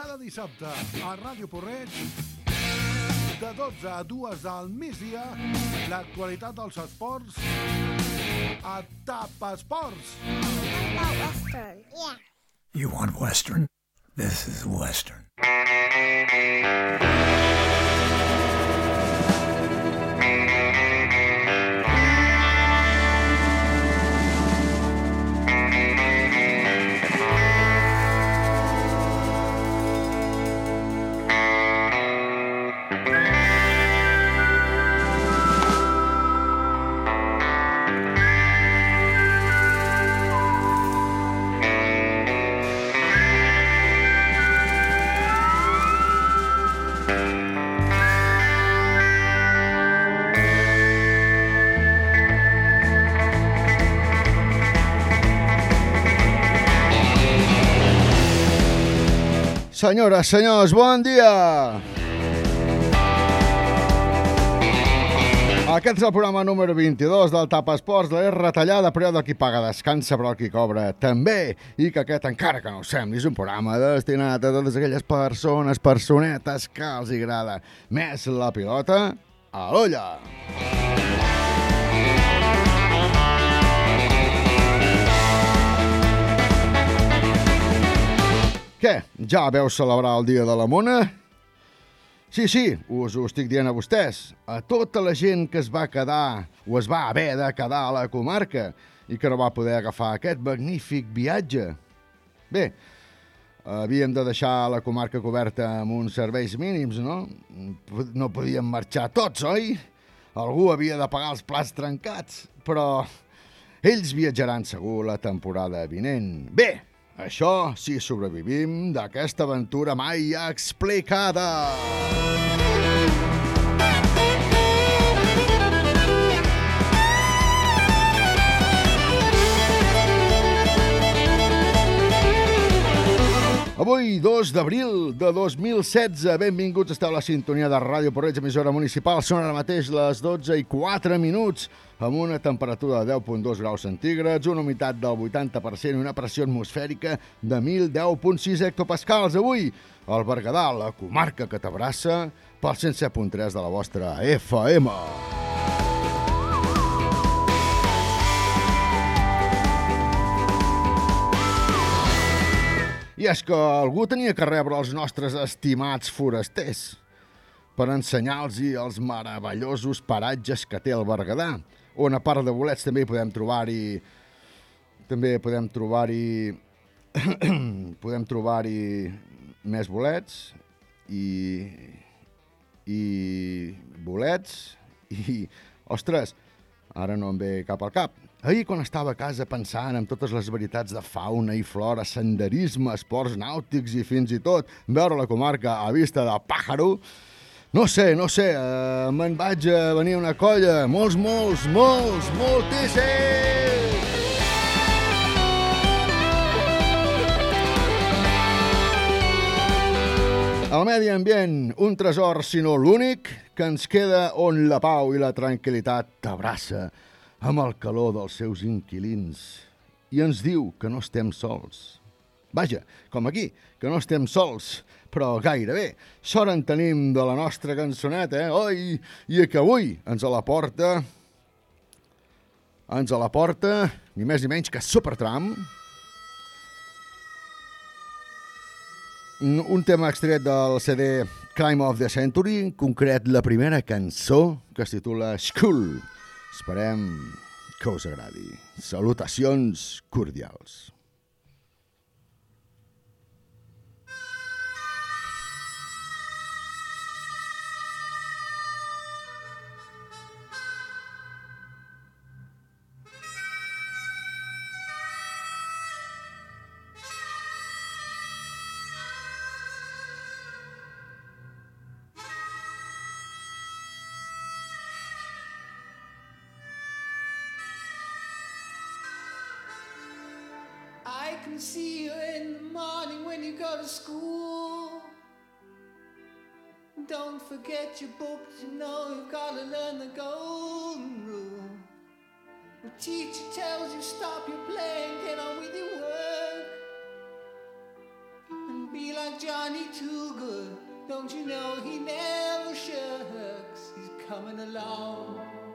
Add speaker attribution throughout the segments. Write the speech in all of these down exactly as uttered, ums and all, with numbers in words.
Speaker 1: cada dissabte a Ràdio Porreig, de dotze a dues del migdia, l'actualitat dels esports a Tapa Esports.
Speaker 2: Western. Yeah.
Speaker 3: You want Western? This is Western.
Speaker 4: Senyores, senyors, bon dia! Aquest és el programa número vint-i-dos del Tapa Esports, la és retallada, però de qui paga descansa, però qui cobra també. I que aquest, encara que no ho sembli, és un programa destinat a totes aquelles persones, personetes que els agrada més la pilota a l'olla. Què? Ja veu celebrar el Dia de la Mona? Sí, sí, us ho estic dient a vostès. A tota la gent que es va quedar o es va haver de quedar a la comarca i que no va poder agafar aquest magnífic viatge. Bé, havíem de deixar la comarca coberta amb uns serveis mínims, no? No podíem marxar tots, oi? Algú havia de pagar els plats trencats, però ells viatjaran segur la temporada vinent. Bé, això si sobrevivim d'aquesta aventura mai explicada. Avui, dos d'abril de dos mil setze, benvinguts, esteu a la sintonia de Ràdio Porreig, emissora municipal. Són ara mateix les dotze i quatre minuts, amb una temperatura de deu coma dos graus centígrads, una humitat del vuitanta per cent i una pressió atmosfèrica de mil deu coma sis hectopascals. Avui, al Berguedà, la comarca que t'abraça, pel cent set coma tres de la vostra F M. I és que algú tenia que rebre els nostres estimats forasters per ensenyar-los els meravellosos paratges que té el Berguedà, on a part de bolets també podem trobar-hi també podem trobar-hi podem trobar-hi més bolets i i bolets i, ostres, ara no em ve cap al cap. Ahir, quan estava a casa pensant en totes les varietats de fauna i flora, senderisme, esports nàutics i fins i tot veure la comarca a vista de pàjaro, no sé, no sé, eh, me'n vaig a venir una colla, molts, molts, molts, moltíssims! El medi ambient, un tresor, sinó l'únic, que ens queda on la pau i la tranquil·litat t'abraça amb el calor dels seus inquilins i ens diu que no estem sols. Vaja, com aquí, que no estem sols, però gairebé. Sort en tenim de la nostra cançoneta, eh? Oi? I que avui ens a la porta, ens a la porta, ni més ni menys que Supertramp, un tema extret del C D Crime of the Century, en concret la primera cançó, que es titula School. Esperem que us agradi. Salutacions cordials.
Speaker 5: I can see you in the morning when you go to school. Don't forget your books, you know you've got to learn the golden rule. The teacher tells you stop your playing, get on with your work. And be like Johnny Toogood. Don't you know he never shucks? He's coming along.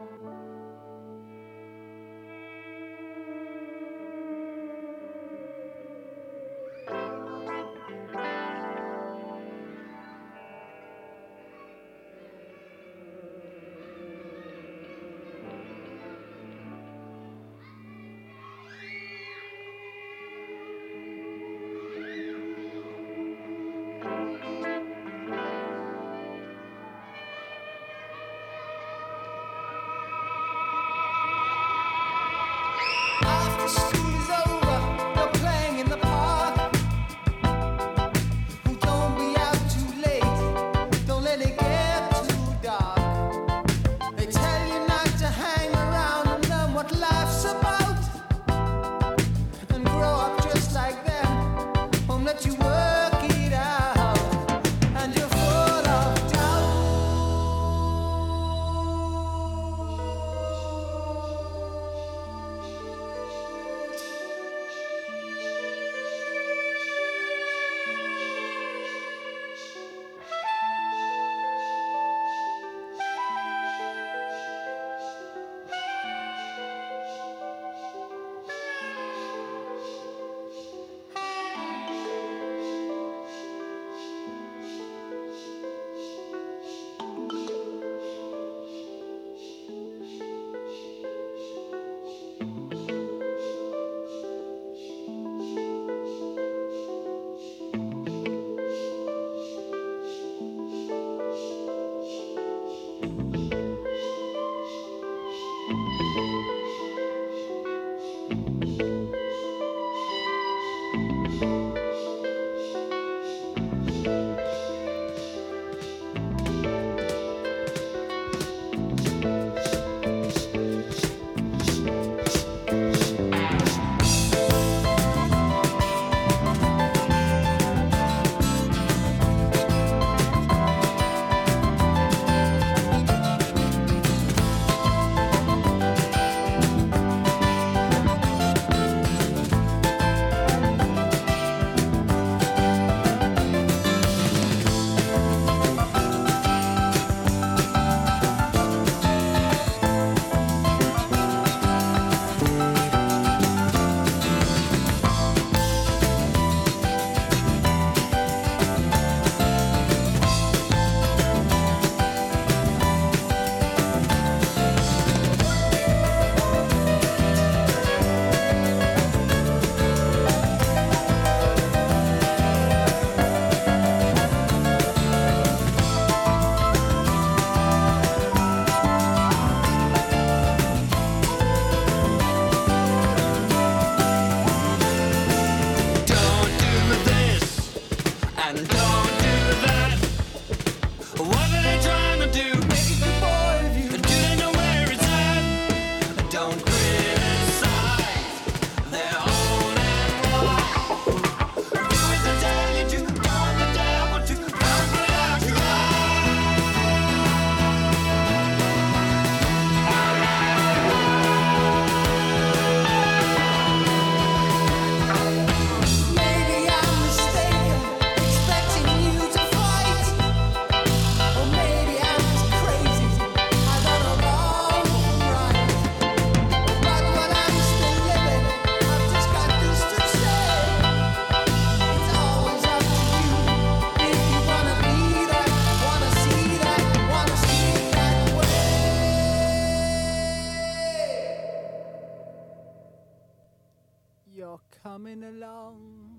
Speaker 6: coming along.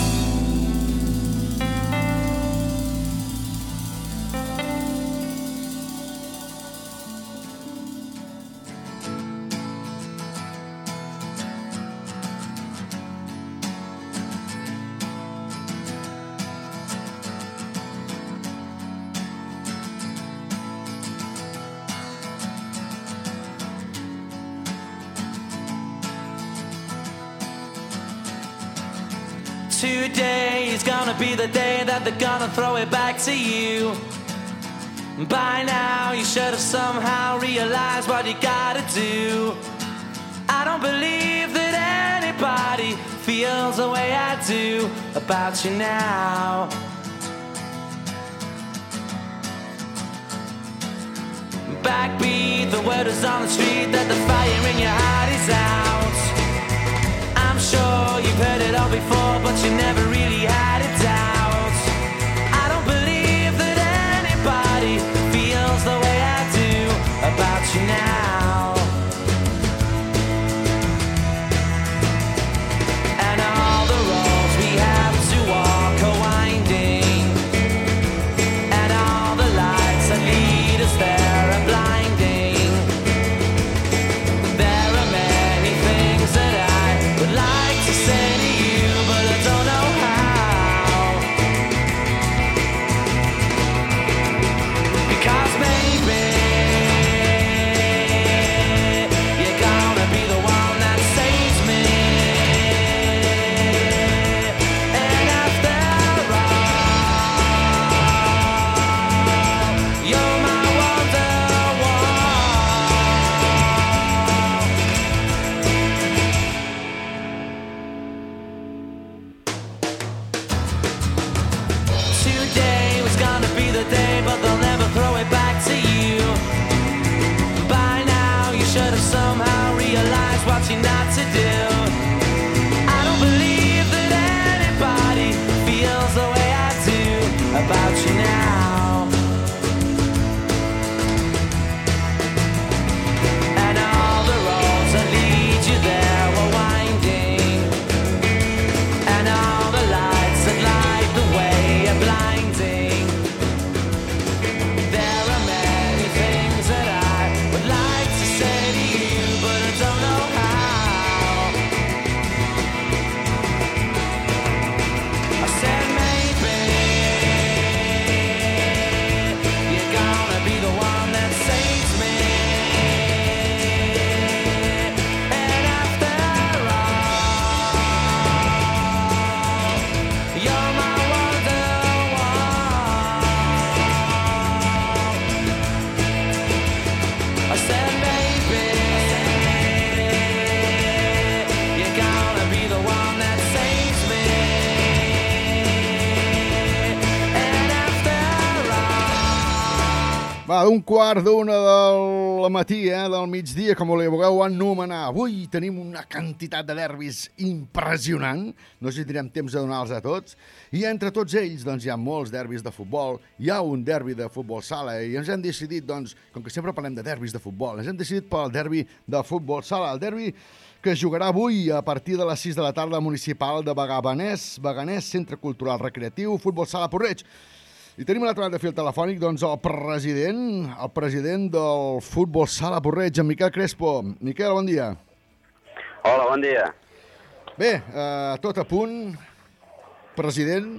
Speaker 7: Today is gonna be the day that they're gonna throw it back to you. By now you should have somehow realized what you gotta do. I don't believe that anybody feels the way I do about you now. backbeat. The word is on the street that the fire in your heart is out. I'm sure you've heard it all before, but you never really had a doubt. I don't believe that anybody feels the way I do about you now. And all the roads we have to walk are winding, and all the lights that lead us there are blinding. There are many things that I would like to say to you, but I don't know how. Because maybe you're gonna be the one that saves me. And after all, you're my Today was gonna be the day, but they'll never throw it back to you. By now, you should have somehow realized what you're not to do. I don't believe that anybody feels the way I do about you now. And all the roads that lead you there were winding, and all the lights that light the way are blinding. There are many things that I would like to say to you, but I don't know how. I said maybe you're gonna be the one that saves me. And after all, you're my Wonderwall. I said maybe you're gonna be the one that saves me. And after all.
Speaker 4: Va, d'un quart d'una del matí, eh, del migdia, com li vulgueu anomenar. Avui tenim una quantitat de derbis impressionant. No sé si tindrem temps de donar-los a tots. I entre tots ells, doncs, hi ha molts derbis de futbol. Hi ha un derbi de futbol sala i ens hem decidit, doncs, com que sempre parlem de derbis de futbol, ens hem decidit pel derbi de futbol sala. El derbi que es jugarà avui a partir de les sis de la tarda municipal de Beganès, Beganès, Centre Cultural Recreatiu, Futbol Sala Porreig. I tenim a l'altra banda de fil telefònic, doncs, el president, el president del Futbol Sala Porreig, en Miquel Crespo. Miquel, bon dia.
Speaker 8: Hola, bon dia.
Speaker 4: Bé, eh, tot a punt, president.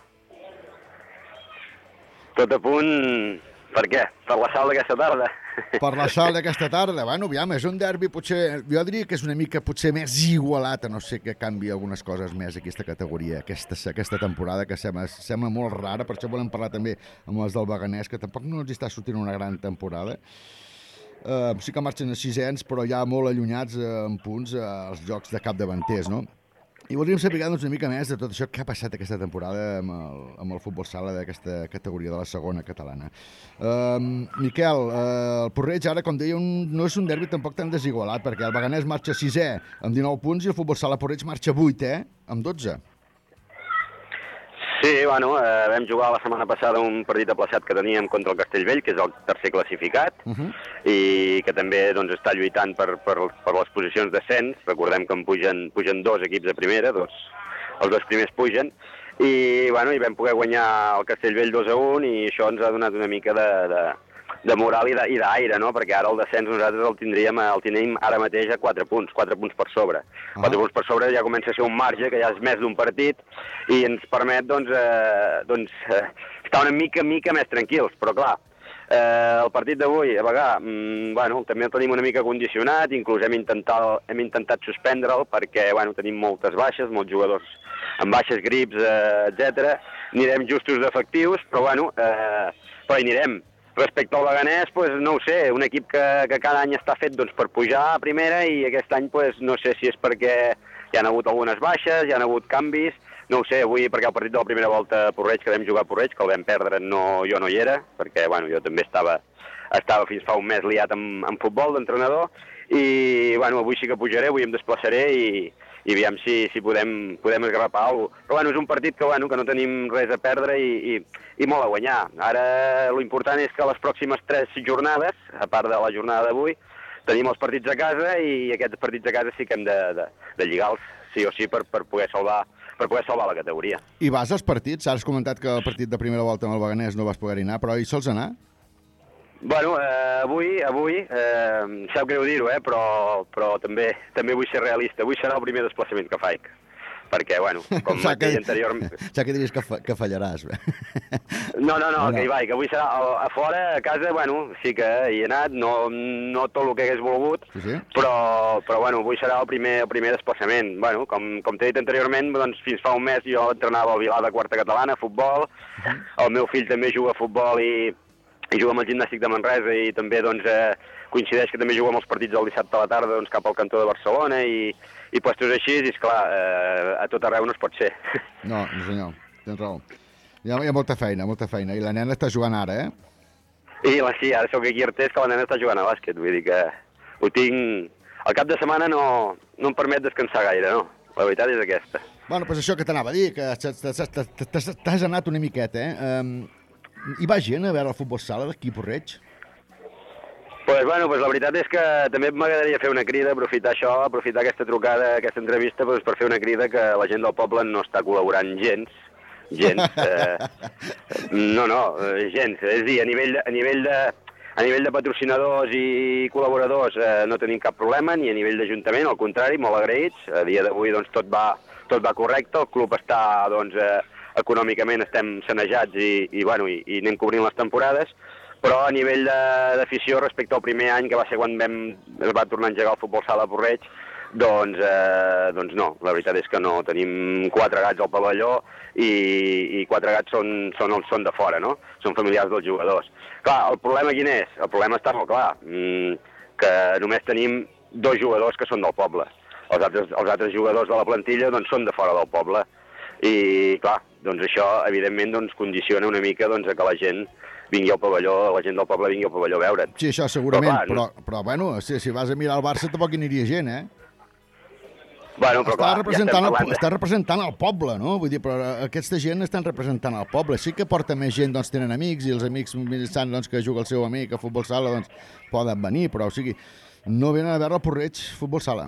Speaker 8: Tot a punt... Per què? Per la sala d'aquesta tarda?
Speaker 4: Per la sala d'aquesta tarda. Bueno, aviam, és un derbi potser... Jo diria que és una mica potser més igualat, a no ser que canvi algunes coses més aquesta categoria, aquesta, aquesta temporada, que sembla, sembla molt rara. Per això volem parlar també amb els del Beganès, que tampoc no els està sortint una gran temporada. Uh, sí que marxen a sisens, però ja molt allunyats uh, en punts uh, als jocs de capdavanters, no? I voldríem saber doncs, una mica més de tot això que ha passat aquesta temporada amb el, amb el futbol sala d'aquesta categoria de la segona catalana. Uh, Miquel, uh, el Porreig ara, com deia, un, no és un derbi tampoc tan desigualat, perquè el Beganès marxa sisè amb dinou punts i el futbol sala Porreig marxa vuitè amb dotze.
Speaker 8: Sí, bueno, eh, vam jugar la setmana passada un partit aplaçat que teníem contra el Castellvell, que és el tercer classificat, uh-huh. i que també doncs, està lluitant per, per, per les posicions d'ascens. Recordem que en pugen, pugen dos equips de primera, dos, els dos primers pugen, i, bueno, i vam poder guanyar el Castellvell dos a un, i això ens ha donat una mica de, de, de moral i d'aire, no? Perquè ara el descens nosaltres el tindríem, el tenim ara mateix a quatre punts, quatre punts per sobre. Uh-huh. quatre punts per sobre ja comença a ser un marge que ja és més d'un partit i ens permet doncs, eh, doncs, eh, estar una mica, mica més tranquils, però clar, eh, el partit d'avui, a Bagà, mm, bueno, també el tenim una mica condicionat, inclús hem intentat, hem intentat suspendre'l perquè bueno, tenim moltes baixes, molts jugadors amb baixes, grips, eh, etcètera. Anirem justos d'efectius, però bueno, eh, però hi anirem. Respecte al Beganès, pues, no ho sé, un equip que, que cada any està fet doncs, per pujar a primera i aquest any pues, no sé si és perquè hi ha hagut algunes baixes, hi ha hagut canvis, no ho sé, avui perquè el partit de la primera volta a Porreig, que vam jugar a Porreig, que el vam perdre, no, jo no hi era, perquè bueno, jo també estava estava fins fa un mes liat amb, amb futbol d'entrenador, i bueno, avui sí que pujaré, avui em desplaçaré i, i aviam si, si podem, podem esgarrapar alguna cosa. Però bueno, és un partit que, bueno, que no tenim res a perdre i, i, i molt a guanyar. Ara l'important és que les pròximes tres jornades, a part de la jornada d'avui, tenim els partits a casa i aquests partits a casa sí que hem de, de, de lligar-los, sí o sí, per, per poder salvar per poder salvar la categoria.
Speaker 4: I vas als partits? Ara has comentat que el partit de primera volta amb el Beganès no vas poder anar, però hi sols anar?
Speaker 8: Bueno, eh, avui, avui, eh, sap greu dir-ho, eh, però, però també també vull ser realista. Avui serà el primer desplaçament que faig. Perquè, bueno, com vaig dir anteriorment...
Speaker 4: Ja que diries que, fa, que fallaràs.
Speaker 8: No, no, no, no, que hi vaig. Avui serà a, a fora, a casa, bueno, sí que hi he anat, no, no tot el que hagués volgut,
Speaker 4: sí, sí.
Speaker 8: Però, però, bueno, avui serà el primer, el primer desplaçament. Bueno, com, com t'he dit anteriorment, doncs fins fa un mes jo entrenava al Vilar de Quarta Catalana, a futbol, el meu fill també juga a futbol i... i juga amb el Gimnàstic de Manresa i també doncs, eh, coincideix que també juga amb els partits del dissabte a la tarda doncs, cap al cantó de Barcelona i, i puestos així, i esclar, eh, a tot arreu no es pot ser.
Speaker 4: No, no senyor, tens raó. Hi ha, hi ha molta feina, molta feina, i la nena està jugant ara, eh?
Speaker 8: I la, sí, ara sóc aquí artès que la nena està jugant a bàsquet, vull dir que ho tinc... El cap de setmana no, no em permet descansar gaire, no? La veritat és aquesta.
Speaker 4: Bueno, doncs això que t'anava a dir, que t'has anat una miqueta, eh? Um... Hi va gent a veure el futbol sala d'aquí a Porreig?
Speaker 8: Pues, bueno, pues la veritat és que també m'agradaria fer una crida, aprofitar això, aprofitar aquesta trucada, aquesta entrevista, pues, per fer una crida que la gent del poble no està col·laborant gens, gens, eh, no, no, gens, és a dir, a nivell de, a nivell de, a nivell de patrocinadors i col·laboradors eh, no tenim cap problema, ni a nivell d'Ajuntament, al contrari, molt agraïts, a dia d'avui doncs tot va, tot va correcte, el club està, doncs, eh, econòmicament estem sanejats i, i, bueno, i, i anem cobrint les temporades, però a nivell d'afició respecte al primer any, que va ser quan vam, es va tornar a engegar el futbol sala a Porreig, doncs, eh, doncs no, la veritat és que no. Tenim quatre gats al pavelló i, i quatre gats són, són, són de fora, no? Són familiars dels jugadors. Clar, el problema quin és? El problema està molt clar, que només tenim dos jugadors que són del poble. Els altres, els altres jugadors de la plantilla doncs, són de fora del poble. I, clar, doncs això, evidentment, doncs, condiciona una mica doncs, que la gent vingui al pavelló, la gent del poble vingui al pavelló a veure't.
Speaker 4: Sí, això segurament, però, clar, però, no... però bueno, si, si vas a mirar el Barça tampoc hi aniria gent, eh?
Speaker 8: Bueno, però
Speaker 4: està
Speaker 8: clar,
Speaker 4: representant
Speaker 8: ja
Speaker 4: el, està representant el poble, no? Vull dir, però aquesta gent estan representant el poble. Sí que porta més gent, doncs tenen amics, i els amics mitjans doncs, que juga el seu amic a futbol sala, doncs poden venir, però o sigui, no venen a veure el Porreig futbol sala.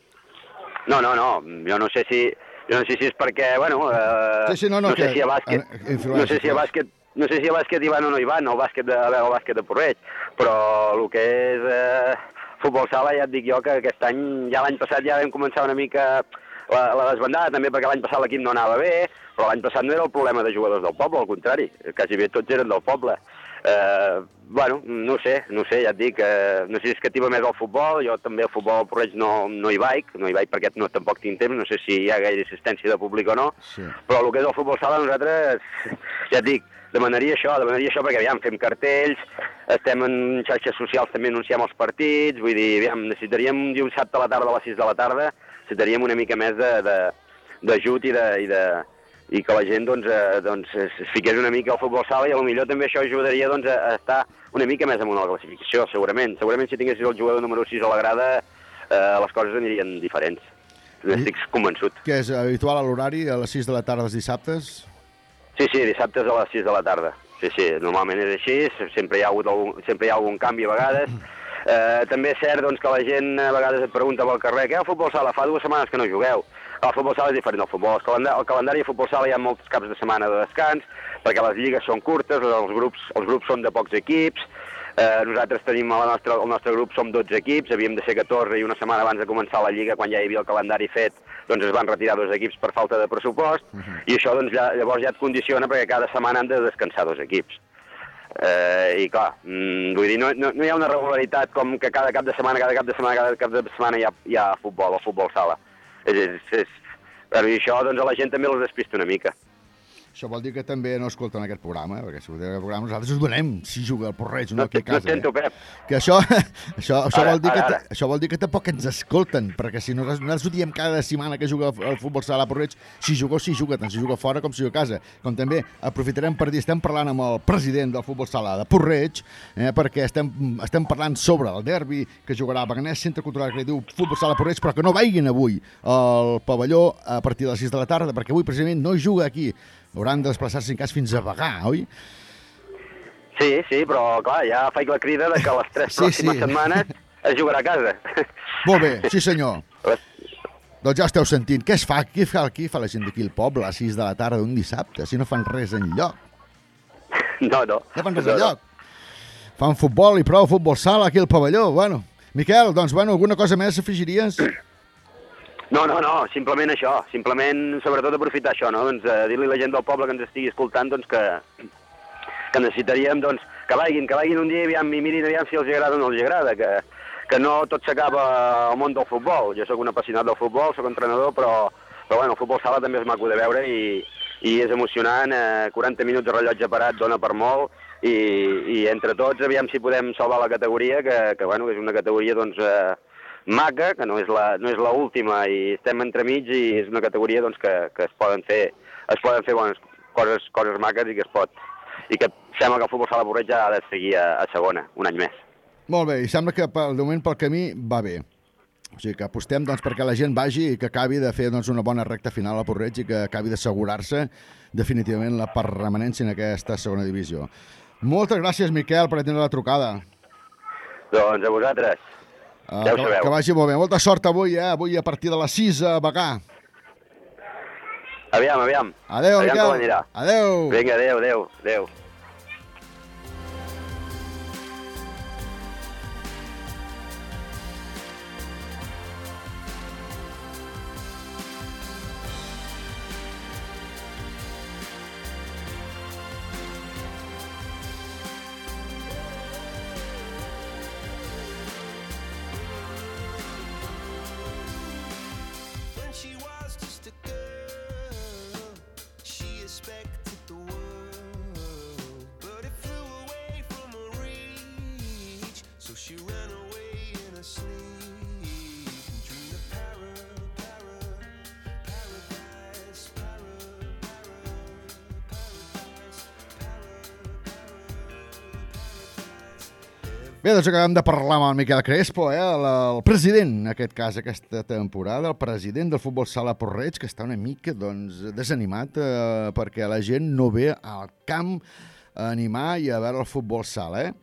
Speaker 8: No, no, no, jo no sé si... Jo no sé si és perquè, bueno, eh,
Speaker 4: sí, sí, no, no,
Speaker 8: no sé
Speaker 4: que,
Speaker 8: si a bàsquet, no sé si a bàsquet, no sé si a bàsquet hi van o no hi van, el bàsquet de, a veure el bàsquet de Porreig, però el que és eh, futbol sala ja et dic jo que aquest any, ja l'any passat ja vam començar una mica la, la desbandada, també perquè l'any passat l'equip no anava bé, però l'any passat no era el problema de jugadors del poble, al contrari, quasi bé tots eren del poble. Eh, bueno, no sé, no sé, ja et dic, eh, no sé si es cativa més al futbol, jo també al futbol al Porreig no, no hi vaig, no hi vaig perquè no, tampoc tinc temps, no sé si hi ha gaire assistència de públic o no, sí. Però el que és el futbol sala nosaltres, ja et dic, demanaria això, demanaria això perquè, aviam, fem cartells, estem en xarxes socials, també anunciem els partits, vull dir, aviam, necessitaríem un dissabte a la tarda a les sis de la tarda, necessitaríem una mica més d'ajut i de... I de i que la gent doncs, eh, doncs, es fiqués una mica al futbol sala i potser també això ajudaria doncs, a estar una mica més amunt a la classificació, segurament. Segurament si tinguessis el jugador número sis a la grada eh, les coses anirien diferents. Estic convençut.
Speaker 4: Que és habitual a l'horari, a les sis de la tarda els dissabtes?
Speaker 8: Sí, sí, dissabtes a les sis de la tarda. Sí, sí, normalment és així, sempre hi ha hagut algun, sempre hi ha algun canvi a vegades. Eh, també és cert doncs, que la gent a vegades et pregunta pel carrer què, el futbol sala, fa dues setmanes que no jugueu. El futbol sala és diferent del futbol. El calendari, el calendari de futbol sala hi ha molts caps de setmana de descans, perquè les lligues són curtes, els grups, els grups són de pocs equips, eh, nosaltres tenim el nostre, el nostre grup som dotze equips, havíem de ser catorze i una setmana abans de començar la lliga, quan ja hi havia el calendari fet, doncs es van retirar dos equips per falta de pressupost, uh-huh. I això doncs, ja, llavors ja et condiciona perquè cada setmana han de descansar dos equips. Eh, I clar, mm, vull dir, no, no, no hi ha una regularitat com que cada cap de setmana, cada cap de setmana, cada cap de setmana hi ha, hi ha futbol, el futbol sala. És, és, és, però això doncs, a la gent també els despista una mica.
Speaker 4: Això vol dir que també no escolten aquest programa, eh? Perquè si escolten aquest programa nosaltres us donem si juga el Porreig, no,
Speaker 8: No,
Speaker 4: aquí a casa.
Speaker 8: no et sento,
Speaker 4: eh?
Speaker 8: Pep.
Speaker 4: Que això, això, això,
Speaker 8: Ara,
Speaker 4: vol dir que,
Speaker 8: ara,
Speaker 4: ta-
Speaker 8: ara.
Speaker 4: això vol dir que tampoc ens escolten, perquè si nosaltres, nosaltres ho diem cada setmana que juga el futbol sala a Porreig, si juga o si juga, tant si juga fora com si juga a casa. Com també aprofitarem per dir, estem parlant amb el president del futbol sala de Porreig, eh, perquè estem, estem parlant sobre el derbi que jugarà a Beganès, Centre Cultural Recreatiu, futbol sala Porreig, però que no vagin avui al pavelló a partir de les sis de la tarda, perquè avui precisament no juga aquí. Hauran de desplaçar-se en cas fins a Bagà, oi?
Speaker 8: Sí, sí, però clar, ja faig la crida de que les tres
Speaker 4: Sí,
Speaker 8: pròximes
Speaker 4: sí.
Speaker 8: setmanes es jugarà a casa.
Speaker 4: Molt bé, sí senyor.
Speaker 8: Les-
Speaker 4: Doncs ja esteu sentint. Què es fa? Què fa aquí? Fa la gent d'aquí al poble a sis de la tarda d'un dissabte, si no fan res enlloc.
Speaker 8: No, no.
Speaker 4: Ja fan res
Speaker 8: no, no.
Speaker 4: enlloc. Fan futbol i prou futbol sala aquí al pavelló. Bueno, Miquel, doncs, bueno, alguna cosa més afegiries?
Speaker 8: No, no, no, simplement això, simplement, sobretot, aprofitar això, no? Doncs eh, dir-li a la gent del poble que ens estigui escoltant doncs, que, que necessitaríem doncs, que vagin, que vagin un dia aviam, i mirin aviam si els agrada o no els agrada, que, que no tot s'acaba al món del futbol. Jo sóc un apassionat del futbol, sóc entrenador, però, però bueno, el futbol sala també és maco de veure i, i és emocionant, eh, quaranta minuts de rellotge parat dona per molt, i, i entre tots aviam si podem salvar la categoria, que, que, bueno, que és una categoria doncs, eh, maca, que no és la no és l'última i estem entremig i és una categoria doncs, que, que es poden fer es poden fer bones coses, coses maques i que es pot i que sembla que el futbol sala Porreig ha de seguir a, a segona un any més.
Speaker 4: Molt bé, i sembla que pel, de moment pel camí va bé. O sigui que apostem doncs, perquè la gent vagi i que acabi de fer doncs, una bona recta final a Porreig i que acabi d'assegurar-se definitivament la permanència en aquesta segona divisió. Moltes gràcies, Miquel, per atendre la trucada.
Speaker 8: Doncs a vosaltres.
Speaker 4: Uh,
Speaker 8: Ja ho
Speaker 4: que,
Speaker 8: sabeu.
Speaker 4: que vagi molt bé. Molta sort avui, eh? Avui a partir de les sis a Bagà.
Speaker 8: Aviam, aviam.
Speaker 4: Adéu,
Speaker 8: aviam
Speaker 4: Miquel.
Speaker 8: com anirà.
Speaker 4: Adéu.
Speaker 8: Vinga, adéu, adéu, adéu.
Speaker 5: When she was just a girl, she expected the world, but it flew away from her reach. So she ran away in her sleep and dreamed of para, para, paradise, para, para, paradise, para,
Speaker 4: Bé, doncs acabem de parlar amb el Miquel Crespo, eh? el, el president, en aquest cas, aquesta temporada, el president del futbol sala Porreig, que està una mica doncs, desanimat eh, perquè la gent no ve al camp a animar i a veure el futbol sala. Eh?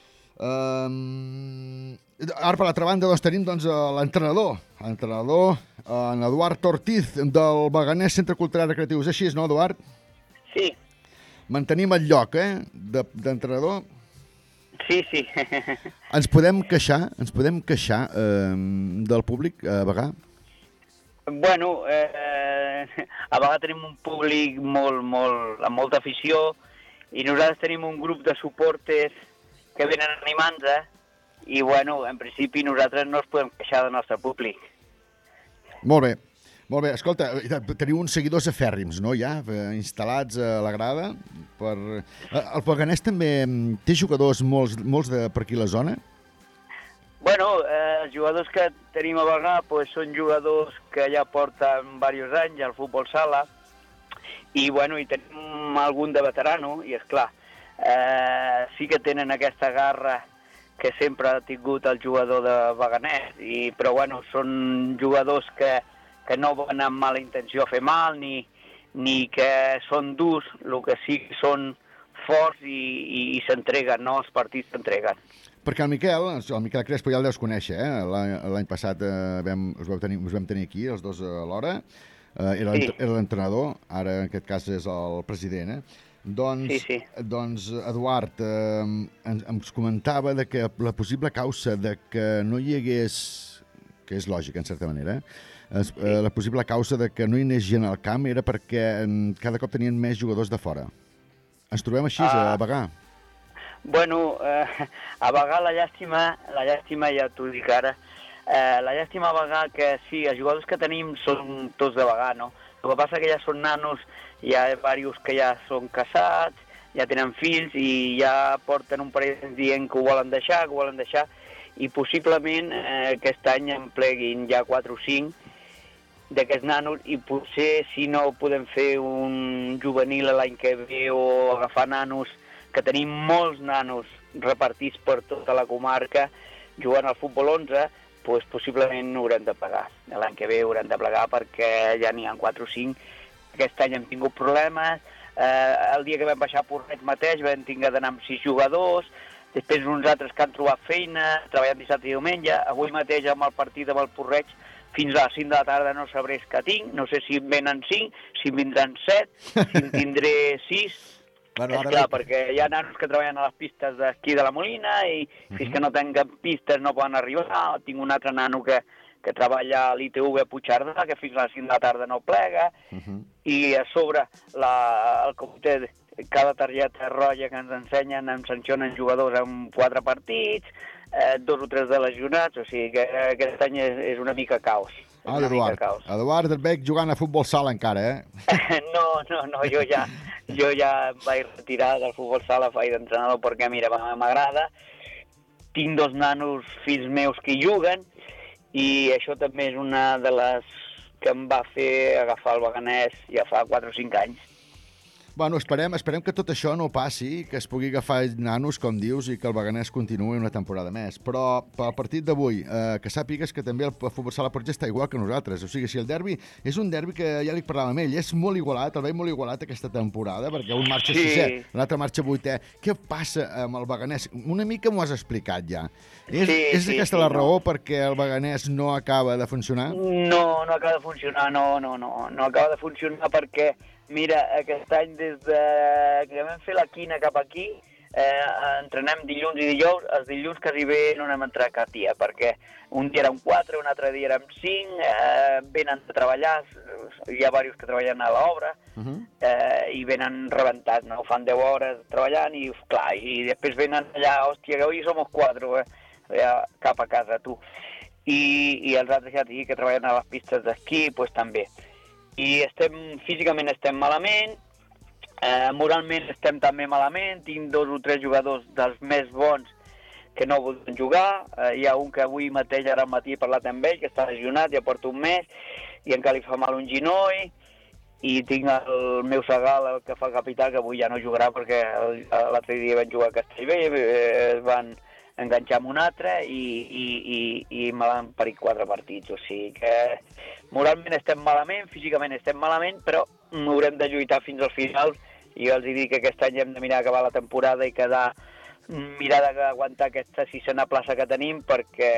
Speaker 4: Um, ara, per l'altra banda, doncs, tenim doncs, l'entrenador, l'entrenador, en Eduard Ortiz, del Beganès Centre Cultural Recreatiu. És així, no, Eduard?
Speaker 9: Sí,
Speaker 4: Mantenim el lloc, eh, de- d'entrenador.
Speaker 9: sí, sí.
Speaker 4: Ens podem queixar, ens podem queixar eh, del públic a Bagà?
Speaker 9: Bueno, eh, a vegades tenim un públic molt, molt, amb molta afició i nosaltres tenim un grup de suporters que venen animant-nos i, bueno, en principi nosaltres no ens podem queixar del nostre públic.
Speaker 4: Molt bé, molt bé. Escolta, teniu uns seguidors afèrrims, no, ja, eh, instal·lats a la grada. Per... Eh, El Beganès també mm, té jugadors molts, molts de per aquí la zona?
Speaker 9: Bueno, eh, els jugadors que tenim a Bagà pues, són jugadors que ja porten diversos anys al futbol sala i, bueno, i tenim algun de veterano i, és clar, eh, sí que tenen aquesta garra que sempre ha tingut el jugador de Beganès, i, però bueno, són jugadors que, que no van amb mala intenció a fer mal ni, ni que són durs, el que sí que són forts i, i, i s'entreguen, no? Els partits s'entreguen.
Speaker 4: Perquè el Miquel, el Miquel Crespo ja el deus conèixer, eh? L'any l'any passat eh, vam, us, vau tenir, us vam tenir aquí, els dos alhora. Eh, era
Speaker 9: Sí.
Speaker 4: era l'entrenador, ara en aquest cas és el president, eh? Doncs,
Speaker 9: Sí, sí.
Speaker 4: doncs Eduard, eh, ens, ens comentava de que la possible causa de que no hi hagués, que és lògic en certa manera, es, eh, la possible causa de que no hi anés gent al camp era perquè eh, cada cop tenien més jugadors de fora. Ens trobem així
Speaker 9: Ah.
Speaker 4: a Bagà.
Speaker 9: Bueno, eh, a Bagà la llàstima, la llàstima ja t'ho dic ara, Eh, la llàstima a Bagà que sí, els jugadors que tenim són tots de Bagà, no? El que passa que ja són nanos, hi ha diversos que ja són casats, ja tenen fills i ja porten un parell d'anys dient que ho volen deixar, que ho volen deixar, i possiblement eh, aquest any en pleguin ja quatre o cinc d'aquests nanos i potser si no podem fer un juvenil l'any que ve o agafar nanos, que tenim molts nanos repartits per tota la comarca jugant al futbol onze, doncs possiblement no haurem de pagar. L'any que ve haurem de plegar perquè ja n'hi ha quatre o cinc. Aquest any hem tingut problemes. Eh, el dia que vam baixar a Porreig mateix vam tinguer d'anar amb sis jugadors, després uns altres que han trobat feina, treballant dissabte i diumenge. Avui mateix amb el partit amb el Porreig fins a les cinc de la tarda no sabré què tinc, no sé si en venen cinc, si en vindran set, si en tindré sis.
Speaker 4: Bueno,
Speaker 9: és clar, perquè hi ha nanos que treballen a les pistes d'esquí de la Molina i uh-huh. fins que no tenen pistes no poden arribar. Tinc un altre nano que, que treballa a l'I T V a Puigcerdà, que fins a les cinc de la tarda no plega, uh-huh. i a sobre la, el comitè, cada targeta roja que ens ensenyen ens sancionen jugadors en quatre partits, eh, dos o tres de lesionats, o sigui que aquest any és, és una mica caos.
Speaker 4: Ah, Eduard, Eduard et veig jugant a futbol sala encara, eh?
Speaker 9: No, no, no, jo ja, jo ja em vaig retirar del futbol sala, faig d'entrenador perquè, mira, m'agrada. Tinc dos nanos, fills meus, que hi juguen, i això també és una de les que em va fer agafar el Beganès ja fa quatre o cinc anys.
Speaker 4: Bueno, esperem, esperem que tot això no passi, que es pugui agafar nanos, com dius, i que el Beganès continuï una temporada més. Però pel partit d'avui, eh, que sàpigues que també el futbol sala Porreig està igual que nosaltres. O sigui, si el derbi és un derbi que ja li parlàvem amb ell, és molt igualat, el veig molt igualat aquesta temporada, perquè un marxa
Speaker 9: Sí.
Speaker 4: sisè, l'altre marxa vuitè. Què passa amb el Beganès? Una mica m'ho has explicat ja. És,
Speaker 9: Sí,
Speaker 4: és
Speaker 9: sí,
Speaker 4: aquesta
Speaker 9: sí,
Speaker 4: la raó
Speaker 9: no.
Speaker 4: perquè el Beganès no acaba de funcionar?
Speaker 9: No, no acaba de funcionar, no, no, no, no acaba de funcionar perquè, mira, aquest any des de que vam fer la quina cap aquí, eh, entrenem dilluns i dijous, els dilluns quasi bé no anem a entrar cap dia, perquè un dia érem quatre, un altre dia érem cinc, eh, venen a treballar, hi ha diversos que treballen a l'obra, uh-huh. eh, i venen rebentats, no? Fan deu hores treballant i, clar, i després venen allà, hòstia, que avui som quatre, eh? Ja, cap a casa, tu. I, i els altres ja que treballen a les pistes d'esquí, doncs pues, també. I estem, físicament estem malament, eh, moralment estem també malament, tinc dos o tres jugadors dels més bons que no volen jugar, eh, hi ha un que avui mateix, ara al matí he parlat amb ell, que està lesionat, ja porta un mes, i encara li fa mal un ginoll, i tinc el meu segal, el que fa el capità, que avui ja no jugarà perquè l'altre dia van jugar a Castellbell, eh, es van enganxar amb un altre i, i, i, i me l'han parit quatre partits. O sigui que moralment estem malament, físicament estem malament, però haurem de lluitar fins al final i jo els dic que aquest any hem de mirar acabar la temporada i quedar, mirar d'aguantar aquesta sisena plaça que tenim perquè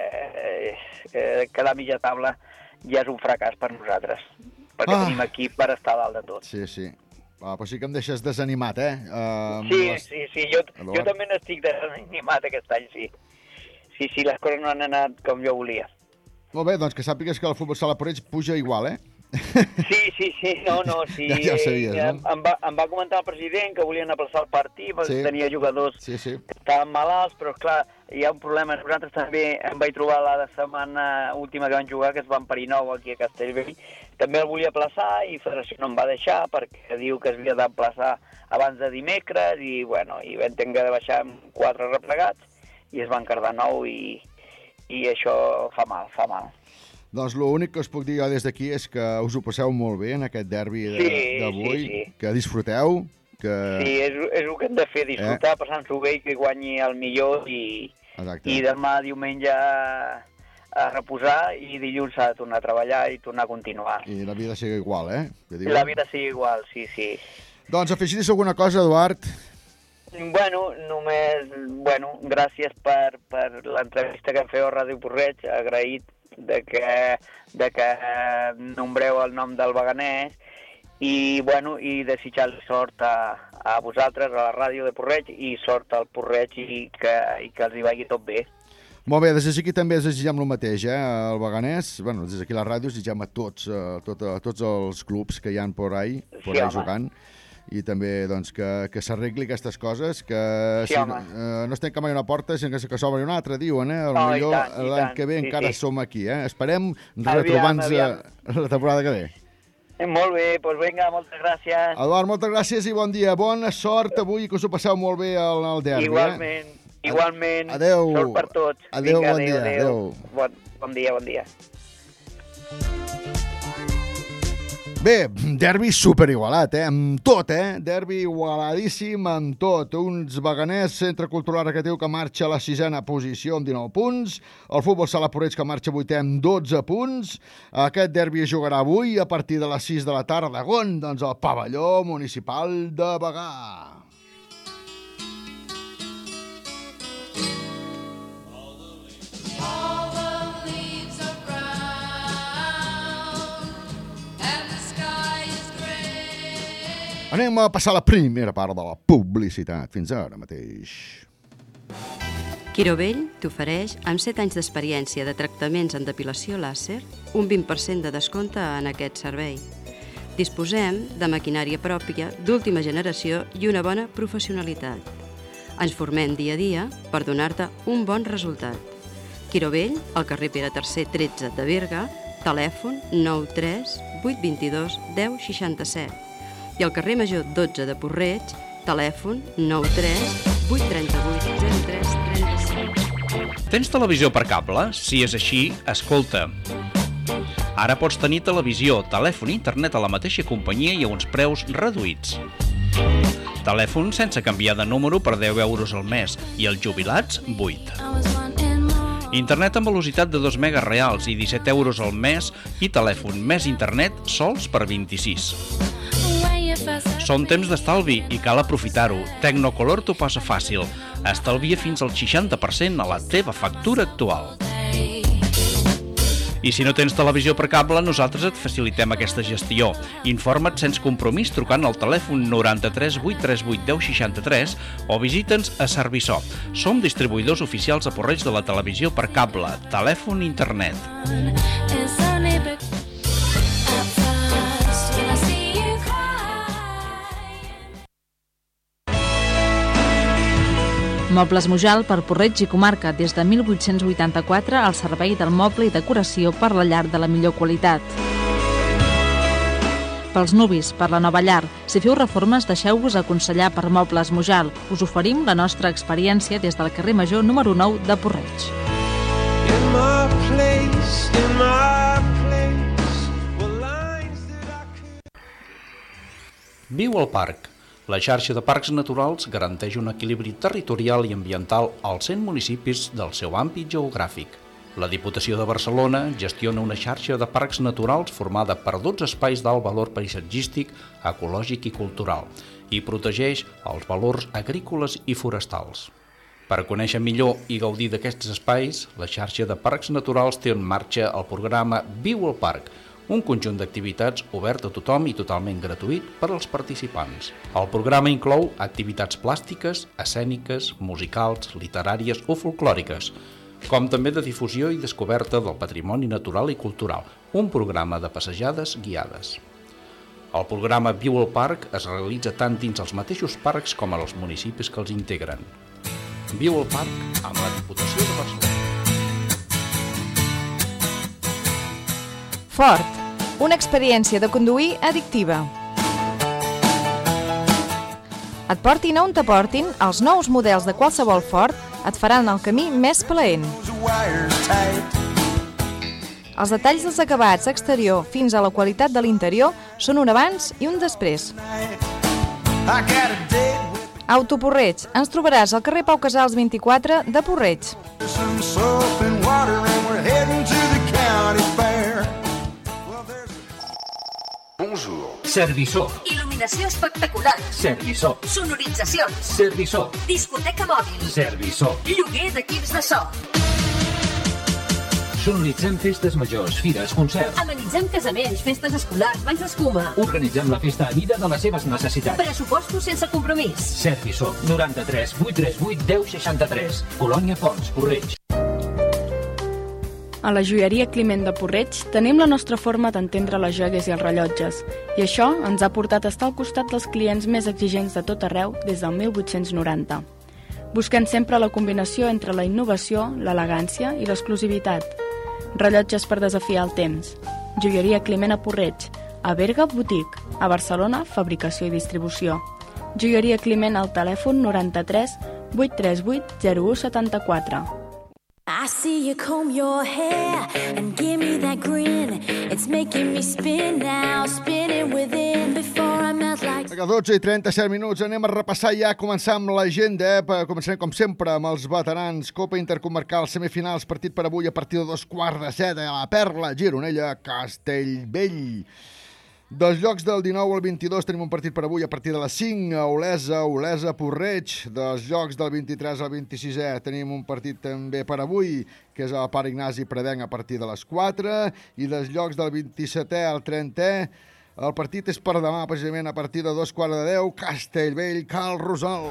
Speaker 9: eh, quedar a mitja taula ja és un fracàs per nosaltres, perquè ah. tenim equip per estar dalt de tot.
Speaker 4: Sí, sí. Ah, però sí que em deixes desanimat, eh? Uh,
Speaker 9: sí,
Speaker 4: les...
Speaker 9: sí, sí, jo, jo també n'estic desanimat aquest any, sí. Sí, sí, les coses no han anat com jo volia.
Speaker 4: Molt bé, doncs que sàpigues que el futbol sala Porreig puja igual, eh?
Speaker 9: Sí, sí, sí, no, no, sí.
Speaker 4: Ja, ja ho sabies, no?
Speaker 9: Em, em, va, em va comentar el president que volien aplaçar el partit, perquè
Speaker 4: sí.
Speaker 9: tenia jugadors
Speaker 4: sí, sí.
Speaker 9: que estaven malalts, però clar, hi ha un problema. Nosaltres també em vaig trobar la setmana última que van jugar, que es van parir nou aquí a Castellbell. També el volia aplaçar i Federació no em va deixar perquè diu que es havia d'aplaçar abans de dimecres i, bueno, i vam tenir de baixar amb quatre replegats i es van quedar nou i, i això fa mal, fa mal.
Speaker 4: Doncs l'únic que us puc dir jo des d'aquí és que us ho passeu molt bé en aquest derbi d'avui,
Speaker 9: sí, sí, sí.
Speaker 4: que disfruteu. Que...
Speaker 9: Sí, és, és el que hem de fer, disfrutar, eh? Passant-s'ho bé i que guanyi el millor i, i demà diumenge a reposar i dilluns s'ha de tornar a treballar i tornar a continuar.
Speaker 4: I la vida sigue igual, eh?
Speaker 9: I la vida sigue igual, sí, sí.
Speaker 4: Doncs afegis alguna cosa, Eduard?
Speaker 9: Bueno, només, bueno, gràcies per, per l'entrevista que em feu a Ràdio Porreig, agraït de que, de que nombreu el nom del Beganès i, bueno, i desitjar-li sort a, a vosaltres, a la ràdio de Porreig i sort al Porreig i que, i que els hi vagi tot bé.
Speaker 4: Molt bé, des d'aquí també desitgem el mateix, eh? El Beganès, bueno, des d'aquí a la ràdio desitgem a tots, a, tot, a tots els clubs que hi ha por ahí, por
Speaker 9: sí,
Speaker 4: ahí jugant, i també doncs, que, que s'arregli aquestes coses, que
Speaker 9: Sí,
Speaker 4: si,
Speaker 9: home.
Speaker 4: eh, no es tanca mai una porta, sinó que, que s'obre una altra, diuen, eh?
Speaker 9: Oh, i
Speaker 4: Potser
Speaker 9: tant, i
Speaker 4: l'any
Speaker 9: tant.
Speaker 4: que ve
Speaker 9: Sí,
Speaker 4: encara
Speaker 9: sí.
Speaker 4: som aquí, eh? Esperem
Speaker 9: Aviam,
Speaker 4: retrobar-nos
Speaker 9: aviam.
Speaker 4: eh, la temporada que ve.
Speaker 9: Eh, molt bé, doncs vinga, moltes gràcies.
Speaker 4: Eduard, moltes gràcies i bon dia. Bona sort avui, que us ho passeu molt bé al, al derbi.
Speaker 9: Igualment,
Speaker 4: Eh?
Speaker 9: igualment.
Speaker 4: Adeu.
Speaker 9: Sort per tots.
Speaker 4: Adeu,
Speaker 9: Vinga,
Speaker 4: bon dia, adeu.
Speaker 9: Bon, bon dia, bon dia.
Speaker 4: Bé, derbi superigualat, eh? Amb tot, eh? Derbi igualadíssim amb tot. Uns Beganers, Centre Cultural Recreatiu, que marxa a la sisena posició amb dinou punts. El Futbol Sala Porreig, que marxa vuitè amb dotze punts. Aquest derbi es jugarà avui a partir de les sis de la tarda. On? Doncs al pavelló municipal de Bagà. Anem a passar la primera part de la publicitat. Fins ara mateix.
Speaker 10: Quirovell t'ofereix, amb set anys d'experiència de tractaments en depilació làser, un vint per cent de descompte en aquest servei. Disposem de maquinària pròpia d'última generació i una bona professionalitat. Ens formem dia a dia per donar-te un bon resultat. Quirovell, al carrer Pere tercer tretze de Berga, telèfon nou tres vuit dos dos deu seixanta-set. I al carrer Major dotze de Porreig, telèfon nou tres vuit tres vuit zero tres tres cinc.
Speaker 11: Tens televisió per cable? Si és així, escolta. Ara pots tenir televisió, telèfon i internet a la mateixa companyia i a uns preus reduïts. Telèfon sense canviar de número per deu euros al mes i els jubilats, vuit. Internet amb velocitat de dos megas reals i disset euros al mes i telèfon més internet sols per vint-i-sis. Són temps d'estalvi i cal aprofitar-ho. Tecnocolor t'ho posa fàcil. Estalvia fins al seixanta per cent a la teva factura actual. I si no tens televisió per cable, nosaltres et facilitem aquesta gestió. Informa't sense compromís trucant al telèfon noranta-tres vuit tres vuit deu seixanta-tres o visita'ns a Serviçó. Som distribuïdors oficials a Porreig de la televisió per cable, telèfon i internet.
Speaker 12: Mobles Mujal per Porreig i comarca des de mil vuit-cents vuitanta-quatre al servei del moble i decoració per la llar de la millor qualitat. Pels nuvis, per la nova llar, si feu reformes deixeu-vos aconsellar per Mobles Mujal. Us oferim la nostra experiència des del carrer Major número nou de Porreig.
Speaker 5: In my place, in my place, were lines that I could...
Speaker 11: Viu al parc. La xarxa de parcs naturals garanteix un equilibri territorial i ambiental als cent municipis del seu àmbit geogràfic. La Diputació de Barcelona gestiona una xarxa de parcs naturals formada per dotze espais d'alt valor paisatgístic, ecològic i cultural i protegeix els valors agrícoles i forestals. Per conèixer millor i gaudir d'aquests espais, la xarxa de parcs naturals té en marxa el programa Viu al Parc, un conjunt d'activitats obert a tothom i totalment gratuït per als participants. El programa inclou activitats plàstiques, escèniques, musicals, literàries o folclòriques, com també de difusió i descoberta del patrimoni natural i cultural, un programa de passejades guiades. El programa Viu al Parc es realitza tant dins els mateixos parcs com als municipis que els integren. Viu al Parc amb la Diputació de Barcelona.
Speaker 13: Ford, una experiència de conduir addictiva. Et portin a on t'aportin, els nous models de qualsevol Ford et faran el camí més plaent. Els detalls dels acabats exterior fins a la qualitat de l'interior són un abans i un després. Auto Porreig, ens trobaràs al carrer Pau Casals vint-i-quatre de Porreig.
Speaker 3: Bonjour. Serviçó.
Speaker 14: Il·luminació espectacular.
Speaker 3: Serviçó.
Speaker 14: Sonoritzacions.
Speaker 3: Serviçó.
Speaker 14: Discoteca mòbil.
Speaker 3: Serviçó.
Speaker 14: Lloguer d'equips de so.
Speaker 3: Sonoritzem festes majors, fires, concerts.
Speaker 14: Amenitzem casaments, festes escolars, banys d'escuma.
Speaker 3: Organitzem la festa a mida de les seves necessitats.
Speaker 14: Pressupostos sense compromís.
Speaker 3: Serviçó. noranta-tres vuit tres vuit deu seixanta-tres. Colònia Fonts, Porreig.
Speaker 15: A la joieria Climent de Porreig tenim la nostra forma d'entendre les joies i els rellotges, i això ens ha portat a estar al costat dels clients més exigents de tot arreu des del mil vuit-cents noranta. Busquem sempre la combinació entre la innovació, l'elegància i l'exclusivitat. Rellotges per desafiar el temps. Joieria Climent a Porreig. A Berga, boutique. A Barcelona, fabricació i distribució. Joieria Climent al telèfon noranta-tres vuit tres vuit zero u setanta-quatre.
Speaker 16: I see you comb your hair and give me that grin. It's making me spin now, spinning within before I melt like...
Speaker 4: A dotze i trenta-set minuts anem a repassar ja, començar amb l'agenda. Eh? Començarem, com sempre, amb els veterans. Copa Intercomarcal, semifinals, partit per avui a partir de dos quarts de set a la Perla, Gironella, Castellbell. Dels llocs del dinou al vint-i-dos tenim un partit per avui a partir de les cinc a Olesa, Olesa, Porreig. Dels llocs del vint-i-tres al vint-i-sisè tenim un partit també per avui, que és a Pare Ignasi Predenc a partir de les quatre. I dels llocs del vint-i-setè al trentè, el partit és per demà, precisament a partir de dos quarts de deu, Castellbell, Cal Rosal.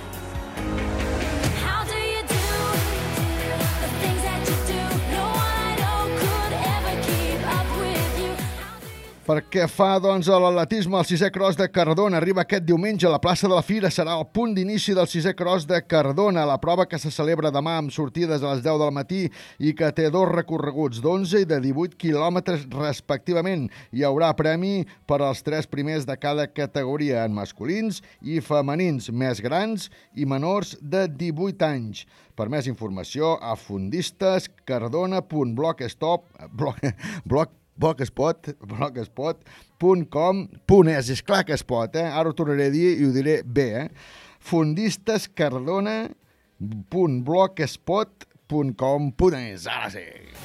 Speaker 4: Perquè fa, doncs, a l'atletisme, el sisè cross de Cardona arriba aquest diumenge a la plaça de la Fira. Serà el punt d'inici del sisè cross de Cardona, la prova que se celebra demà amb sortides a les deu del matí i que té dos recorreguts d'onze i de divuit quilòmetres respectivament. Hi haurà premi per als tres primers de cada categoria, en masculins i femenins, més grans i menors de divuit anys. Per més informació, a fundistescardona punt blogspot blog blogspot blogspot punt com punt es. És clar que es pot, eh? Ara ho tornaré a dir i ho diré bé, eh? fundistescardona punt blogspot punt com punt es. Ara sí.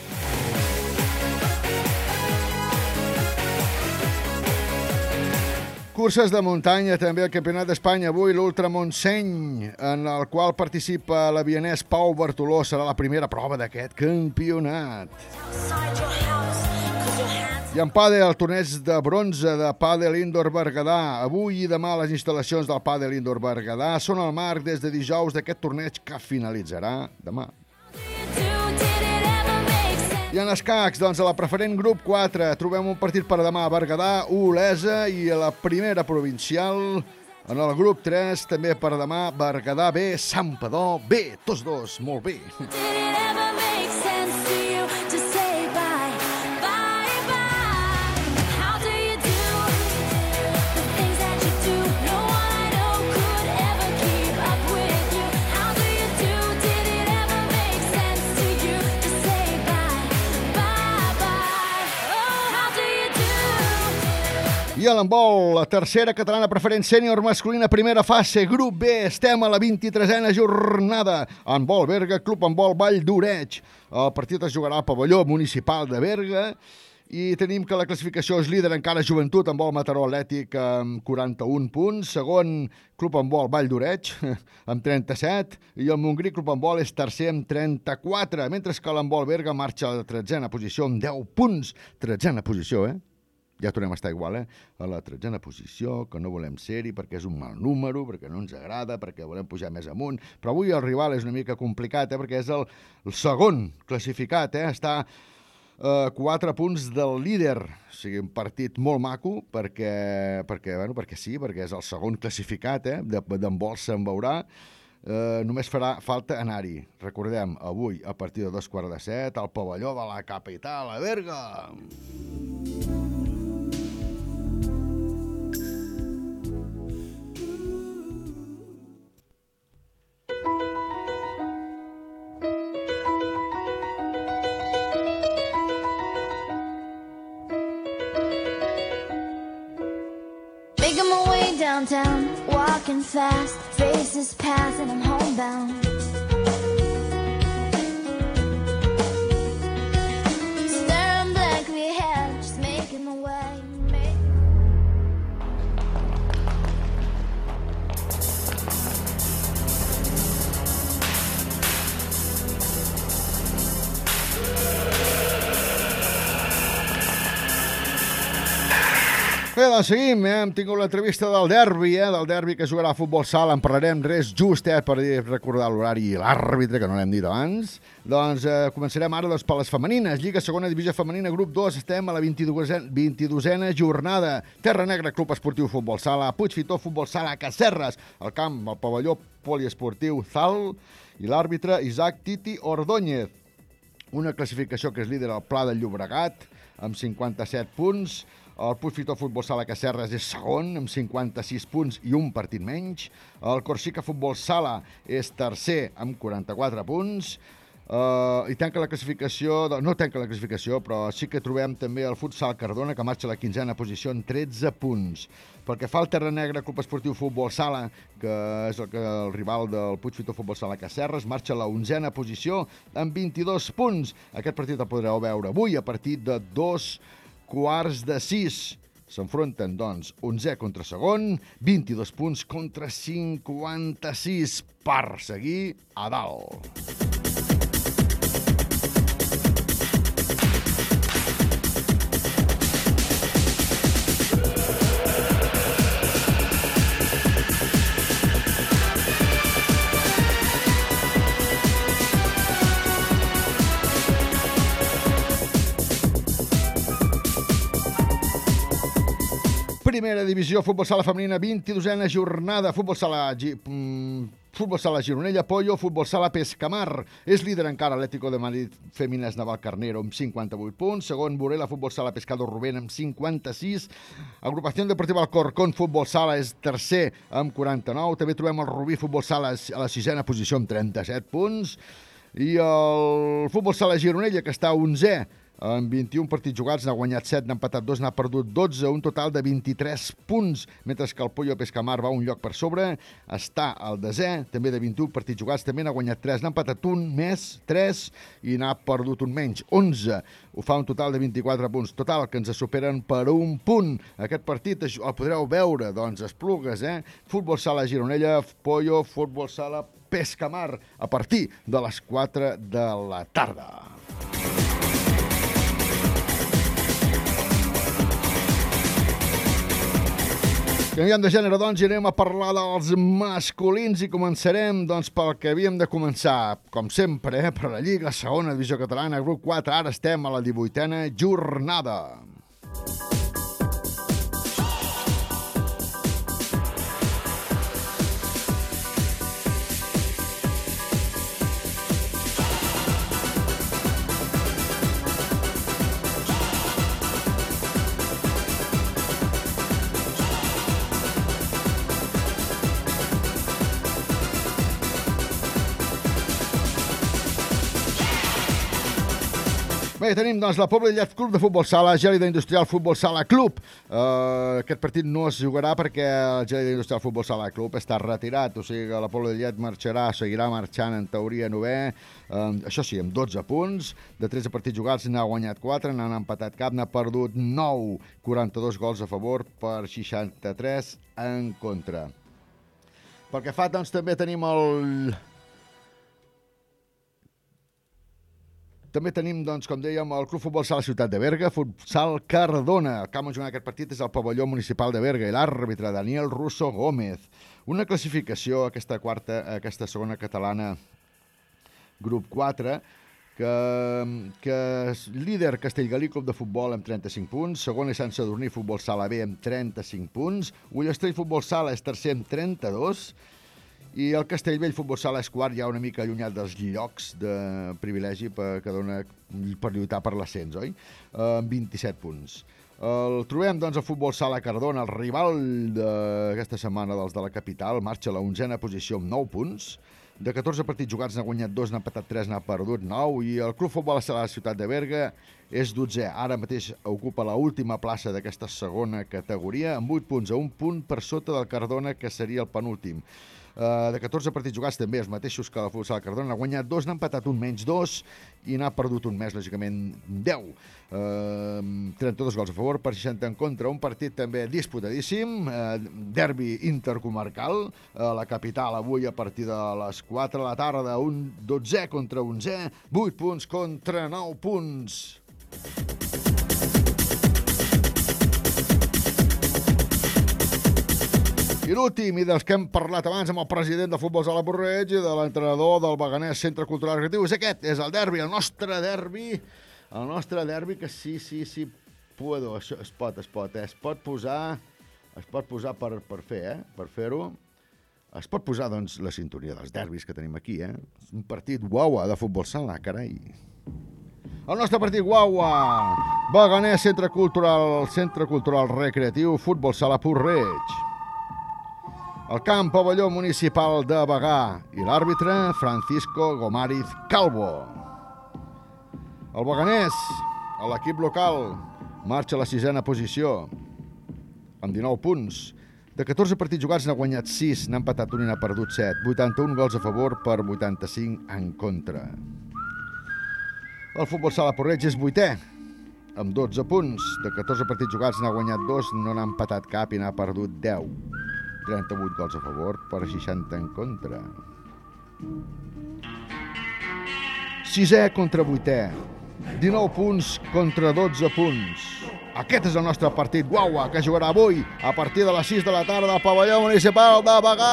Speaker 4: Curses de muntanya, també el Campionat d'Espanya avui, l'Ultra Montseny, en el qual participa l'avianès Pau Bartoló. Serà la primera prova d'aquest campionat. I en pàdel, el torneig de bronze de Pàdel Indoor Berguedà. Avui i demà les instal·lacions del Pàdel Indoor Berguedà són al marc des de dijous d'aquest torneig que finalitzarà demà. I en escacs, doncs, a la preferent grup quatre trobem un partit per demà a Berguedà, Olesa, i a la primera provincial, en el grup tres, també per demà, Berguedà B, Santpedor B, tots dos, molt bé. I a l'handbol, la tercera catalana preferent sènior masculina, primera fase, grup B, estem a la vint-i-tresena jornada. Handbol Berga, Club Handbol Vall d'Oreig. El partit es jugarà al pavelló municipal de Berga i tenim que la classificació és líder encara Joventut, Handbol Mataró Atlètic amb quaranta-un punts, segon Club Handbol Vall d'Oreig amb trenta-set i el Montgrí Club Handbol és tercer amb trenta-quatre, mentre que l'handbol Berga marxa a la tretzena posició amb deu punts. Tretzena posició, eh? Ja tornem a estar igual, eh? A la tretzena posició, que no volem ser-hi perquè és un mal número, perquè no ens agrada, perquè volem pujar més amunt. Però avui el rival és una mica complicat, eh? Perquè és el, el segon classificat, eh? Està a eh, quatre punts del líder. O sigui, un partit molt maco, perquè, perquè, bueno, perquè sí, perquè és el segon classificat, eh? D'handbol se'n veurà. Uh, només farà falta anar-hi. Recordem, avui, a partir de dos quarts de set, al pavelló de la capital, a Berga.
Speaker 16: Making my way downtown, walking fast, faces pass and I'm homebound. Staring blankly ahead, just making my way. Make...
Speaker 4: Bé, doncs seguim, eh? Hem tingut l'entrevista del derbi, eh? Del derbi que jugarà a futbol sala, en parlarem res just, eh? Per recordar l'horari i l'àrbitre, que no l'hem dit abans. Doncs eh, començarem ara doncs, per les femenines. Lliga Segona Divisió Femenina, grup dos, estem a la vint-i-dosena jornada. Terra Negra, Club Esportiu Futbol Sala, Puigfitó Futbol Sala, Cacerres, el camp, el pavelló poliesportiu Zal, i l'àrbitre Isaac Titi Ordóñez. Una classificació que és líder al Pla del Llobregat, amb cinquanta-set punts. El Puigfitó Futbol Sala Cacerres és segon, amb cinquanta-sis punts i un partit menys. El Corsica Futbol Sala és tercer, amb quaranta-quatre punts. Uh, I tanca la classificació, no tanca la classificació, però sí que trobem també el Futsal Cardona, que marxa a la quinzena posició amb tretze punts. Pel que fa al Terra Negra, Club Esportiu Futbol Sala, que és el, que, el rival del Puigfitó Futbol Sala Cacerres, marxa a la onzena posició amb vint-i-dos punts. Aquest partit el podreu veure avui a partir de dos quarts de sis. S'enfronten, doncs, onzè contra segon, vint-i-dos punts contra cinquanta-sis per seguir a dalt. Primera divisió, futbol sala femenina, vint-i-dosena jornada, futbol sala, mm, futbol sala Gironella, Pollo, futbol sala Pescamar. És líder encara Atlético de Madrid Femines Navalcarnero amb cinquanta-vuit punts. Segon, Burela, futbol sala Pescado Rubén amb cinquanta-sis. Agrupació Deportiva Alcorcón, futbol sala és tercer amb quaranta-nou. També trobem el Rubí, futbol sala a la sisena posició amb trenta-set punts. I el futbol sala Gironella, que està onzè, amb vint-i-un partits jugats, n'ha guanyat set, n'ha empatat dos, n'ha perdut dotze, un total de vint-i-tres punts, mentre que el Pollo Pescamar va un lloc per sobre, està al desè, també de vint-i-un partits jugats, també n'ha guanyat tres, n'ha empatat un més, tres, i n'ha perdut un menys, onze. Ho fa un total de vint-i-quatre punts. Total, que ens superen per un punt. Aquest partit el podreu veure, doncs, Esplugues, eh? Futbol sala Gironella, Pollo, futbol sala Pescamar, a partir de les quatre de la tarda. Canviant de gènere, doncs, i anem a parlar dels masculins i començarem, doncs, pel que havíem de començar, com sempre, eh, per la Lliga Segona Divisió Catalana, grup quatre, ara estem a la divuitena jornada. Bé, tenim doncs la Pobla de Llet Club de Futbol Sala, Gèlida Industrial Futbol Sala Club. Uh, aquest partit no es jugarà perquè el Gèlida Industrial Futbol Sala Club està retirat, o sigui que la Pobla de Llet marxarà, seguirà marxant en teoria novè, uh, això sí, amb dotze punts, de tretze partits jugats n'ha guanyat quatre, n'han empatat cap, n'ha perdut nou, quaranta-dos gols a favor per seixanta-tres en contra. Pel que fa, doncs, també tenim el... També tenim, doncs, com dèiem, el Club Futbol Sala Ciutat de Berga, Futsal Cardona. El camp on jugarà aquest partit és el pavelló municipal de Berga i l'àrbitre Daniel Russo Gómez. Una classificació, aquesta quarta, aquesta segona catalana, grup quatre, que, que és líder Castellgalí Club de Futbol amb trenta-cinc punts, segon és Sant Sadurní Futbol Sala B amb trenta-cinc punts, Ullastrell Futbol Sala és tercer amb trenta-dos, i el Castellvell Futbol Sala és quart, ja una mica allunyat dels llocs de privilegi per, que dona per lluitar per l'ascens, oi? Amb vint-i-set punts. El trobem, doncs, el Futbol Sala Cardona, el rival d'aquesta setmana dels de la capital, marxa a la onzena posició amb nou punts. De catorze partits jugats n'ha guanyat dos, n'ha empatat tres, n'ha perdut nou, i el Club Futbol Sala Ciutat de Berga és dotzè. Ara mateix ocupa l'última plaça d'aquesta segona categoria, amb vuit punts, a un punt per sota del Cardona, que seria el penúltim. Uh, de catorze partits jugats també els mateixos que el Futbol Sala Cardona, n'ha guanyat dos, n'ha empatat un menys dos i n'ha perdut un més, lògicament deu. Uh, trenta-dos gols a favor per seixanta en contra, un partit també disputadíssim, uh, derbi intercomarcal a la capital avui a partir de les quatre de la tarda, un dotzè contra onzè, vuit punts contra nou punts. I l'últim, i dels que hem parlat abans amb el president de Futbol Sala Porreig i de l'entrenador del Beganès Centre Cultural Recreatiu, és aquest, és el derbi, el nostre derbi, el nostre derbi que sí, sí, sí, puedo, això es pot, es pot, eh? es pot posar, es pot posar per, per fer, eh? per fer-ho. Es pot posar, doncs, la sintonia dels derbis que tenim aquí, eh? Un partit guaua de Futbol Sala, carai. El nostre partit guaua, Beganès Centre Cultural, Centre Cultural Recreatiu, Futbol Sala Porreig. El camp pavelló municipal de Bagà i l'àrbitre Francisco Gomariz Calvo. El Beganès, a l'equip local, marxa a la sisena posició, amb dinou punts. De catorze partits jugats n'ha guanyat sis, n'ha empatat un i n'ha perdut set, vuitanta-un gols a favor per vuitanta-cinc en contra. El Futbol Sala Porreig és vuitè, amb dotze punts. De catorze partits jugats n'ha guanyat dos, no n'ha empatat cap i n'ha perdut deu. trenta-vuit gols a favor per seixanta en contra. Sisè contra vuitè. dinou punts contra dotze punts. Aquest és el nostre partit guaua que jugarà avui a partir de les sis de la tarda al pavelló municipal de Bagà.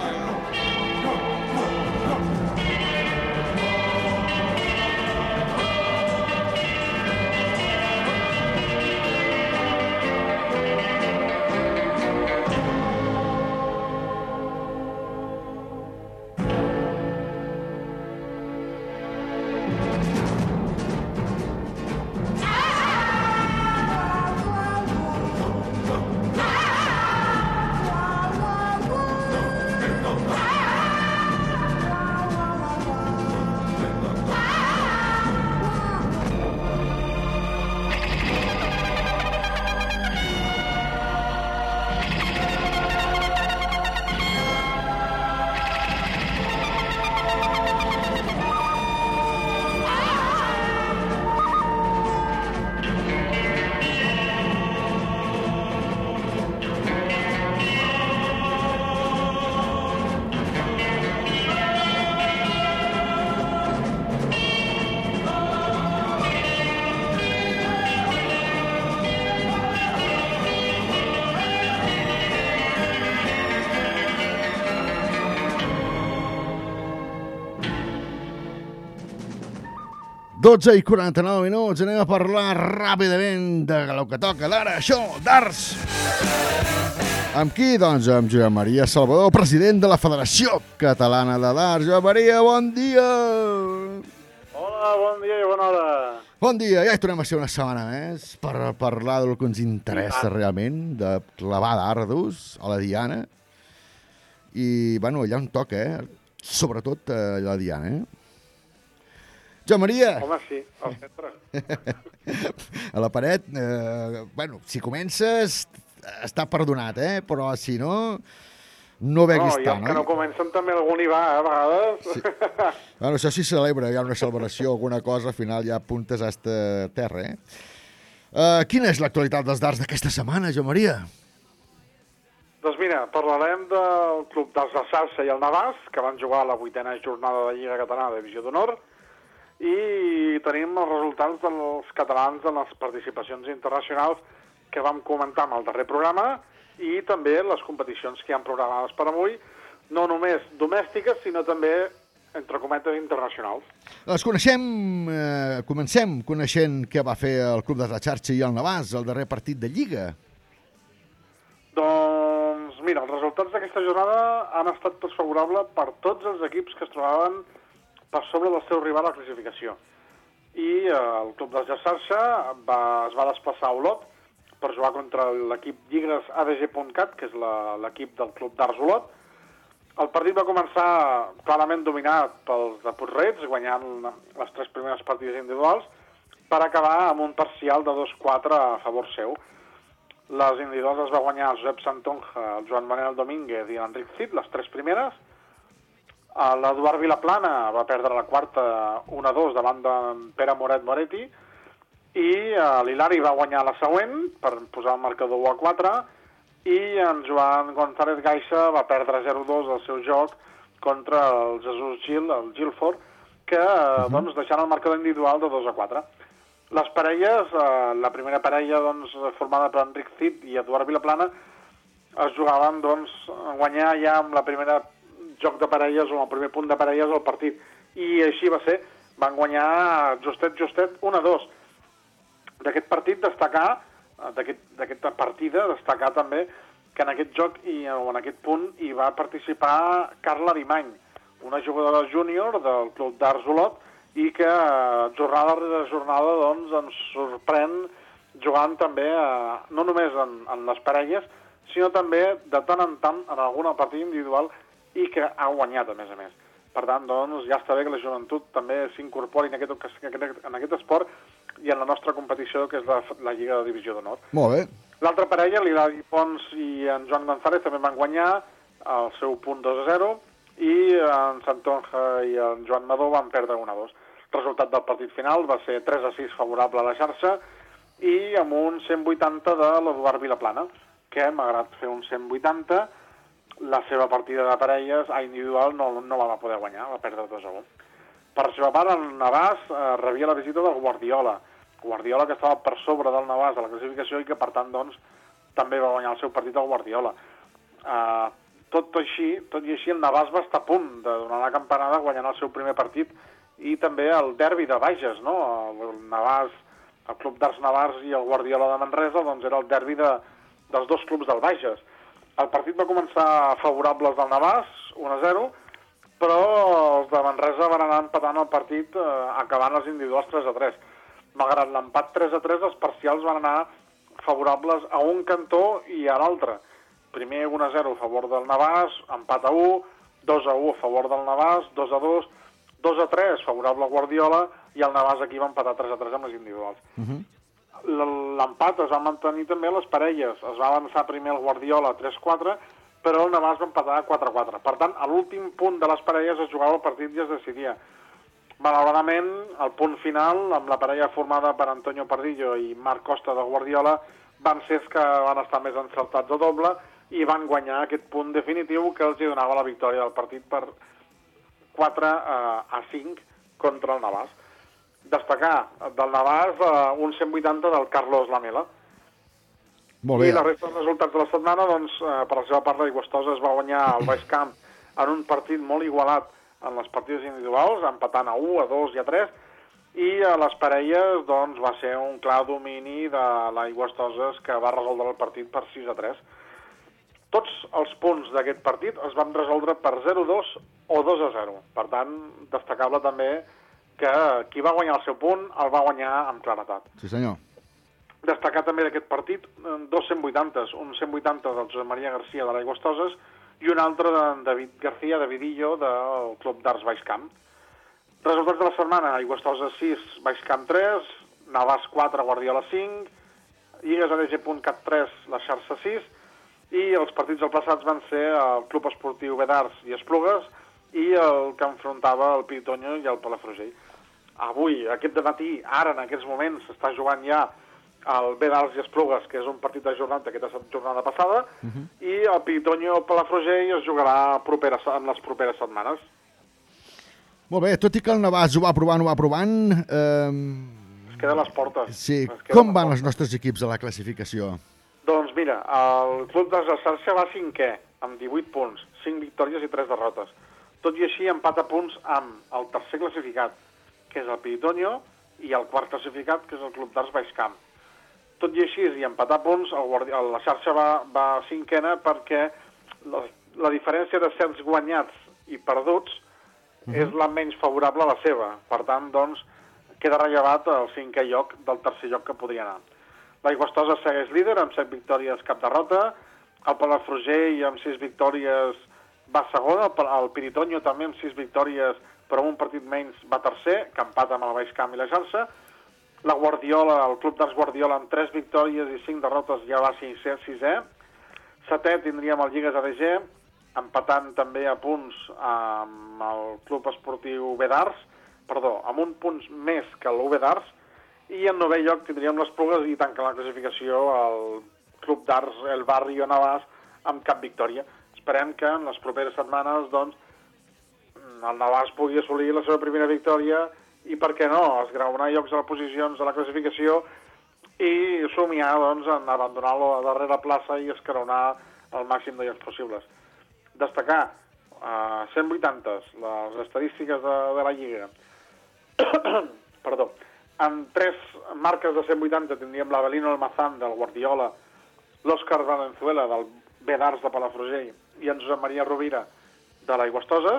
Speaker 4: dotze i quaranta-nou minuts, anem a parlar ràpidament de lo que toca d'ara, això, d'arts. Amb qui? Doncs amb Josep Maria Salvador, president de la Federació Catalana de d'Arts. Josep Maria, bon dia!
Speaker 17: Hola, bon dia i bona hora.
Speaker 4: Bon dia, ja hi tornem a ser una setmana més per parlar del que ens interessa realment, de clavar dardos a la Diana. I, bueno, allà on toca, eh? Sobretot a la Diana, eh? Joan Maria.
Speaker 17: Home, sí, al centre.
Speaker 4: A la paret, eh, bueno, si comences, està perdonat, eh? Però si no, no beguis
Speaker 17: no,
Speaker 4: tant,
Speaker 17: no? No, i que no comencen també algun hi va, eh, a vegades.
Speaker 4: Sí. Bueno, això sí celebra, hi ha una celebració, alguna cosa, al final ja apuntes a esta terra, eh? Uh, quina és l'actualitat dels darts d'aquesta setmana, Joan Maria?
Speaker 17: Doncs mira, parlarem del Club d'Arts de Sarsa i el Navàs, que van jugar a la vuitena jornada de Lliga Catalana de Divisió d'Honor, i tenim els resultats dels catalans en les participacions internacionals que vam comentar en el darrer programa i també les competicions que hi ha programades per avui, no només domèstiques, sinó també, entre cometes, internacionals.
Speaker 4: Doncs coneixem, eh, comencem coneixent què va fer el Club de la Xarxa i el Navàs, el darrer partit de Lliga.
Speaker 17: Doncs mira, els resultats d'aquesta jornada han estat tots favorables per tots els equips que es trobaven per sobre del seu rival a la classificació. I eh, el Club de la Xarxa va, es va desplaçar a Olot per jugar contra l'equip Lligres A D G punt cat, que és l'equip del Club d'Arts Olot. El partit va començar clarament dominat pels de Puig-reig, guanyant les tres primeres partides individuals, per acabar amb un parcial de dos quatre a favor seu. Les individuals es va guanyar el Josep Santonja, el Joan Manel Domínguez i l'Enric Cid, les tres primeres. L'Eduard Vilaplana va perdre la quarta un a dos davant d'en Pere Moret Moretti i l'Hilari va guanyar la següent per posar el marcador u a quatre i en Joan González Gaixa va perdre zero a dos el seu joc contra el Jesús Gil, el Gilford, que uh-huh. doncs, deixant el marcador individual de dos a quatre. Les parelles, eh, la primera parella doncs, formada per Enric Cid i Eduard Vilaplana, es jugaven, doncs, a guanyar ja amb la primera joc de parelles o el primer punt de parelles al partit. I així va ser. Van guanyar justet, justet, un a dos. D'aquest partit destacar, d'aquesta partida, destacar també que en aquest joc i en aquest punt hi va participar Carla Arimany, una jugadora júnior del Club d'Arts Olot, i que jornada rere jornada doncs, ens sorprèn jugant també, eh, no només en, en les parelles, sinó també de tant en tant en alguna partida individual i que ha guanyat, a més a més. Per tant, doncs, ja està bé que la joventut també s'incorpori en, aquest, en aquest esport i en la nostra competició, que és la, la Lliga de Divisió d'Honor.
Speaker 4: Molt bé.
Speaker 17: L'altra parella, l'Hilari Pons i en Joan González, també van guanyar el seu punt dos a zero i en Santonja i en Joan Madó van perdre un a dos. El resultat del partit final va ser tres a sis favorable a la xarxa i amb un cent vuitanta de l'Eduard Vilaplana, que malgrat fer un cent vuitanta, la seva partida de parelles a individual no, no la va poder guanyar, va perdre dos a un. Per la seva part, el Navàs eh, rebia la visita del Guardiola. Guardiola que estava per sobre del Navàs de la classificació i que, per tant, doncs, també va guanyar el seu partit al Guardiola. Eh, tot així, tot i així, el Navàs va estar a punt de donar la campanada guanyant el seu primer partit i també el derbi de Bages, no? El Navàs, el Club d'Arts Navars i el Guardiola de Manresa, doncs era el derbi de, dels dos clubs del Bages. El partit va començar favorables del Navàs, un a zero, però els de Manresa van anar empatant el partit, eh, acabant els individuals tres a tres. Malgrat l'empat tres a tres, els parcials van anar favorables a un cantó i a l'altre. Primer un a zero a favor del Navàs, empat a u, dos a u a favor del Navàs, dos a dos, dos a tres favorable a Guardiola, i el Navàs aquí va empatar tres a tres amb les individuals.
Speaker 4: Uh-huh.
Speaker 17: L'empat es va mantenir també a les parelles. Es va avançar primer el Guardiola tres a quatre, però el Navàs va empatar quatre a quatre. Per tant, a l'últim punt de les parelles es jugava el partit i es decidia. Malauradament, el punt final, amb la parella formada per Antonio Pardillo i Marc Costa de Guardiola, van ser els que van estar més encertats a doble i van guanyar aquest punt definitiu que els hi donava la victòria del partit per quatre a cinc contra el Navàs. Destacar del Navàs eh, un cent vuitanta del Carlos Lamela.
Speaker 4: Molt bé.
Speaker 17: I la resta dels resultats de la setmana, doncs, eh, per la seva part, l'Aigüestosa es va guanyar al Baix Camp en un partit molt igualat en les partides individuals, empatant a u, a dos i a tres, i a les parelles doncs, va ser un clar domini de l'Aigüestoses que va resoldre el partit per sis a tres. Tots els punts d'aquest partit es van resoldre per zero a dos o dos a zero. Per tant, destacable també que qui va guanyar el seu punt el va guanyar amb claretat.
Speaker 4: Sí, senyor.
Speaker 17: Destacar també d'aquest partit dos cent vuitanta, un cent vuitanta del Josep Maria Garcia de l'Aigüestoses i un altre de David García de Vidillo del Club d'Arts Baix Camp. Resultats de la setmana: Aigüestoses sis, Baix Camp tres, Navàs quatre, Guardiola cinc, Lligues A D G punt cat tres, la xarxa sis, i els partits del passats van ser el Club Esportiu Bedars i Esplugues i el que enfrontava el Pitoño i el Palafrugell. Avui, aquest dematí, ara en aquests moments, s'està jugant ja el Bedars i Esplugues, que és un partit de jornada aquesta jornada passada, uh-huh. i el Pitoño Palafrugell es jugarà propera, en les properes setmanes.
Speaker 4: Molt bé, tot i que el Navàs ho va provant, ho va provant... Eh...
Speaker 17: Es queda a les portes.
Speaker 4: Sí, com van els nostres equips a la classificació?
Speaker 17: Doncs mira, el Club d'Arts de Xarxa va cinquè, amb divuit punts, cinc victòries i tres derrotes. Tot i així empat a punts amb el tercer classificat, que és el Pitoño, i el quart classificat, que és el Club d'Arts Baix Camp. Tot i així, i empat a punts, el guardi... la xarxa va, va cinquena perquè la, la diferència de certs guanyats i perduts uh-huh. és la menys favorable a la seva. Per tant, doncs, queda rellevat el cinquè lloc del tercer lloc que podria anar. L'Aigüestosa segueix líder amb set victòries, cap derrota. El Palafrugell amb sis victòries va segon. El, el Pitoño també amb sis victòries, però amb un partit menys va tercer, que empata amb el Baix Camp i la xarxa. La Guardiola, el Club d'Arts Guardiola, amb tres victòries i cinc derrotes ja va sisè. sisè. Setè tindríem el Lligues A D G, empatant també a punts amb el Club Esportiu Bedars, perdó, amb un punt més que l'U Bedars, i en novè lloc tindríem les Esplugues i tanca la classificació el Club d'Arts El Barrio Navàs amb cap victòria. Esperem que en les properes setmanes doncs, el Navàs pugui assolir la seva primera victòria i, per què no, esgraonar llocs a les posicions de la classificació i somiar doncs, en abandonar la darrera plaça i escaronar el màxim de llocs possibles. Destacar uh, cent vuitanta, les estadístiques de, de la Lliga. Perdó. En tres marques de cent vuitanta tindríem l'Avelino Almazán del Guardiola, l'Òscar Valenzuela del B d'Arts de Palafrugell i en Josep Maria Rovira de l'Aigüestoses.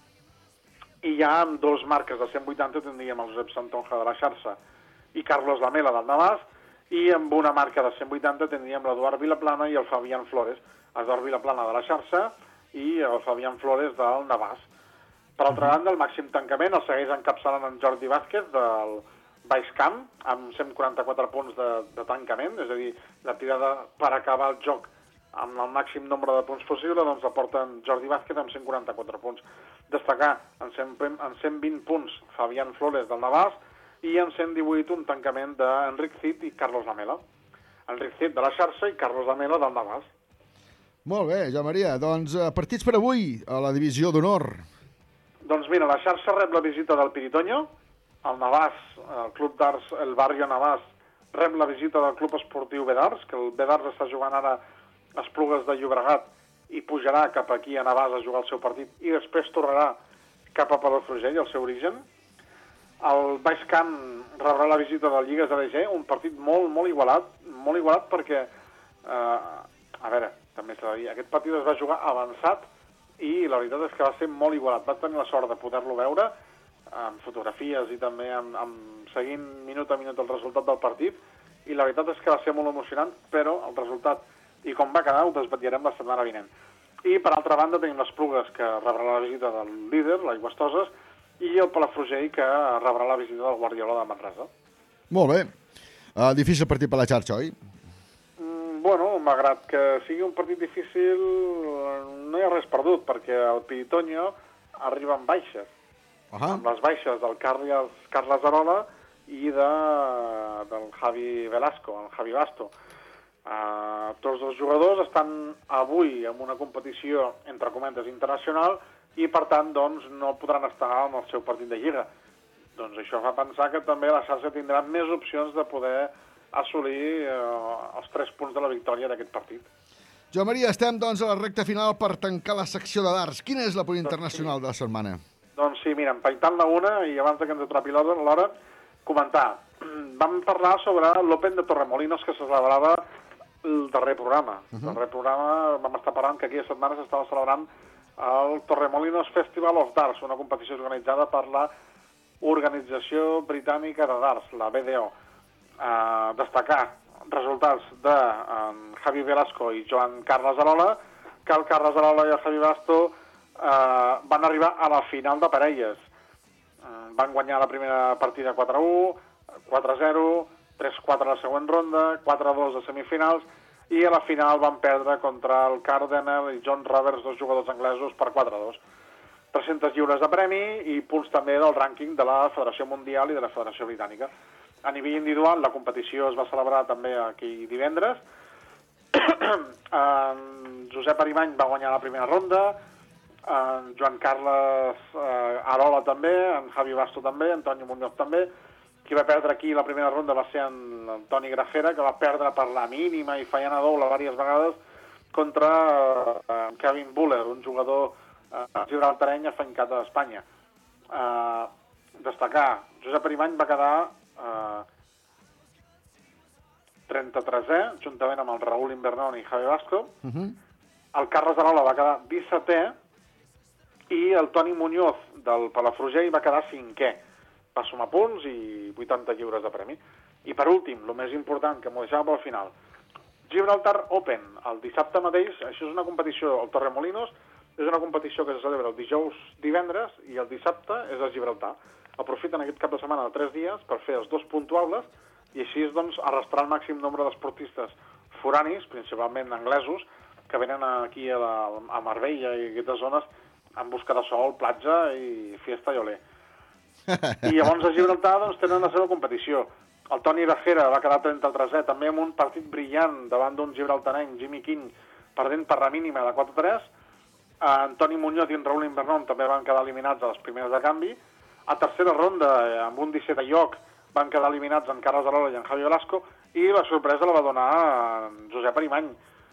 Speaker 17: I ja amb dos marques de cent vuitanta tindríem el Josep Santonja de la Xarxa i Carlos Lamela del Navàs, i amb una marca de cent vuitanta tindríem l'Eduard Vilaplana i el Fabián Flores, Eduard Vilaplana de la Xarxa i el Fabián Flores del Navàs. Per altra banda, el màxim tancament el segueix encapçalant en Jordi Vázquez del Baix Camp, amb cent quaranta-quatre punts de, de tancament, és a dir, la tirada per acabar el joc amb el màxim nombre de punts possible, doncs la porta en Jordi Vázquez amb cent quaranta-quatre punts. Destacar en cent, en cent vint punts Fabián Flores del Navàs i en cent divuit un tancament d'Enric Cid i Carlos Lamela. Enric Cid de la Xarxa i Carlos Lamela del Navàs.
Speaker 4: Molt bé, Joan Maria. Doncs eh, partits per avui a la divisió d'honor.
Speaker 17: Doncs mira, la Xarxa rep la visita del Piritoño, el Navàs, el Club d'Arts, el Barrio Navàs, rep la visita del Club Esportiu B d'Arts, que el B d'Arts està jugant ara a Esplugues de Llobregat i pujarà cap aquí a Navàs a jugar el seu partit i després tornarà cap a Palafrugell, el seu origen. El Baix Camp rebrà la visita del Lligues A D G, un partit molt, molt igualat, molt igualat perquè, eh, a veure, també s'ha de dir, aquest partit es va jugar avançat i la veritat és que va ser molt igualat. Vaig tenir la sort de poder-lo veure amb fotografies i també amb, amb seguint minut a minut el resultat del partit, i la veritat és que va ser molt emocionant, però el resultat i com va quedar ho desvetllarem la setmana vinent. I per altra banda tenim les Plugues, que rebrà la visita del líder, l'Aigüestoses, i el Palafrugell, que rebrà la visita del Guardiola de Manresa.
Speaker 4: Molt bé. Uh, difícil partit per la Xarxa, oi?
Speaker 17: Mm, bueno, malgrat que sigui un partit difícil, no hi ha res perdut, perquè el Piritoño arriba amb baixes. Uh -huh. Amb les baixes del Carles, Carles Arola i de, del Javi Velasco, el Javi Basto. Uh, tots els jugadors estan avui en una competició, entre cometes, internacional, i per tant doncs, no podran estar en el seu partit de Lliga. Doncs això fa pensar que també la Xarxa tindrà més opcions de poder assolir uh, els tres punts de la victòria d'aquest partit.
Speaker 4: Joan Maria, estem doncs a la recta final per tancar la secció de darts. Quina és la punt internacional de la setmana?
Speaker 17: Doncs sí, mira, empaitant-la una, i abans que ens atrapi l'hora, comentar. Vam parlar sobre l'Open de Torremolinos, que se celebrava el darrer programa. Uh -huh. El darrer programa vam estar parlant que aquella setmana s'estava celebrant el Torremolinos Festival of Darts, una competició organitzada per la Organització Britànica de Darts, la B D O. Uh, destacar resultats de um, Javi Velasco i Joan Carles Arola, que el Carles Arola i el Javi Basto uh, van arribar a la final de parelles. Uh, van guanyar la primera partida quatre a u, quatre a zero, tres a quatre a la següent ronda, quatre a dos a semifinals, i a la final van perdre contra el Cardinal i John Roberts, dos jugadors anglesos, per quatre a dos. tres-centes lliures de premi i punts també del rànquing de la Federació Mundial i de la Federació Britànica. A nivell individual, la competició es va celebrar també aquí divendres. En Josep Arimany va guanyar la primera ronda, en Joan Carles eh, Arola també, en Javi Basto també, Antonio Muñoz també. Qui va perdre aquí la primera ronda va ser en Antoni Grajera, que va perdre per la mínima i fallant a doble diverses vegades contra eh, Kevin Buller, un jugador eh, gibraltareny afincat a Espanya. Eh, destacar, Josep Arimany va quedar eh, trenta-tresè, juntament amb el Raúl Invernón i Javi Basto. Uh -huh. El Carles Arola va quedar dissetè i el Toni Muñoz del Palafrugell va quedar cinquè. Va sumar punts i vuitanta lliures de premi. I per últim, el més important, que m'ho deixava pel final, Gibraltar Open, el dissabte mateix. Això és una competició, el Torremolinos, és una competició que se celebra el dijous, divendres, i el dissabte és a Gibraltar. Aprofiten aquest cap de setmana de tres dies per fer els dos puntuables i així doncs arrastrar el màxim nombre d'esportistes foranis, principalment anglesos, que venen aquí a, la, a Marbella i aquestes zones en busca de sol, platja i fiesta i olé. I llavors a Gibraltar doncs, tenen la seva competició. El Toni Grajera va quedar trenta-tresè, també amb un partit brillant davant d'un gibraltareny, Jimmy King, perdent per la mínima de quatre a tres. Antoni Muñoz i en Raúl Invernón també van quedar eliminats a les primeres de canvi. A tercera ronda, amb un dissetè lloc, van quedar eliminats en Carles Arola i en Javi Velasco, i la sorpresa la va donar en Josep Arimany,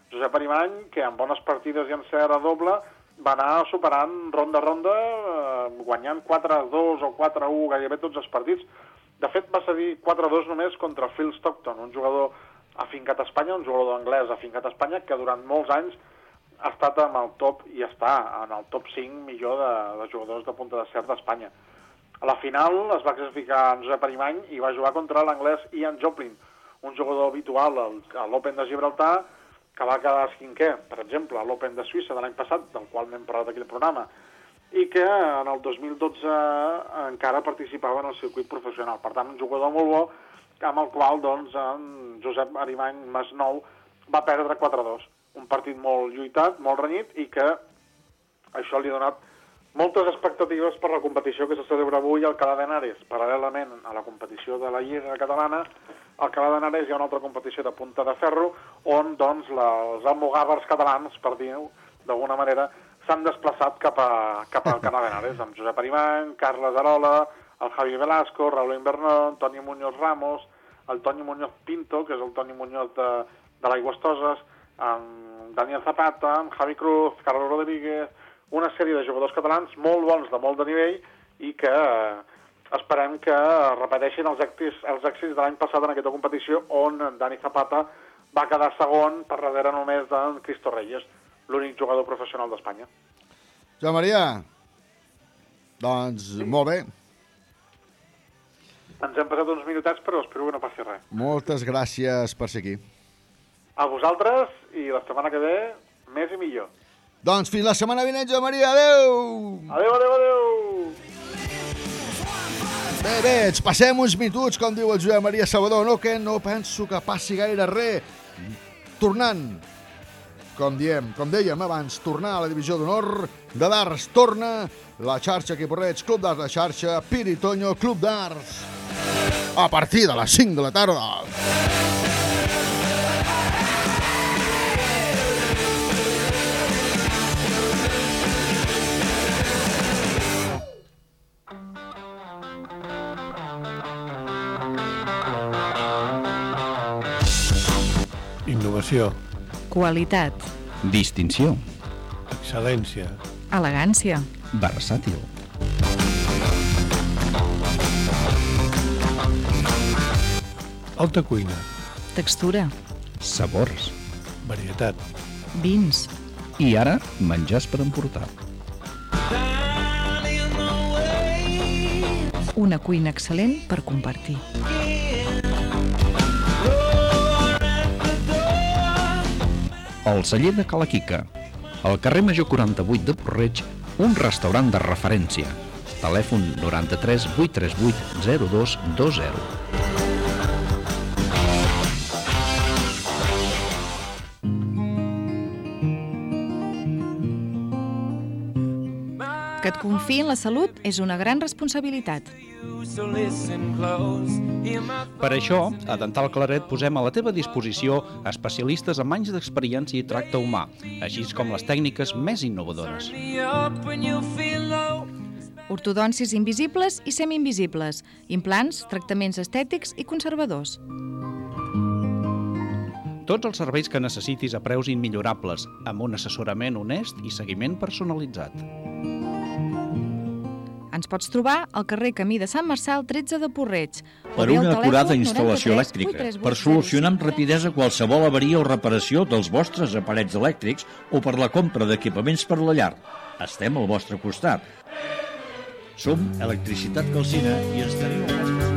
Speaker 17: Josep Arimany, que en bones partides i en cert a doble, va anar superant ronda a ronda, eh, guanyant quatre a dos o quatre a u gairebé tots els partits. De fet, va cedir quatre a dos només contra Phil Stockton, un jugador afincat a Espanya, un jugador anglès afincat a Espanya, que durant molts anys ha estat en el top i està en el top cinc millor de, de jugadors de punta de cert d'Espanya. A la final es va classificar en Josep Arimany i va jugar contra l'anglès Ian Joplin, un jugador habitual a l'Open de Gibraltar, que va quedar cinquè, per exemple, a l'Open de Suïssa de l'any passat, del qual n'hem parlat aquí al programa, i que en el dos mil dotze encara participava en el circuit professional. Per tant, un jugador molt bo, amb el qual doncs, en Josep Arimany Masnou va perdre quatre a dos. Un partit molt lluitat, molt renyit, i que això li ha donat moltes expectatives per la competició que se celebra avui al Alcalá de Henares. Paral·lelament a la competició de la Lliga Catalana, al Alcalá de Henares hi ha una altra competició de punta de ferro, on doncs, la, els almogàvers catalans, per dir-ho d'alguna manera, s'han desplaçat cap a, cap a Alcalá de Henares, amb Josep Arimany, Carles Arola, el Javi Velasco, Raúl Invernó, Toni Muñoz Ramos, el Toni Muñoz Pinto, que és el Toni Muñoz de, de l'Aigües Toses, amb Daniel Zapata, amb Javi Cruz, Carlos Rodríguez, una sèrie de jugadors catalans molt bons, de molt de nivell, i que eh, esperem que repeteixin els èxits, els èxits de l'any passat en aquesta competició, on Dani Zapata va quedar segon per darrere només d'en Cristo Reyes, l'únic jugador professional d'Espanya.
Speaker 4: Joan Maria, doncs sí. Molt bé.
Speaker 17: Ens hem passat uns minutets, però espero que no passi res.
Speaker 4: Moltes gràcies per ser aquí.
Speaker 17: A vosaltres, i la setmana que ve, més i millor.
Speaker 4: Doncs fins la setmana vinent, Joan Maria. Adéu!
Speaker 17: Adéu, adéu, adéu!
Speaker 4: Bé, bé, ens passem uns minuts, com diu el Josep Maria Salvador, no, que no penso que passi gaire res. Tornant, com diem, com dèiem abans, tornar a la divisió d'honor de darts. Torna la xarxa Equiporreig, Club d'Arts de Xarxa, Piritoño, Club d'Arts. A partir de les cinc de la tarda.
Speaker 18: Innovació.
Speaker 12: Qualitat.
Speaker 11: Distinció.
Speaker 18: Excel·lència.
Speaker 12: Elegància.
Speaker 11: Versàtil.
Speaker 18: Alta cuina.
Speaker 12: Textura.
Speaker 11: Sabors.
Speaker 18: Varietat.
Speaker 12: Vins.
Speaker 11: I ara, menjars per emportar.
Speaker 12: Una cuina excel·lent per compartir.
Speaker 11: El celler de Cala Quica. Al carrer Major quaranta-vuit de Porreig, un restaurant de referència. Telèfon noranta-tres vuit tres vuit zero dos dos zero.
Speaker 13: Que et confiï en la salut és una gran responsabilitat.
Speaker 11: Per això, a Dental Claret posem a la teva disposició especialistes amb anys d'experiència i tracte humà, així com les tècniques més innovadores.
Speaker 13: Ortodòncies invisibles i semi-invisibles, implants, tractaments estètics i conservadors.
Speaker 11: Tots els serveis que necessitis a preus immillorables, amb un assessorament honest i seguiment personalitzat.
Speaker 13: Ens pots trobar al carrer Camí de Sant Marçal tretze de Porreig.
Speaker 19: Per una acurada instal·lació elèctrica, per solucionar amb rapidesa qualsevol avaria o reparació dels vostres aparells elèctrics o per la compra d'equipaments per la llar. Estem al vostre costat. Som Electricitat Calcina i ens teniu a casa.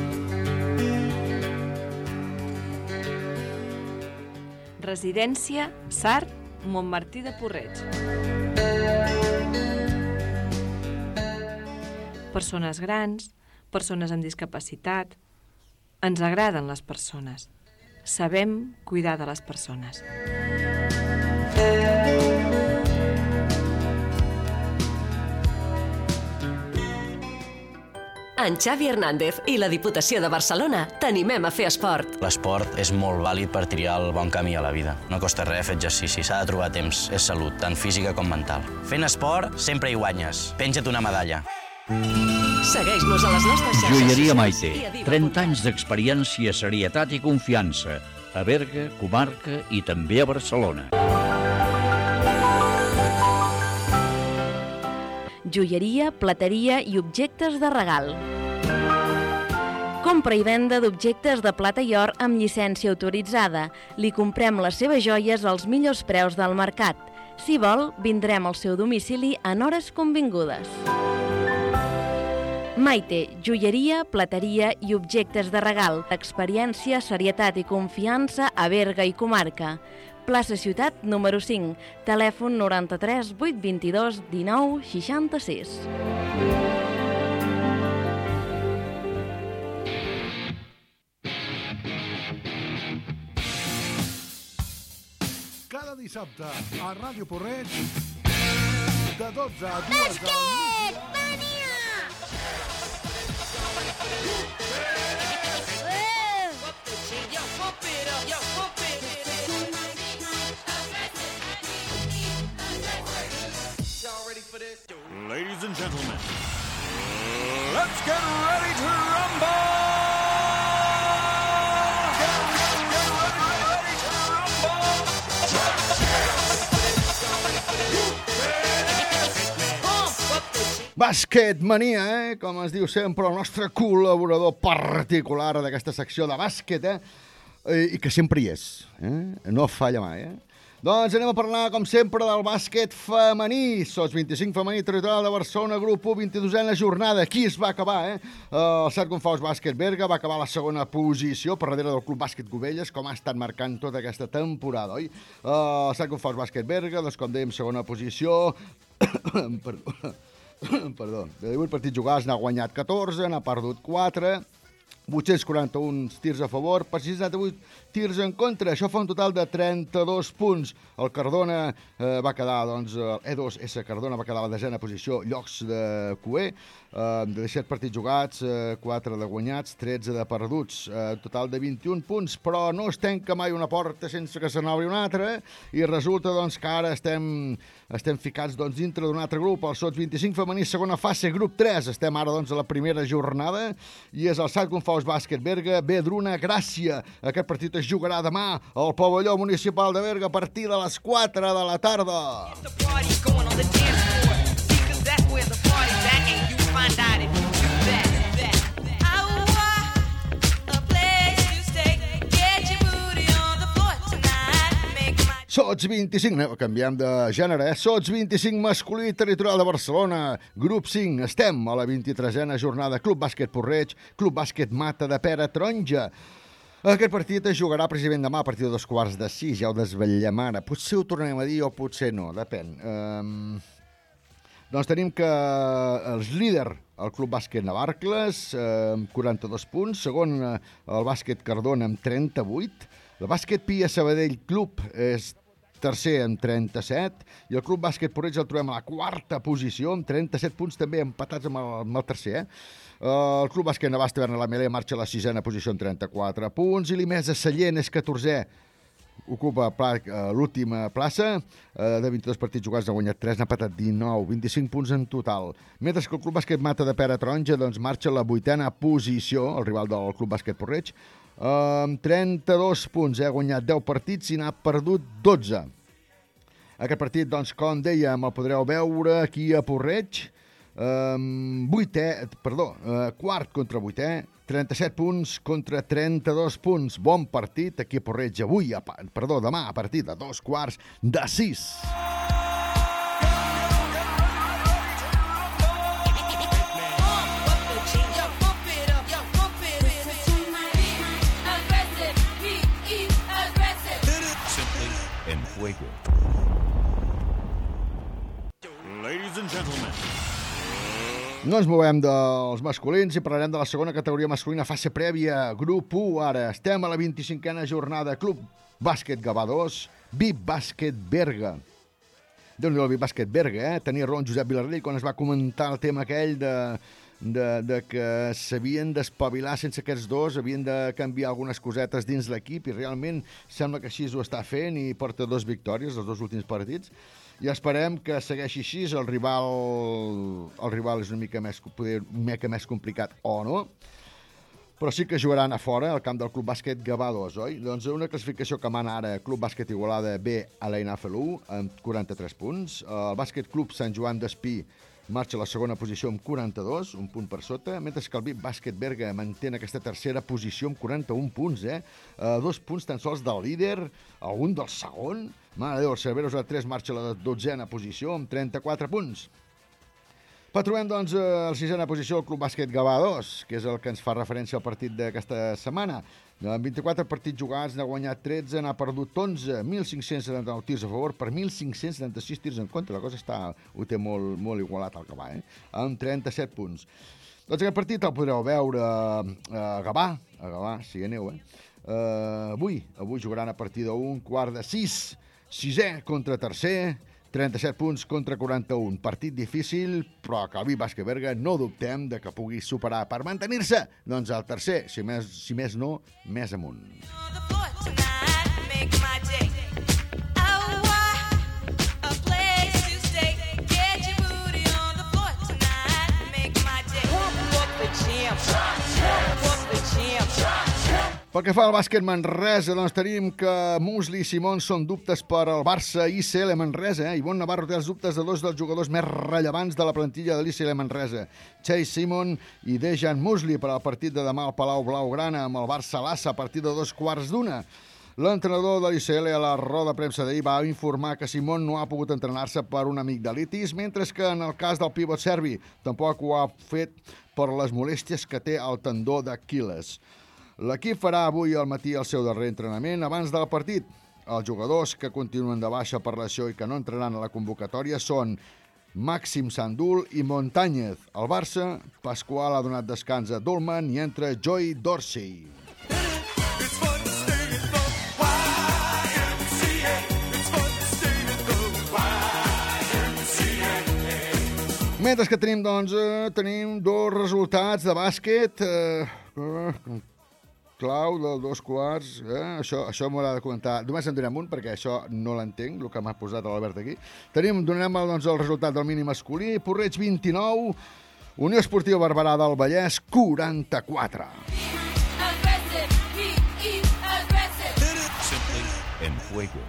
Speaker 20: Residència Sart, Montmartí de Porreig. Persones grans, persones amb discapacitat. Ens agraden les persones. Sabem cuidar de les persones.
Speaker 14: En Xavi Hernández i la Diputació de Barcelona t'animem a fer esport.
Speaker 21: L'esport és molt vàlid per triar el bon camí a la vida. No costa res fer exercici, s'ha de trobar temps. És salut, tant física com mental. Fent esport sempre hi guanyes. Penja't una medalla.
Speaker 14: Segueix-nos a les nostres xarxes.
Speaker 19: Joieria Maite. trenta anys d'experiència, serietat i confiança. a Berga, comarca i també a Barcelona.
Speaker 1: Joieria, plateria i objectes de regal. Compra i venda d'objectes de plata i or amb llicència autoritzada. Li comprem les seves joies als millors preus del mercat. Si vol, vindrem al seu domicili en hores convingudes. Maite, joieria, plateria i objectes de regal. Experiència, serietat i confiança a Berga i comarca. Plaça Ciutat, número cinc. Telèfon noranta-tres vuit vint-i-dos dinou seixanta-sis.
Speaker 22: Cada dissabte a Ràdio Porreig de dotze a dues del
Speaker 2: Bàsquet Mania!
Speaker 22: Ladies and gentlemen, let's get ready to rumble!
Speaker 4: Bàsquet Mania, eh? Com es diu sempre, el nostre col·laborador particular d'aquesta secció de bàsquet, eh? I que sempre hi és, eh? No falla mai, eh? Doncs anem a parlar, com sempre, del bàsquet femení. Sots vint-i-cinc femení territorial de Barcelona, grup u, vint-i-dosena jornada. Aquí es va acabar, eh? El Sarconfaus Bàsquet Berga va acabar a la segona posició per darrere del Club Bàsquet Cubelles, com ha estat marcant tota aquesta temporada, oi? El Sarconfaus Bàsquet Berga, doncs, com dèiem, segona posició. Perdó. Perdó. De divuit partits jugats n'ha guanyat catorze, n'ha perdut quatre. vuit-cents quaranta-un tirs a favor, per sis cents setanta-vuit tirs en contra. Això fa un total de trenta-dos punts. El Cardona eh, va quedar, doncs, el E dos S Cardona va quedar a la desena posició, llocs de Q E, eh, de disset partits jugats, eh, quatre de guanyats, tretze de perduts, eh, total de vint-i-un punts, però no es tanca mai una porta sense que se n'obri una altra, i resulta, doncs, que ara estem, estem ficats, doncs, dintre d'un altre grup, el Sots vint-i-cinc femení, segona fase, grup tres. Estem ara, doncs, a la primera jornada, i és el Sarconfaus Bàsquet Berga, Vedruna, Gràcia. Aquest partit es jugarà demà al pavelló municipal de Berga a partir de les quatre de la tarda. Sots vint-i-cinc, no, canviem de gènere, eh? Sots vint-i-cinc masculí territorial de Barcelona, grup cinc, estem a la vint-i-tresena jornada, Club Bàsquet Porreig, Club Bàsquet Mata de Pere Taronja. Aquest partit es jugarà precisament demà a partir de dos quarts de sis, ja ho desvetllem ara. Potser ho tornem a dir o potser no, depèn. Um, doncs tenim que els líder, el Club Bàsquet Navarcles, eh, amb quaranta-dos punts, segon eh, el Bàsquet Cardona amb trenta-vuit, el Bàsquet Pia Sabadell Club és tercer amb trenta-set, i el Club Bàsquet Porreig el trobem a la quarta posició amb trenta-set punts, també empatats amb el, amb el tercer, eh? El Club Bàsquet Navàs Taverna la Melé marxa a la sisena posició amb trenta-quatre punts, i l'Imesa Sallent és catorzè, ocupa pla, l'última plaça, eh, de vint-i-dos partits jugats ha guanyat tres, n'ha empatat dinou, vint-i-cinc punts en total. Mentre que el Club Bàsquet Mata de Pere Taronja doncs, marxa a la vuitena posició, el rival del Club Bàsquet Porreig, amb trenta-dos punts, eh? Ha guanyat deu partits i n'ha perdut dotze. Aquest partit, doncs, com dèiem, el podreu veure aquí a Porreig, um, vuitè, perdó, uh, quart contra vuitè, trenta-set punts contra trenta-dos punts. Bon partit aquí a Porreig avui, a, perdó, demà a partir de dos quarts de sis.
Speaker 22: Ladies and gentlemen.
Speaker 4: No ens movem dels masculins i parlarem de la segona categoria masculina, fase prèvia, grup u. Ara estem a la vint-i-cinquena jornada, Club Bàsquet Gavà dos, V I P Bàsquet Berga. Déu-n'hi-do el V I P Bàsquet Berga, eh? Tenia raó en Josep Vilarrell quan es va comentar el tema aquell de, de, de que s'havien d'espavilar sense aquests dos, havien de canviar algunes cosetes dins l'equip, i realment sembla que així ho està fent i porta dos victòries els dos últims partits. I esperem que segueixi així. El rival, el rival és una mica més, poder, una mica més complicat o no. però sí que jugaran a fora, al camp del Club Bàsquet Gavà dos, oi? Doncs una classificació que mana ara Club Bàsquet Igualada B a la I N A F L u amb quaranta-tres punts. El Bàsquet Club Sant Joan d'Espí marxa a la segona posició amb quaranta-dos, un punt per sota, mentre que el V I P Bàsquet Berga manté aquesta tercera posició amb quaranta-un punts, eh? Uh, dos punts tan sols del líder, algun del segon. Mare de Déu, el Cerveros A tres marxa a la dotzena posició amb trenta-quatre punts. Trobem, doncs, a la sisena posició el Club Bàsquet Gavà dos, que és el que ens fa referència al partit d'aquesta setmana. En vint-i-quatre partits jugats n'ha guanyat tretze, n'ha perdut onze, mil cinc-cents setanta-nou tirs a favor per mil cinc-cents setanta-sis tirs en contra. La cosa està, ho té molt, molt igualat al Gavà, eh? Amb trenta-set punts. Doncs aquest partit el podreu veure a Gavà, a Gavà, si hi aneu, eh? Uh, avui, avui jugaran a partir d'un quart de sis, sisè contra tercer, trenta-set punts contra quaranta-un. Partit difícil, però que el V I P Bàsquet Berga no dubtem de que pugui superar per mantenir-se, doncs el tercer, si més, si més no, més amunt. Pel que fa al bàsquet Manresa, doncs tenim que Musli i Simón són dubtes per al Barça I C L Manresa, eh? Ivonne Navarro té els dubtes de dos dels jugadors més rellevants de la plantilla de l'I C L Manresa, Chase Simon i Dejan Musli, per al partit de demà al Palau Blaugrana amb el Barça Lassa a partir de dos quarts d'una. L'entrenador de l'I C L a la roda de premsa d'ahir va informar que Simón no ha pogut entrenar-se per un amigdalitis, mentre que en el cas del pivot serbi tampoc ho ha fet per les molèsties que té al tendó d'Aquil·les. L'equip farà avui al matí el seu darrer entrenament abans del partit. Els jugadors que continuen de baixa per lesió i que no entraran a la convocatòria són Màxim Sandul i Montañez. Al Barça, Pasqual ha donat descans a Dolman i entra Joy Dorsey. Mentre que tenim, doncs, eh, tenim dos resultats de bàsquet... Eh, eh, clau del dos quarts, eh? això, això m'ho haurà de comentar. Només en donem un, perquè això no l'entenc, el que m'ha posat l'Albert aquí. Tenim, donem doncs, el resultat del mini masculí, Porreig vint-i-nou, Unió Esportiva Barberà del Vallès quaranta-quatre.
Speaker 6: Simply en fuego.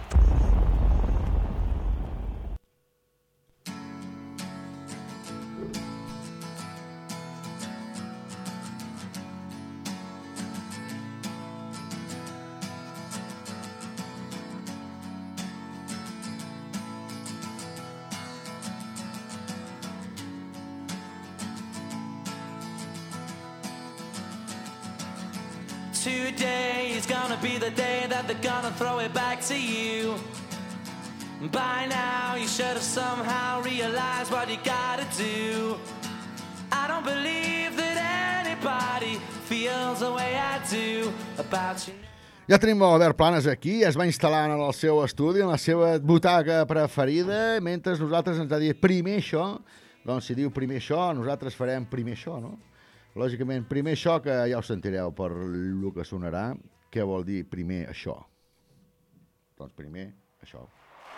Speaker 7: Today is gonna be the day that they're gonna throw it back to you. By now you should have somehow realized what you gotta do. I don't believe that anybody feels the way I do about you.
Speaker 4: Ja tenim l'Albert Planes aquí, es va instal·lar en el seu estudi, en la seva butaca preferida, mentre nosaltres ens ha dit primer això, doncs si diu primer això, nosaltres farem primer això, no? Lògicament, primer això, que ja ho sentireu per el que sonarà, què vol dir primer això? Doncs primer això.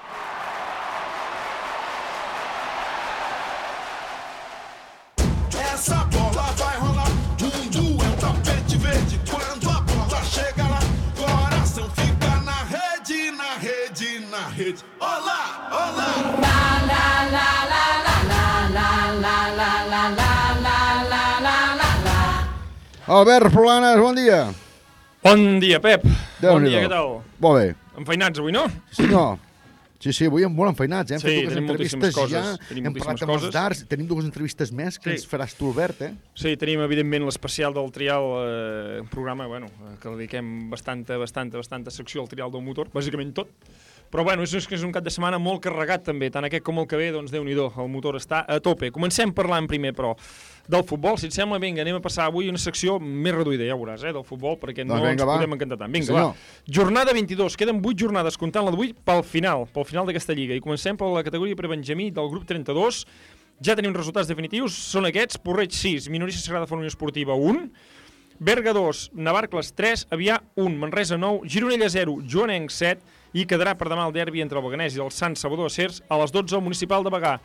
Speaker 22: Essa bola vai rolar, mundo é um tapete verde, quando a bola chega lá, coração fica na rede, na rede, na rede. Olá, olá! La la la la la la la la la la la la la.
Speaker 4: Albert Planes, bon dia.
Speaker 23: Bon dia, Pep. Bon dia, què tal?
Speaker 4: Molt bé.
Speaker 23: Enfeinats avui, no?
Speaker 4: Sí, senyor. Sí, sí, avui molt enfeinats, eh? Hem
Speaker 23: sí,
Speaker 4: fet dues
Speaker 23: tenim
Speaker 4: entrevistes
Speaker 23: coses.
Speaker 4: Ja,
Speaker 23: tenim
Speaker 4: hem parlat amb els darts, tenim dues entrevistes més que sí. Ens faràs tu, Albert, eh?
Speaker 23: Sí, tenim, evidentment, l'especial del trial, eh, un programa, bueno, que dediquem bastanta, bastanta, bastanta secció al trial del motor, bàsicament tot. Però, bueno, és, és un cap de setmana molt carregat, també, tant aquest com el que ve, doncs, Déu-n'hi-do, el motor està a tope. Comencem parlant primer, però, del futbol. Si et sembla, vinga, anem a passar avui una secció més reduïda, ja veuràs, eh, del futbol, perquè no doncs vinga, ens va. Podem encantar tant. Vinga, sí, va. No. Jornada vint-i-dos. Queden vuit jornades, comptant la d'avui, pel final, pel final d'aquesta lliga. I comencem per la categoria prebenjamí del grup trenta-dos. Ja tenim resultats definitius. Són aquests. Porreig sis, Minoria Sagrada Font Esportiva un, Berga dos, Navarcles tres, Avià un, Manresa nou, Gironella zero, Joanenc set, i quedarà per demà el derbi entre el Beganès i el Sant Salvador de Cers a les dotze al Municipal de Bagà.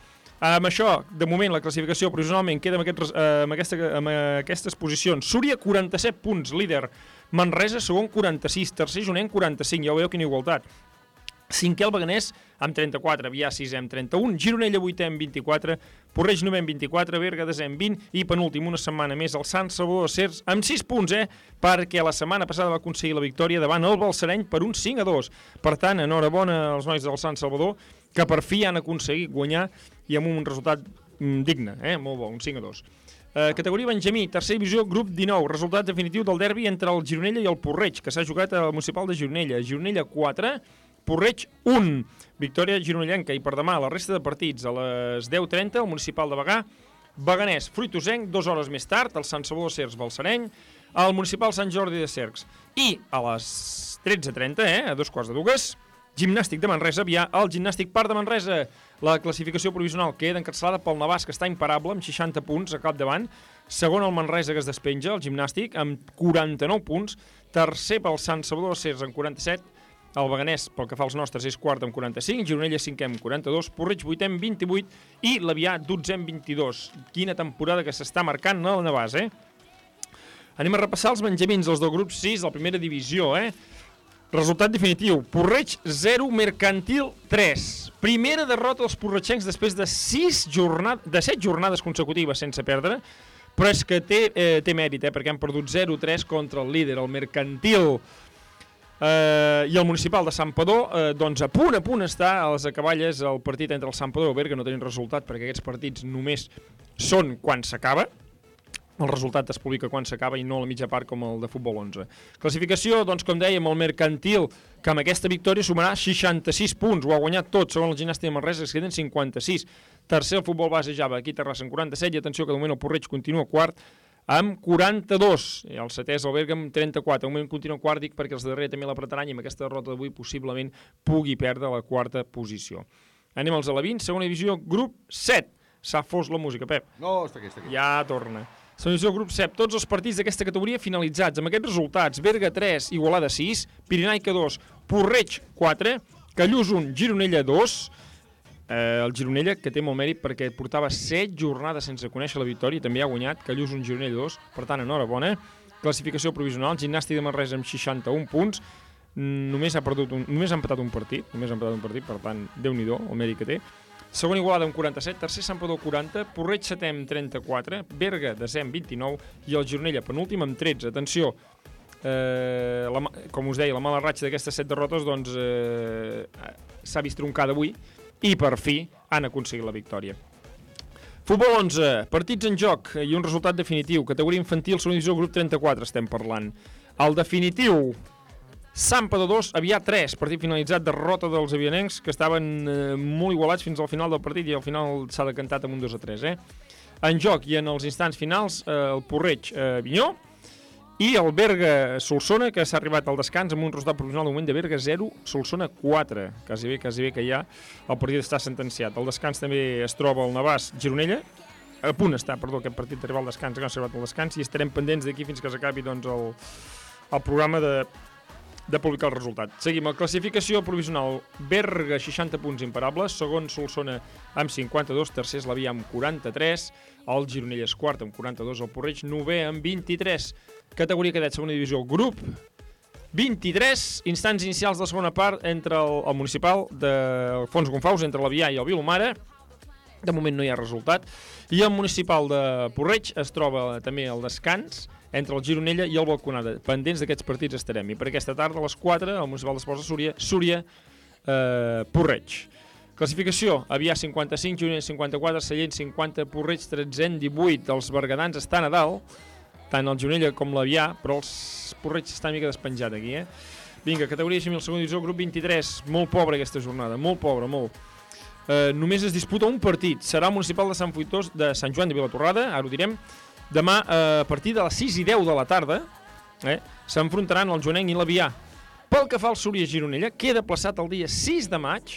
Speaker 23: Amb això, de moment, la classificació provisionalment queda amb, aquest, eh, amb, aquesta, amb aquestes posicions. Súria, quaranta-set punts, líder. Manresa, segon, quaranta-sis. Tercer, Jonenc, quaranta-cinc. Ja ho veieu, quina igualtat. Cinquè, el Beganès, amb trenta-quatre. Avià, sisè, amb trenta-un. Gironella, vuitè, amb vint-i-quatre. Porreig, novè, amb vint-i-quatre. Berga, desè, amb vint. I penúltim, una setmana més, el Sant Salvador de Cercs, amb sis punts, eh? Perquè la setmana passada va aconseguir la victòria davant el Balsareny per un cinc a dos. Per tant, enhorabona als nois del Sant Salvador, que per fi han aconseguit guanyar i amb un resultat mm, digne, eh? Molt bo, un cinc a dos. Eh, categoria Benjamí, tercera divisió, grup dinou, resultat definitiu del derbi entre el Gironella i el Porreig, que s'ha jugat al municipal de Gironella. Gironella quatre, Porreig un. Victòria gironellenca, i per demà la resta de partits a les deu trenta, el municipal de Bagà, Beganès, Fruitosenc, dues hores més tard, el Sant Salvador de Cercs, Balsareny, el municipal Sant Jordi de Cercs. I a les tretze trenta, eh, a dos quarts de dues, Gimnàstic de Manresa, Avià, el Gimnàstic Parc de Manresa. La classificació provisional queda encapçalada pel Navàs, que està imparable, amb seixanta punts a capdavant. Segon, el Manresa, que es despenja, el Gimnàstic, amb quaranta-nou punts. Tercer, pel Sant Salvador de Cercs, amb quaranta-set. El Beganès, pel que fa als nostres, és quart amb quaranta-cinc. Gironella, cinquè amb quaranta-dos. Porreig, vuitè amb vint-i-vuit. I l'Avià, dotzè amb vint-i-dos. Quina temporada que s'està marcant el Navàs, eh? Anem a repassar els benjamins, els del grup sis, de la primera divisió, eh? Resultat definitiu, Porreig zero, Mercantil tres. Primera derrota dels porretxencs després de sis jornades, de set jornades consecutives sense perdre, però és que té, eh, té mèrit, eh, perquè han perdut zero tres contra el líder, el Mercantil. Eh, I el municipal de Santpedor, eh, doncs a punt a punt està a les acaballes el partit entre el Santpedor i el Berga, no tenim resultat perquè aquests partits només són quan s'acaba. El resultat es publica quan s'acaba i no a la mitja part com el de futbol onze. Classificació, doncs, com dèiem, el Mercantil, que amb aquesta victòria sumarà seixanta-sis punts, ho ha guanyat tot, segon el Gimnàstic de Manresa, es queden cinquanta-sis. Tercer, el futbol base Java, aquí Terrassa amb quaranta-set, i atenció que de moment el Porreig continua quart amb quaranta-dos, i el setè és el Berga amb trenta-quatre. De moment continua quart, dic, perquè els darrere també l'apretaran i amb aquesta derrota d'avui possiblement pugui perdre la quarta posició. Anem als alevins, segona divisió, grup set. S'ha fos la música, Pep.
Speaker 4: No, està aquí, està aquí.
Speaker 23: Ja torna. Segona divisió, grup set. Tots els partits d'aquesta categoria finalitzats amb aquests resultats. Berga tres, Igualada sis, Pirinaica dos, Porreig quatre, Callús un, Gironella dos. Eh, el Gironella, que té molt mèrit perquè portava set jornades sense conèixer la victòria, també ha guanyat, Callús un, Gironella dos, per tant, enhorabona. Classificació provisional, Gimnàstic de Manresa amb seixanta-un punts, només ha, perdut un, només ha empatat un partit, només ha empatat un partit, per tant, Déu-n'hi-do, el mèrit que té. Segon Igualada amb quaranta-set, tercer Santpedor quaranta, Porreig setè amb trenta-quatre, Berga desè amb vint-i-nou i el Gironella penúltim amb tretze. Atenció, eh, la, com us deia, la mala ratxa d'aquestes set derrotes doncs eh, s'ha vist troncada avui i per fi han aconseguit la victòria. Futbol onze, partits en joc i un resultat definitiu. Categoria infantil, segona divisió, grup trenta-quatre estem parlant. El definitiu, Santpedor dos, Avià tres, partit finalitzat, derrota dels avianencs que estaven eh, molt igualats fins al final del partit i al final s'ha decantat amb un dos a tres. Eh? En joc i en els instants finals, eh, el Porreig eh, Vinyó i el Berga Solsona, que s'ha arribat al descans amb un resultat provisional de moment de Berga zero, Solsona quatre. Quasi bé, quasi bé que ja el partit està sentenciat. Al descans també es troba el Navàs Gironella, a punt està, perdó, aquest partit d'arribar al descans, que no s'ha arribat al descans, i estarem pendents d'aquí fins que s'acabi doncs, el, el programa de de publicar el resultat. Seguim, la classificació provisional, Berga seixanta punts imparables, segon Solsona amb cinquanta-dos, tercer és l'Avià amb quaranta-tres, el Gironella és quart amb quaranta-dos, el Porreig novè amb vint-i-tres, categoria cadet, segona divisió, grup vint-i-tres, instants inicials de la segona part entre el, el municipal de Fons Gonfaus, entre l'Avià i el Vilomara, de moment no hi ha resultat, i el municipal de Porreig es troba també al descans, entre el Gironella i el Balconada. Pendents d'aquests partits estarem. I per aquesta tarda, a les quatre, al Municipal d'Esports de Súria, Súria, eh, Porreig. Classificació, Avià cinquanta-cinc, Gironella cinquanta-quatre, Sallent cinquanta, Porreig tretze, divuit. Els bergadans estan a dalt, tant el Gironella com l'Avià, però els Porreig estan una mica despenjat aquí, eh? Vinga, categoria Ximil, segona divisió, grup vint-i-tres. Molt pobra aquesta jornada, molt pobra, molt. Eh, només es disputa un partit. Serà el Municipal de Sant Fruitós de Sant Joan de Vilatorrada, ara ho direm. Demà, a partir de les sis i deu de la tarda, eh, s'enfrontaran el Jonenc i l'Avià. Pel que fa al Súria Gironella, queda plaçat el dia sis de maig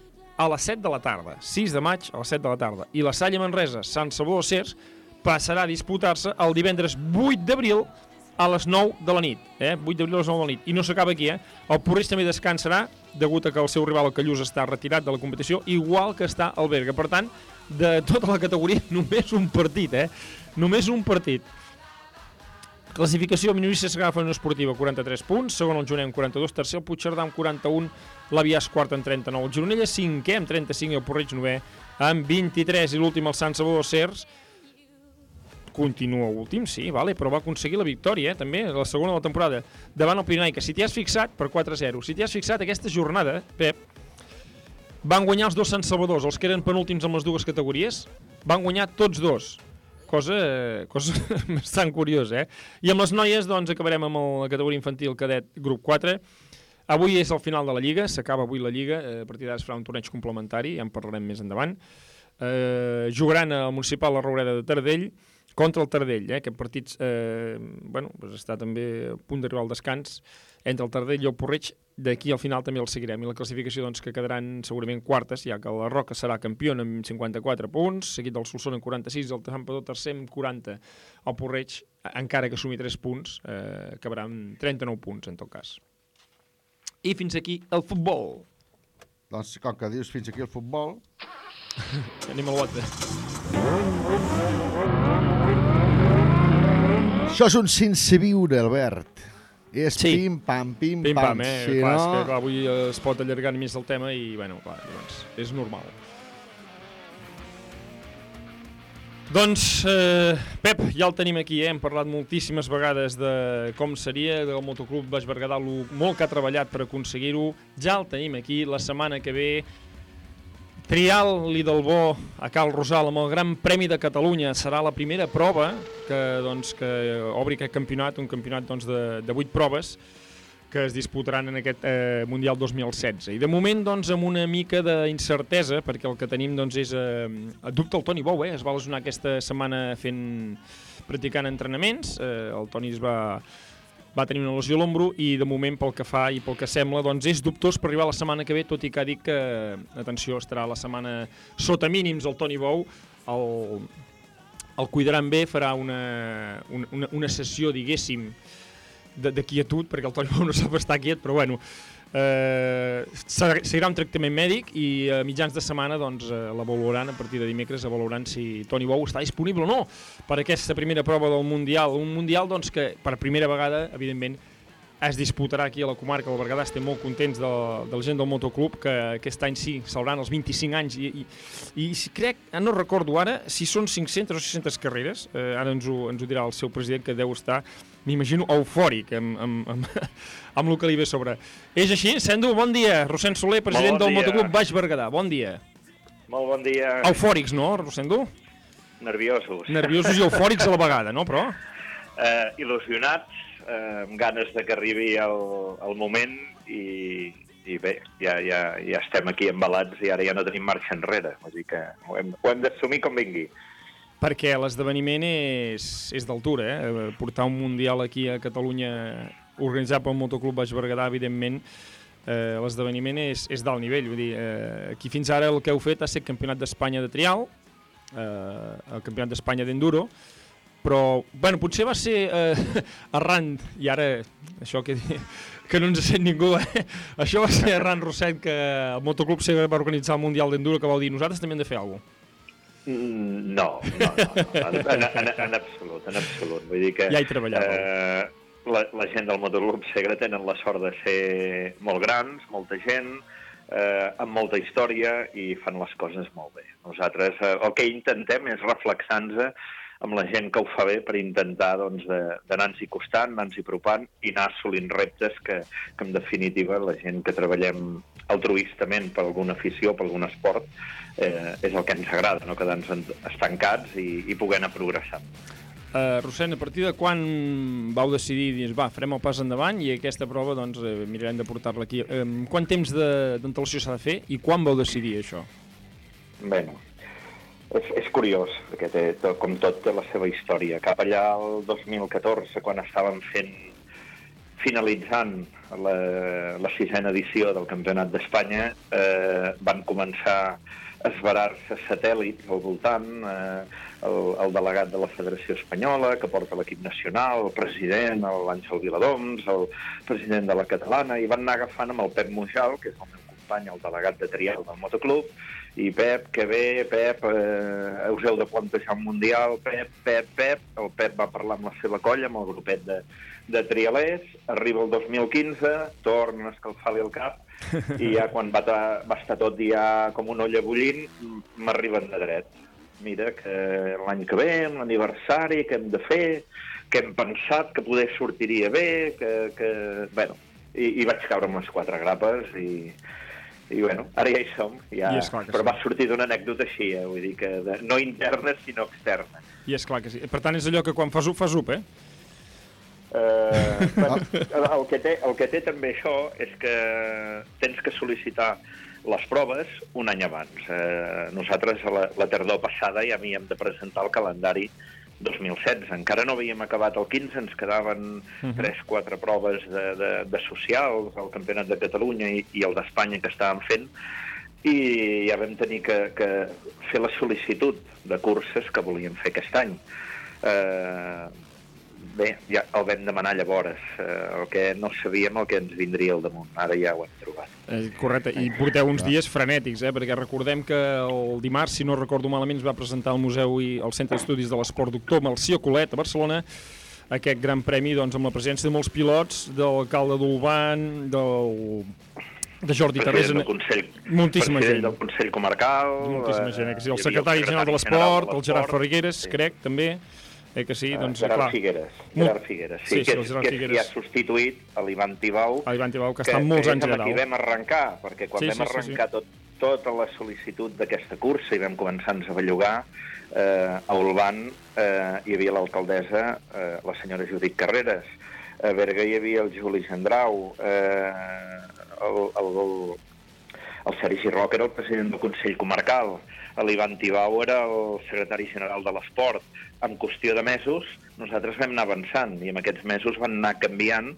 Speaker 23: a les set de la tarda. sis de maig a les set de la tarda. I la Salle Manresa, Sant Salvador de Cercs, passarà a disputar-se el divendres vuit d'abril a les nou de la nit. Eh? vuit d'abril a les nou de la nit. I no s'acaba aquí, eh? El Porreig també descansarà degut a que el seu rival, el Callús, està retirat de la competició, igual que està el Berga. Per tant, de tota la categoria, només un partit, eh? Només un partit. Classificació, Minorícia s'agafa en Esportiva, quaranta-tres punts, segon el Joanem, quaranta-dos, tercer el Puigcerdà amb quaranta-un, l'Aviàs quart amb trenta-nou, el Gironella cinquè amb trenta-cinc i el Porreig novè amb vint-i-tres, i l'últim el Sant Salvador Cers continua últim, sí, vale, però va aconseguir la victòria, eh, també, la segona de la temporada, davant el Pirinaica. Si t'hi has fixat, per quatre a zero, si t'hi has fixat aquesta jornada, Pep, van guanyar els dos Sant Salvadors, els que eren penúltims en les dues categories, van guanyar tots dos. Cosa, cosa bastant curiosa, eh? I amb les noies, doncs, acabarem amb la categoria infantil cadet grup quatre. Avui és el final de la Lliga, s'acaba avui la Lliga, a partir d'ara es farà un torneig complementari, ja en parlarem més endavant. Eh, jugaran al municipal la Roureda de Taradell contra el Taradell, eh? Aquest partit eh, bueno, doncs està també a punt d'arribar al descans entre el Taradell i el Porreig. D'aquí al final també el seguirem, i la classificació doncs, que quedaran segurament quartes, ja que la Roca serà campió amb cinquanta-quatre punts, seguit del Solsona amb quaranta-sis, el Santpedor tercer amb quaranta, el Porreig, encara que sumi tres punts, eh, acabarà amb trenta-nou punts en tot cas. I fins aquí el futbol.
Speaker 4: Doncs com que dius fins aquí el futbol...
Speaker 23: Anem a l'altre.
Speaker 4: Això és un sense viure, Albert. És
Speaker 23: sí.
Speaker 4: pim-pam, pim-pam.
Speaker 23: Pim-pam, eh?
Speaker 4: Si
Speaker 23: clar,
Speaker 4: no...
Speaker 23: és que clar, avui es pot allargar més el tema i, bueno, clar, doncs, és normal. Doncs, eh, Pep, ja el tenim aquí, eh? Hem parlat moltíssimes vegades de com seria, del Motoclub Baix Berguedà, el molt que ha treballat per aconseguir-ho. Ja el tenim aquí, la setmana que ve. Trial Lidalbó a Cal Rosal amb el Gran Premi de Catalunya. Serà la primera prova que, doncs, que obri aquest campionat, un campionat doncs, de, de vuit proves que es disputaran en aquest eh, Mundial dos mil setze. I de moment doncs, amb una mica d'incertesa, perquè el que tenim doncs, és eh, dubte el Toni Bou, eh? Es va lesionar aquesta setmana fent, practicant entrenaments. Eh, el Toni es va... va tenir una lesió a l'ombro i de moment pel que fa i pel que sembla doncs és dubtós per arribar la setmana que ve, tot i que ha dit que, atenció, estarà la setmana sota mínims el Toni Bou, el, el cuidaran bé, farà una, una, una sessió, diguéssim, de, de quietud, perquè el Toni Bou no sap estar quiet, però bueno, eh, seguirà un tractament mèdic i a mitjans de setmana doncs, la valoraran, a partir de dimecres, valoraran si Toni Bou està disponible o no per aquesta primera prova del Mundial. Un Mundial doncs, que per primera vegada, evidentment, es disputarà aquí a la comarca del Berguedà. Estem molt contents de, de la gent del Motoclub, que aquest any sí, celebraran els vint-i-cinc anys i, i, i crec, no recordo ara si són cinc-centes o sis-centes carreres, eh, ara ens ho, ens ho dirà el seu president, que deu estar, m'imagino, eufòric amb, amb, amb, amb el que li ve sobre. És així? Sendo, bon dia. Rosend Soler, president bon del Motoclub Baix Berguedà. Bon dia.
Speaker 6: Molt bon dia.
Speaker 23: Eufòrics, no, Rosendo?
Speaker 6: Nerviosos.
Speaker 23: Nerviosos i eufòrics a la vegada, no, però?
Speaker 6: Eh, il·lusionats, eh, amb ganes de que arribi el, el moment i, i bé, ja, ja, ja estem aquí embalats i ara ja no tenim marxa enrere. Vull dir que ho hem, ho hem d'assumir com vingui.
Speaker 23: Perquè l'esdeveniment és, és d'altura, eh? Portar un Mundial aquí a Catalunya organitzat pel Motoclub Baix Berguedà, evidentment, eh, l'esdeveniment és, és d'alt nivell. Vull dir, eh, aquí fins ara el que heu fet ha estat Campionat d'Espanya de trial, eh, el Campionat d'Espanya d'enduro, però, bueno, potser va ser eh, arran, i ara, això que, que no ens sent ningú, eh? Això va ser arran, Roset, que el Motoclub Segre va organitzar el Mundial d'enduro, que vol dir, nosaltres també hem de fer alguna cosa.
Speaker 6: No, no, no, no. En, en, en, en absolut, en absolut. Vull dir que
Speaker 23: ja hi treballàveu.
Speaker 6: Eh, la, la gent del Motoclub Segre tenen la sort de ser molt grans, molta gent, eh, amb molta història i fan les coses molt bé. Nosaltres eh, el que intentem és reflexar-nos amb la gent que ho fa bé per intentar doncs, d'anar-nos-hi costant, anar-nos-hi apropant i anar assolint reptes que, que en definitiva la gent que treballem altruistament per alguna afició, per algun esport, eh, és el que ens agrada, no quedar-nos estancats i, i poder anar progressant.
Speaker 23: Uh, Rossend, a partir de quan vau decidir, dir, va, farem el pas endavant i aquesta prova doncs, eh, mirarem de portar-la aquí. Eh, quant temps d'antelació s'ha de fer i quan vau decidir això?
Speaker 6: Bé, és, és curiós, perquè té, com tot té la seva història. Cap allà el dos mil catorze, quan estàvem fent, finalitzant la, la sisena edició del Campionat d'Espanya, eh, van començar esverar-se satèl·lits al voltant, eh, el, el delegat de la Federació Espanyola, que porta l'equip nacional, el president, l'Àngel Viladoms, el president de la Catalana, i van anar agafant amb el Pep Mujal, que és el meu company, el delegat de trial del motoclub, i Pep, que bé, Pep, eh, us heu de plantejar un mundial, Pep, Pep, Pep. El Pep va parlar amb la seva colla, amb el grupet de, de trialers, arriba el dos mil quinze, torna a escalfar-li el cap, i ja quan va, ta, va estar tot ja com una olla bullint, m'arriben de dret. Mira, que l'any que ve, un aniversari, què hem de fer, que hem pensat que poder sortiria bé, que... que... Bueno, i, i vaig caure amb les quatre grapes i... I, bueno, ara ja hi som, ja... però sí. Va sortir d'una anècdota així, eh? Vull dir que de... no interna, sinó externa.
Speaker 23: I és clar que sí. Per tant, és allò que quan fas up, fas up, eh?
Speaker 6: Uh, bueno, el, que té, el que té també això és que tens que sol·licitar les proves un any abans. Uh, nosaltres, la, la tardor passada, ja havíem de presentar el calendari dos mil setze. Encara no havíem acabat el quinze, ens quedaven tres o quatre proves de, de, de socials, el Campionat de Catalunya i, i el d'Espanya que estàvem fent, i ja vam tenir que, que fer la sol·licitud de curses que volíem fer aquest any. Eh, bé, ja el vam demanar llavors, eh, el que no sabíem el que ens vindria al damunt, ara ja ho hem trobat.
Speaker 23: Eh, correcte, i porteu uns dies frenètics, eh? Perquè recordem que el dimarts, si no recordo malament, es va presentar al Museu i al Centre d'Estudis de l'Esport Doctor Melcior Colet a Barcelona aquest gran premi doncs, amb la presència de molts pilots, de l'alcalde d'Olvan, del... de Jordi Tarrés, moltíssima gent.
Speaker 6: Del Consell Comarcal,
Speaker 23: moltíssima gent, eh? El secretari general de l'Esport, el Gerard Ferregueres, crec, també. Eh que sí, doncs,
Speaker 6: Gerard
Speaker 23: clar.
Speaker 6: Figueres, Gerard Figueres, sí, sí, que, sí, que, que ha substituït a l'Ivan Tibau,
Speaker 23: a l'Ivan Tibau, que, que està molts anys a dalt.
Speaker 6: Que és amb vam arrencar, perquè quan
Speaker 23: sí,
Speaker 6: vam
Speaker 23: sí,
Speaker 6: arrencar
Speaker 23: sí, sí.
Speaker 6: Tot, tota la sol·licitud d'aquesta cursa i vam començar-nos a bellugar, eh, a Olvan eh, hi havia l'alcaldessa, eh, la senyora Judit Carreras, a Berga hi havia el Juli Gendrau, eh, el, el, el, el Sergi Roca era el president del Consell Comarcal, l'Ivan Tibau era el secretari general de l'Esport. En qüestió de mesos, nosaltres vam anar avançant i en aquests mesos van anar canviant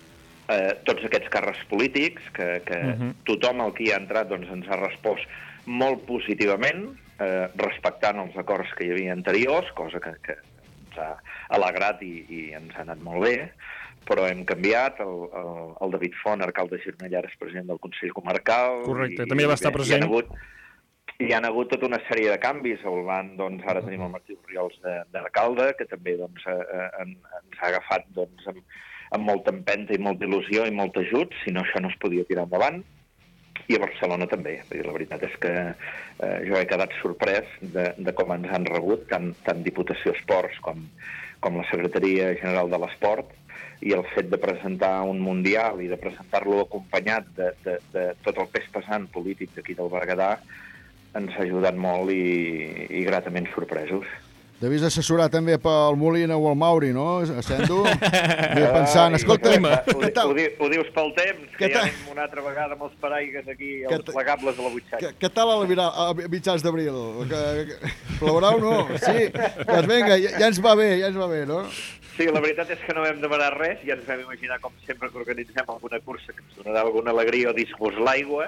Speaker 6: eh, tots aquests càrrecs polítics que, que uh -huh. tothom el que hi ha entrat doncs, ens ha respost molt positivament, eh, respectant els acords que hi havia anteriors, cosa que, que ens ha alegrat i, i ens ha anat molt bé, però hem canviat, el, el, el David Font, alcalde de Gironella, és president del Consell Comarcal.
Speaker 23: Correcte,
Speaker 6: i,
Speaker 23: també va estar present.
Speaker 6: Hi ha hagut, hi ha hagut tota una sèrie de canvis. A Olvan, doncs, ara tenim el Martí Oriols d'alcalde, que també doncs, eh, en, ens ha agafat doncs, amb, amb molta empenta i molta il·lusió i molt ajut, si no això no es podia tirar endavant. I a Barcelona també. La veritat és que eh, jo he quedat sorprès de, de com ens han rebut, tant, tant Diputació Esports com, com la Secretaria General de l'Esport, i el fet de presentar un Mundial i de presentar-lo acompanyat de, de, de tot el pes pesant polític d'aquí del Berguedà ens ha ajudat molt i, i gratament sorpresos.
Speaker 4: Devies assessorar també pel Molina o el Mauri, no, Sendo? Anava pensant, escolta...
Speaker 6: Ho, ho, ho, ho dius pel temps, que ja anem una altra vegada amb els paraigues aquí, els plegables a la butxaca.
Speaker 4: Què tal a mitjans d'abril? Plourà o no? Sí? Doncs vinga, ja, ja ens va bé, ja ens va bé, no?
Speaker 6: Sí, la veritat és que no vam demanar res, ja ens vam imaginar, com sempre, que organitzem alguna cursa que ens donarà alguna alegria o dir-vos l'aigua,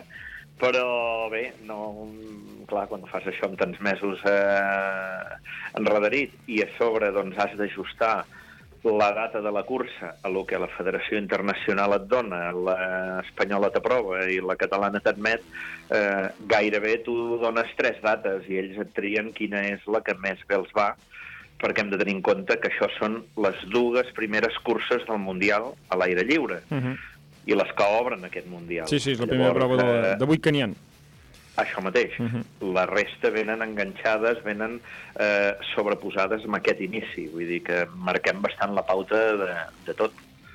Speaker 6: però bé, no, clar, quan fas això amb tants mesos eh, enredarit i a sobre doncs, has d'ajustar la data de la cursa a lo que la Federació Internacional et dona, l'espanyola t'aprova i la catalana t'admet, eh, gairebé tu dones tres dates i ells et trien quina és la que més bé els va, perquè hem de tenir en compte que això són les dues primeres curses del Mundial a l'aire lliure. Uh -huh. I les que obren aquest Mundial.
Speaker 23: Sí, sí, és la primera Llavors, prova de, de vuit que n'hi ha.
Speaker 6: Això mateix. Uh -huh. La resta venen enganxades, venen eh, sobreposades amb aquest inici. Vull dir que marquem bastant la pauta de, de tot.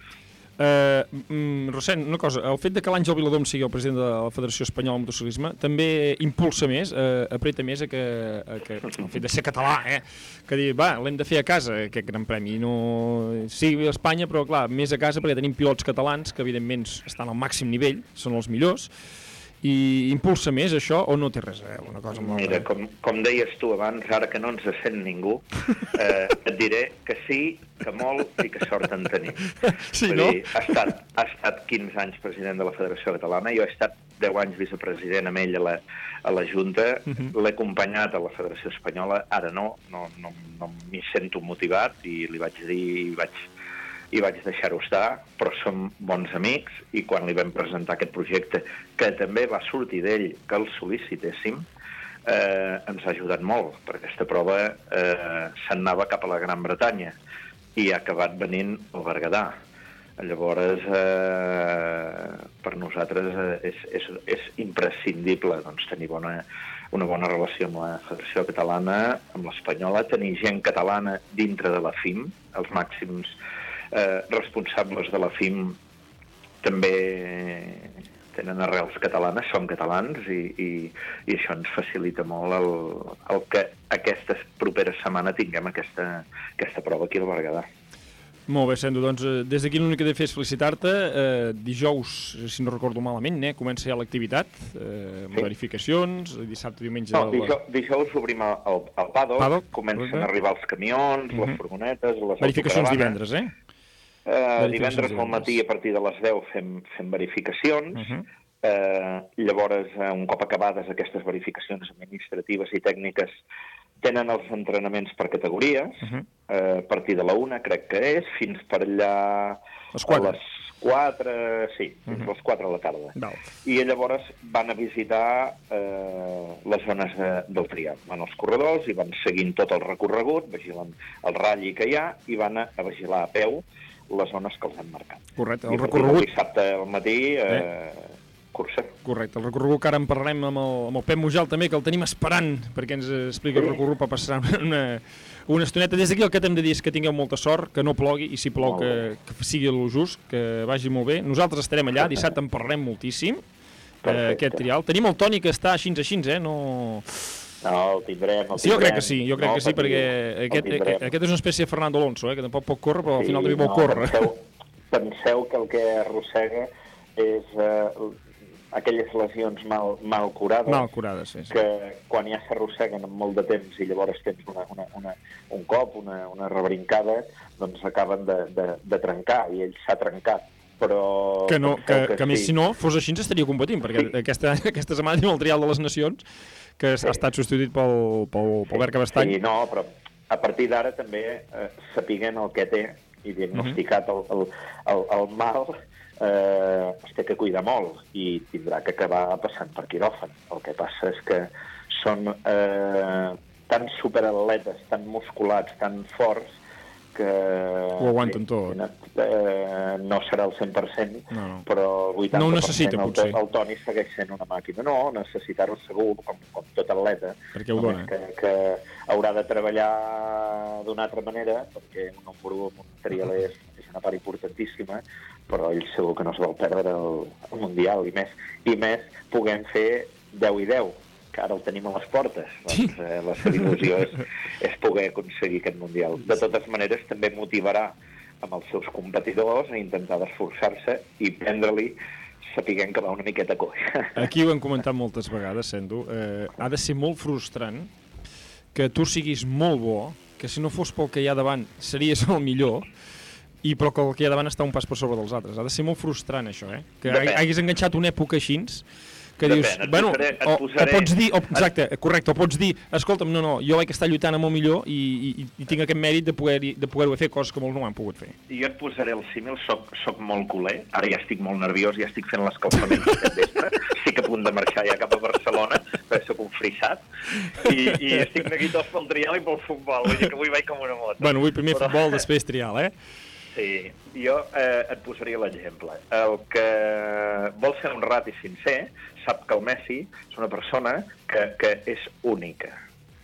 Speaker 23: Uh, mm, Rossend, una cosa, el fet de que l'Àngel Viladoms sigui el president de la Federació Espanyola de Motociclisme també impulsa més, uh, apreta més a que, a que el fet de ser català, eh? Que dir, va, l'hem de fer a casa, aquest gran premi, no... sí, a Espanya, però clar, més a casa perquè tenim pilots catalans que evidentment estan al màxim nivell, són els millors, i impulsa més això o no té res a veure una cosa amb l'altra?
Speaker 6: Mira, com, com deies tu abans, ara que no ens sent ningú, eh, et diré que sí, que molt i que sort en tenim.
Speaker 23: Sí,
Speaker 6: Vull
Speaker 23: no?
Speaker 6: dir, ha estat, ha estat quinze anys president de la Federació Catalana, jo he estat deu anys vicepresident amb ell a la, a la Junta,
Speaker 23: Mhm.
Speaker 6: l'he acompanyat a la Federació Espanyola, ara no, no, no, no m'hi sento motivat i li vaig dir, i vaig, i vaig deixar-ho estar, però som bons amics i quan li vam presentar aquest projecte, que també va sortir d'ell que el sol·licitéssim, eh, ens ha ajudat molt, perquè aquesta prova eh, se'n anava cap a la Gran Bretanya i ha acabat venint al Berguedà. Llavors, eh, per nosaltres eh, és, és, és imprescindible doncs, tenir bona, una bona relació amb la Federació Catalana, amb l'Espanyola, tenir gent catalana dintre de la F I M, els màxims eh, responsables de la F I M també tenen arrels catalanes, són catalans i, i, i això ens facilita molt el, el que aquesta propera setmana tinguem aquesta, aquesta prova aquí al Berguedà.
Speaker 23: Molt bé, Sendo, doncs eh, des d'aquí l'únic que he de fer és felicitar-te. Eh, dijous, si no recordo malament, eh, comença ja l'activitat, eh, amb
Speaker 6: Sí.
Speaker 23: verificacions, dissabte, diumenge...
Speaker 6: No,
Speaker 23: el-
Speaker 6: dijous, dijous obrim el, el, el paddock,
Speaker 23: Paddock,
Speaker 6: comencen
Speaker 23: correcte.
Speaker 6: a arribar els camions,
Speaker 23: Mhm.
Speaker 6: les furgonetes, les
Speaker 23: Verificacions
Speaker 6: autocaravanes.
Speaker 23: divendres, eh?
Speaker 6: Eh,
Speaker 23: Verificacions
Speaker 6: divendres al
Speaker 23: divendres.
Speaker 6: matí a partir de les deu fem, fem verificacions.
Speaker 23: Uh -huh.
Speaker 6: eh, llavors, eh, un cop acabades aquestes verificacions administratives i tècniques, tenen els entrenaments per categories,
Speaker 23: Uh -huh.
Speaker 6: eh, a partir de la una, crec que és, fins per allà
Speaker 23: Les quatre.
Speaker 6: a les quatre, sí, fins
Speaker 23: Mhm.
Speaker 6: a les quatre de la tarda.
Speaker 23: Val.
Speaker 6: I llavors van a visitar eh, les zones de, del triat. Van als corredors i van seguint tot el recorregut, vigilant el ratll que hi ha i van a, a vigilar a peu les zones que els han marcat.
Speaker 23: Correcte,
Speaker 6: I
Speaker 23: el
Speaker 6: a partir del
Speaker 23: recorregut...
Speaker 6: dissabte al matí, eh, cursa.
Speaker 23: Correcte, el recorregut que ara en parlarem amb el, amb el Pep Mujal també, que el tenim esperant perquè ens expliqui el recorregut per passar una, una estoneta. Des d'aquí el que t'hem de dir és que tingueu molta sort, que no plogui, i si plou que, que sigui el just, que vagi molt bé. Nosaltres estarem allà, dissabte en parlarem moltíssim, eh, aquest trial. Tenim el Toni que està així, així, eh? No...
Speaker 6: No, el tindrem, el
Speaker 23: Sí, jo crec
Speaker 6: tindrem.
Speaker 23: que sí, jo crec
Speaker 6: No
Speaker 23: que sí,
Speaker 6: patiu,
Speaker 23: perquè
Speaker 6: el
Speaker 23: aquest,
Speaker 6: tindrem.
Speaker 23: aquest és una espècie de Fernando Alonso, eh? Que tampoc pot córrer, però al final també vol
Speaker 6: no,
Speaker 23: córrer.
Speaker 6: Penseu, penseu que el que arrossega és eh, aquelles lesions mal, mal curades,
Speaker 23: Mal curades, sí, sí.
Speaker 6: que quan ja s'arrosseguen amb molt de temps i llavors tens una, una, una, un cop, una, una rebrincada, doncs acaben de, de, de trencar, i ell s'ha trencat. Però
Speaker 23: Que, no, que,
Speaker 6: penseu
Speaker 23: que, que a més,
Speaker 6: sí.
Speaker 23: si no, fos així, ens estaria competint, perquè
Speaker 6: Sí.
Speaker 23: aquesta, aquesta setmana tenim el trial de les Nacions, que ha estat substituït pel, pel, pel Berga Bastany.
Speaker 6: Sí, no, però a partir d'ara també eh, sapiguent el que té i diagnosticat el, el, el, el mal, eh, es té que cuidar molt i tindrà que acabar passant per quiròfan. El que passa és que són eh, tan superatletes, tan musculats, tan forts, que
Speaker 23: Ho aguanten tot.
Speaker 6: eh, no serà el cent per cent,
Speaker 23: No, no.
Speaker 6: però el vuitanta
Speaker 23: No ho
Speaker 6: per cent
Speaker 23: necessita,
Speaker 6: el,
Speaker 23: potser.
Speaker 6: el Toni segueix sent una màquina. No, necessitar-ho segur, com, com tot atleta,
Speaker 23: Perquè ho
Speaker 6: només
Speaker 23: dona.
Speaker 6: que, que haurà de treballar d'una altra manera, perquè un ombro amb un trial és, és una part importantíssima, però ell segur que no es vol perdre el, el Mundial, i més, i més puguem fer deu i deu, que ara el tenim a les portes. Doncs, eh, la seva il·lusió és, és poder aconseguir aquest Mundial. De totes maneres, també motivarà amb els seus competidors a intentar d'esforçar-se i prendre-li sapiguent que va una miqueta coix.
Speaker 23: Aquí ho hem comentat moltes vegades, Sendo. Eh, ha de ser molt frustrant que tu siguis molt bo, que si no fos pel que hi ha davant series el millor, i però que el que hi ha davant està un pas per sobre dels altres. Ha de ser molt frustrant, això, eh? Que
Speaker 6: Depèn.
Speaker 23: hagis enganxat una època així, que
Speaker 6: Depèn,
Speaker 23: dius,
Speaker 6: et
Speaker 23: bueno,
Speaker 6: posaré- et
Speaker 23: o,
Speaker 6: posaré-
Speaker 23: o pots dir, o, exacte, correcte, o pots dir, escolta'm, no, no, jo vaig estar lluitant amb el millor i, i, i tinc aquest mèrit de poder-ho de poder fer coses que molts no ho han pogut fer.
Speaker 6: Jo et posaré el símil, soc, soc molt culer, ara ja estic molt nerviós, ja estic fent l'escalfament aquest vespre, estic a punt de marxar ja cap a Barcelona, perquè soc un frissat, i, i estic neguitós pel trial i pel futbol, vull dir que avui vaig com una moto.
Speaker 23: Bueno, avui primer
Speaker 6: Però-
Speaker 23: futbol, després trial, eh?
Speaker 6: Sí, jo eh, et posaria l'exemple. El que vol ser honrat i sincer sap que el Messi és una persona que, que és única.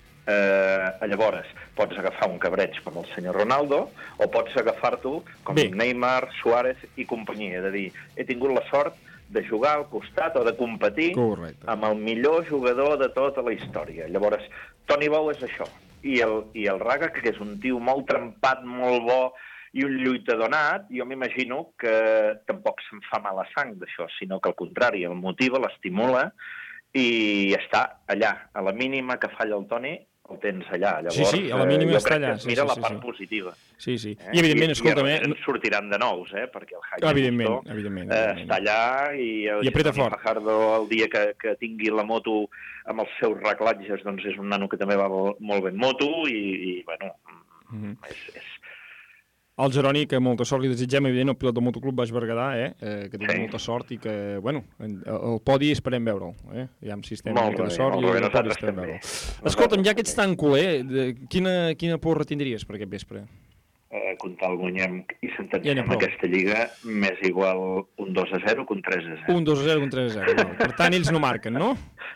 Speaker 6: Eh, llavors, pots agafar un cabreig com el senyor Ronaldo o pots agafar-t'ho com
Speaker 23: Bé.
Speaker 6: Neymar, Suárez i companyia. De dir, he tingut la sort de jugar al costat o de competir
Speaker 23: Correcte.
Speaker 6: amb el millor jugador de tota la història. Llavors, Toni Bou és això. I el, i el Raga, que és un tio molt trempat, molt bo, i un lluitador nat, jo m'imagino que tampoc se'n fa mala sang d'això, sinó que al contrari, el motiva, l'estimula i està allà. A la mínima que falla el Toni, el tens allà. Llavors,
Speaker 23: sí, sí, a la mínima
Speaker 6: jo
Speaker 23: està
Speaker 6: crec
Speaker 23: allà.
Speaker 6: que es mira
Speaker 23: sí, sí,
Speaker 6: la
Speaker 23: sí,
Speaker 6: part
Speaker 23: sí.
Speaker 6: positiva.
Speaker 23: Sí, sí.
Speaker 6: Eh?
Speaker 23: I, evidentment,
Speaker 6: I,
Speaker 23: escolta'm...
Speaker 6: I
Speaker 23: Eh...
Speaker 6: en sortiran de nous, eh? Perquè el Jaime
Speaker 23: evidentment,
Speaker 6: Busto,
Speaker 23: evidentment,
Speaker 6: eh,
Speaker 23: evidentment.
Speaker 6: està allà i el
Speaker 23: I apreta
Speaker 6: Toni
Speaker 23: fort.
Speaker 6: Fajardo, el dia que, que tingui la moto amb els seus reclatges, doncs és un nano que també va molt, molt bé en moto i, i bueno,
Speaker 23: Mm-hmm.
Speaker 6: és... és...
Speaker 23: El Jeroni, que molta sort li desitgem, evident, el pilot del Motoclub Baix Berguedà, eh? eh que tingui
Speaker 6: Sí.
Speaker 23: molta sort i que, bueno, el, el podi esperem veure'l, eh? Ja amb sistema
Speaker 6: Molt
Speaker 23: una mica de
Speaker 6: bé,
Speaker 23: sort
Speaker 6: molt
Speaker 23: i
Speaker 6: bé,
Speaker 23: el podi
Speaker 6: nosaltres
Speaker 23: esperem
Speaker 6: també.
Speaker 23: veure'l. Escolta'm, ja que ets tan culer, de, quina, quina porra tindries per aquest vespre?
Speaker 6: Eh, comptar el guanyem i
Speaker 23: Ja
Speaker 6: sentenciem
Speaker 23: n'hi ha prou.
Speaker 6: aquesta lliga més igual un dos a zero que un tres a zero.
Speaker 23: Un dos a zero, un tres a zero. Val. Per tant, ells no marquen, no?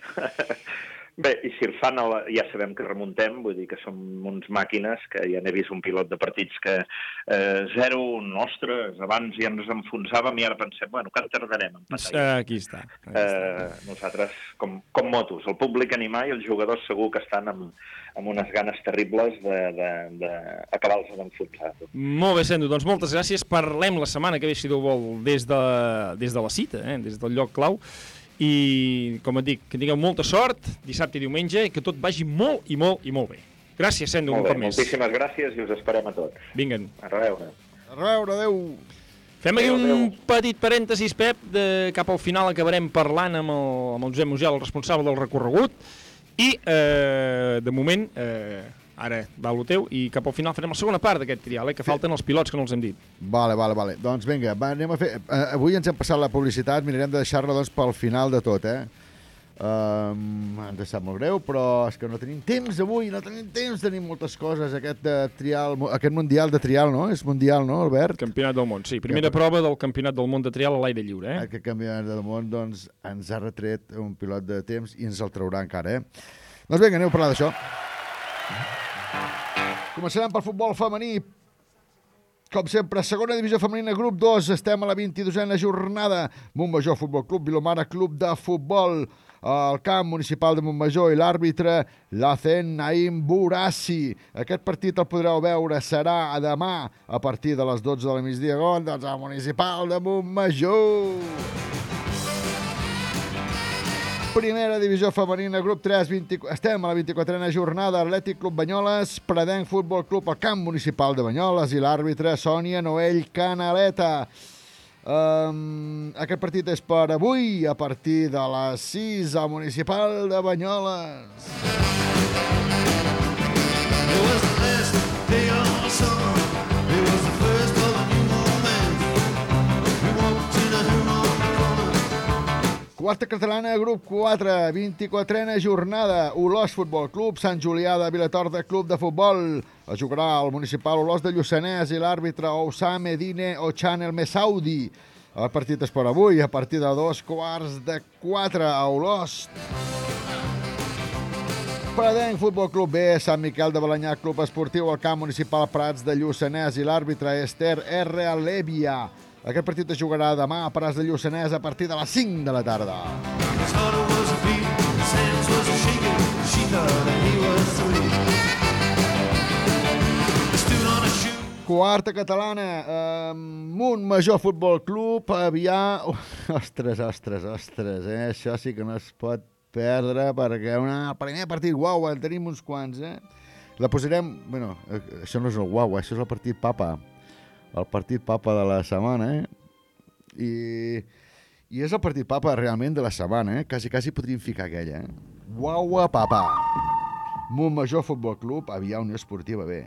Speaker 6: Bé, i si el fan, a la, ja sabem que remuntem, vull dir que som uns màquines, que ja n'he vist un pilot de partits que eh, zero, nostres, abans ja ens enfonsàvem i ara pensem, bueno, que tardarem en empatar.
Speaker 23: Uh, aquí està. Aquí
Speaker 6: Eh,
Speaker 23: està.
Speaker 6: nosaltres, com, com motos, el públic animar i els jugadors segur que estan amb, amb unes ganes terribles d'acabar-los d'enfonsar.
Speaker 23: Molt bé, Sendo, doncs moltes gràcies. Parlem la setmana que ve, si Déu vol, des de, des de la cita, eh? Des del lloc clau. I, com et dic, que tingueu molta sort dissabte i diumenge i que tot vagi molt i molt i molt bé. Gràcies, Sendo, un
Speaker 6: Molt bé,
Speaker 23: cop més.
Speaker 6: moltíssimes gràcies i us esperem a tots.
Speaker 23: Vinguen.
Speaker 6: A reveure.
Speaker 4: A reveure, adeu.
Speaker 23: Fem aquí
Speaker 6: Adéu,
Speaker 23: un
Speaker 6: adéu.
Speaker 23: petit parèntesis, Pep, de, cap al final acabarem parlant amb el, amb el Josep Musial, el responsable del recorregut, i eh, de moment, eh, ara va el teu, i cap al final farem la segona part d'aquest trial, eh, que falten els pilots que no els hem dit.
Speaker 4: Vale, vale, vale. Doncs vinga, va, anem a fer... Uh, avui ens hem passat la publicitat, mirarem de deixar-la doncs pel final de tot, eh? Um, ens sap molt greu, però és que no tenim temps avui, no tenim temps, tenim moltes coses. Aquest, uh, trial, aquest mundial de trial, no? És mundial, no, Albert?
Speaker 23: Campionat del món, sí. Primera
Speaker 4: Ja,
Speaker 23: prova del campionat del món de trial a l'aire lliure, eh?
Speaker 4: Aquest campionat del món, doncs, ens ha retret un pilot de temps i ens el traurà encara, eh? Doncs vinga, aneu a parlar d'això. Començarem pel futbol femení. Com sempre, segona divisió femenina, grup dos. Estem a la vint-i-dosena jornada. Montmajor Futbol Club, Vilomara Club de Futbol. El camp municipal de Montmajor i l'àrbitre Lacen Naim Bourassi. Aquest partit el podreu veure, serà a demà a partir de les dotze de la migdia, doncs al municipal de Montmajor. Primera divisió femenina, grup tres, vint... estem a la vint-i-quatrena jornada, Atlètic Club Banyoles, Predenc Futbol Club al camp municipal de Banyoles i l'àrbitre Sònia Noell Canaleta. Um, aquest partit és per avui, a partir de les sis al municipal de Banyoles.
Speaker 22: It was the last day of the summer. It was the first of a new romance. We walked in a hymn on the corner.
Speaker 4: Quarta catalana, grup quatre, vint-i-quatrena jornada, Olòs Futbol Club, Sant Julià de Vilatorta Club de Futbol. Es jugarà al municipal Olòs de Lluçanès i l'àrbitre Oussame Dine Ochan El Messaudi. El partit és per avui, a partir de dos quarts de quatre a Olòs. Predenc Futbol Club B, Sant Miquel de Balanyà Club Esportiu al camp municipal Prats de Lluçanès i l'àrbitre Esther R. Alevia. Aquest partit es jugarà demà a Prats de Lluçanès a partir de les cinc de la tarda.
Speaker 22: His heart was a beat, his hands was a shaking. She thought that he was sweet. He stood on a shoe.
Speaker 4: Quarta catalana, eh, Montmajor Futbol Club, Avià... Ostres, ostres, ostres, eh? Això sí que no es pot perdre perquè una primer partit, uau, en tenim uns quants, eh? La posarem... Bueno, eh, això no és el uau, eh? Això és el partit papa. El partit papa de la setmana, eh? I, i és el partit papa realment de la setmana, eh? Quasi, quasi podríem ficar aquella, eh? Uau, papa. Montmajor Futbol Club, Avià Unió Esportiva B.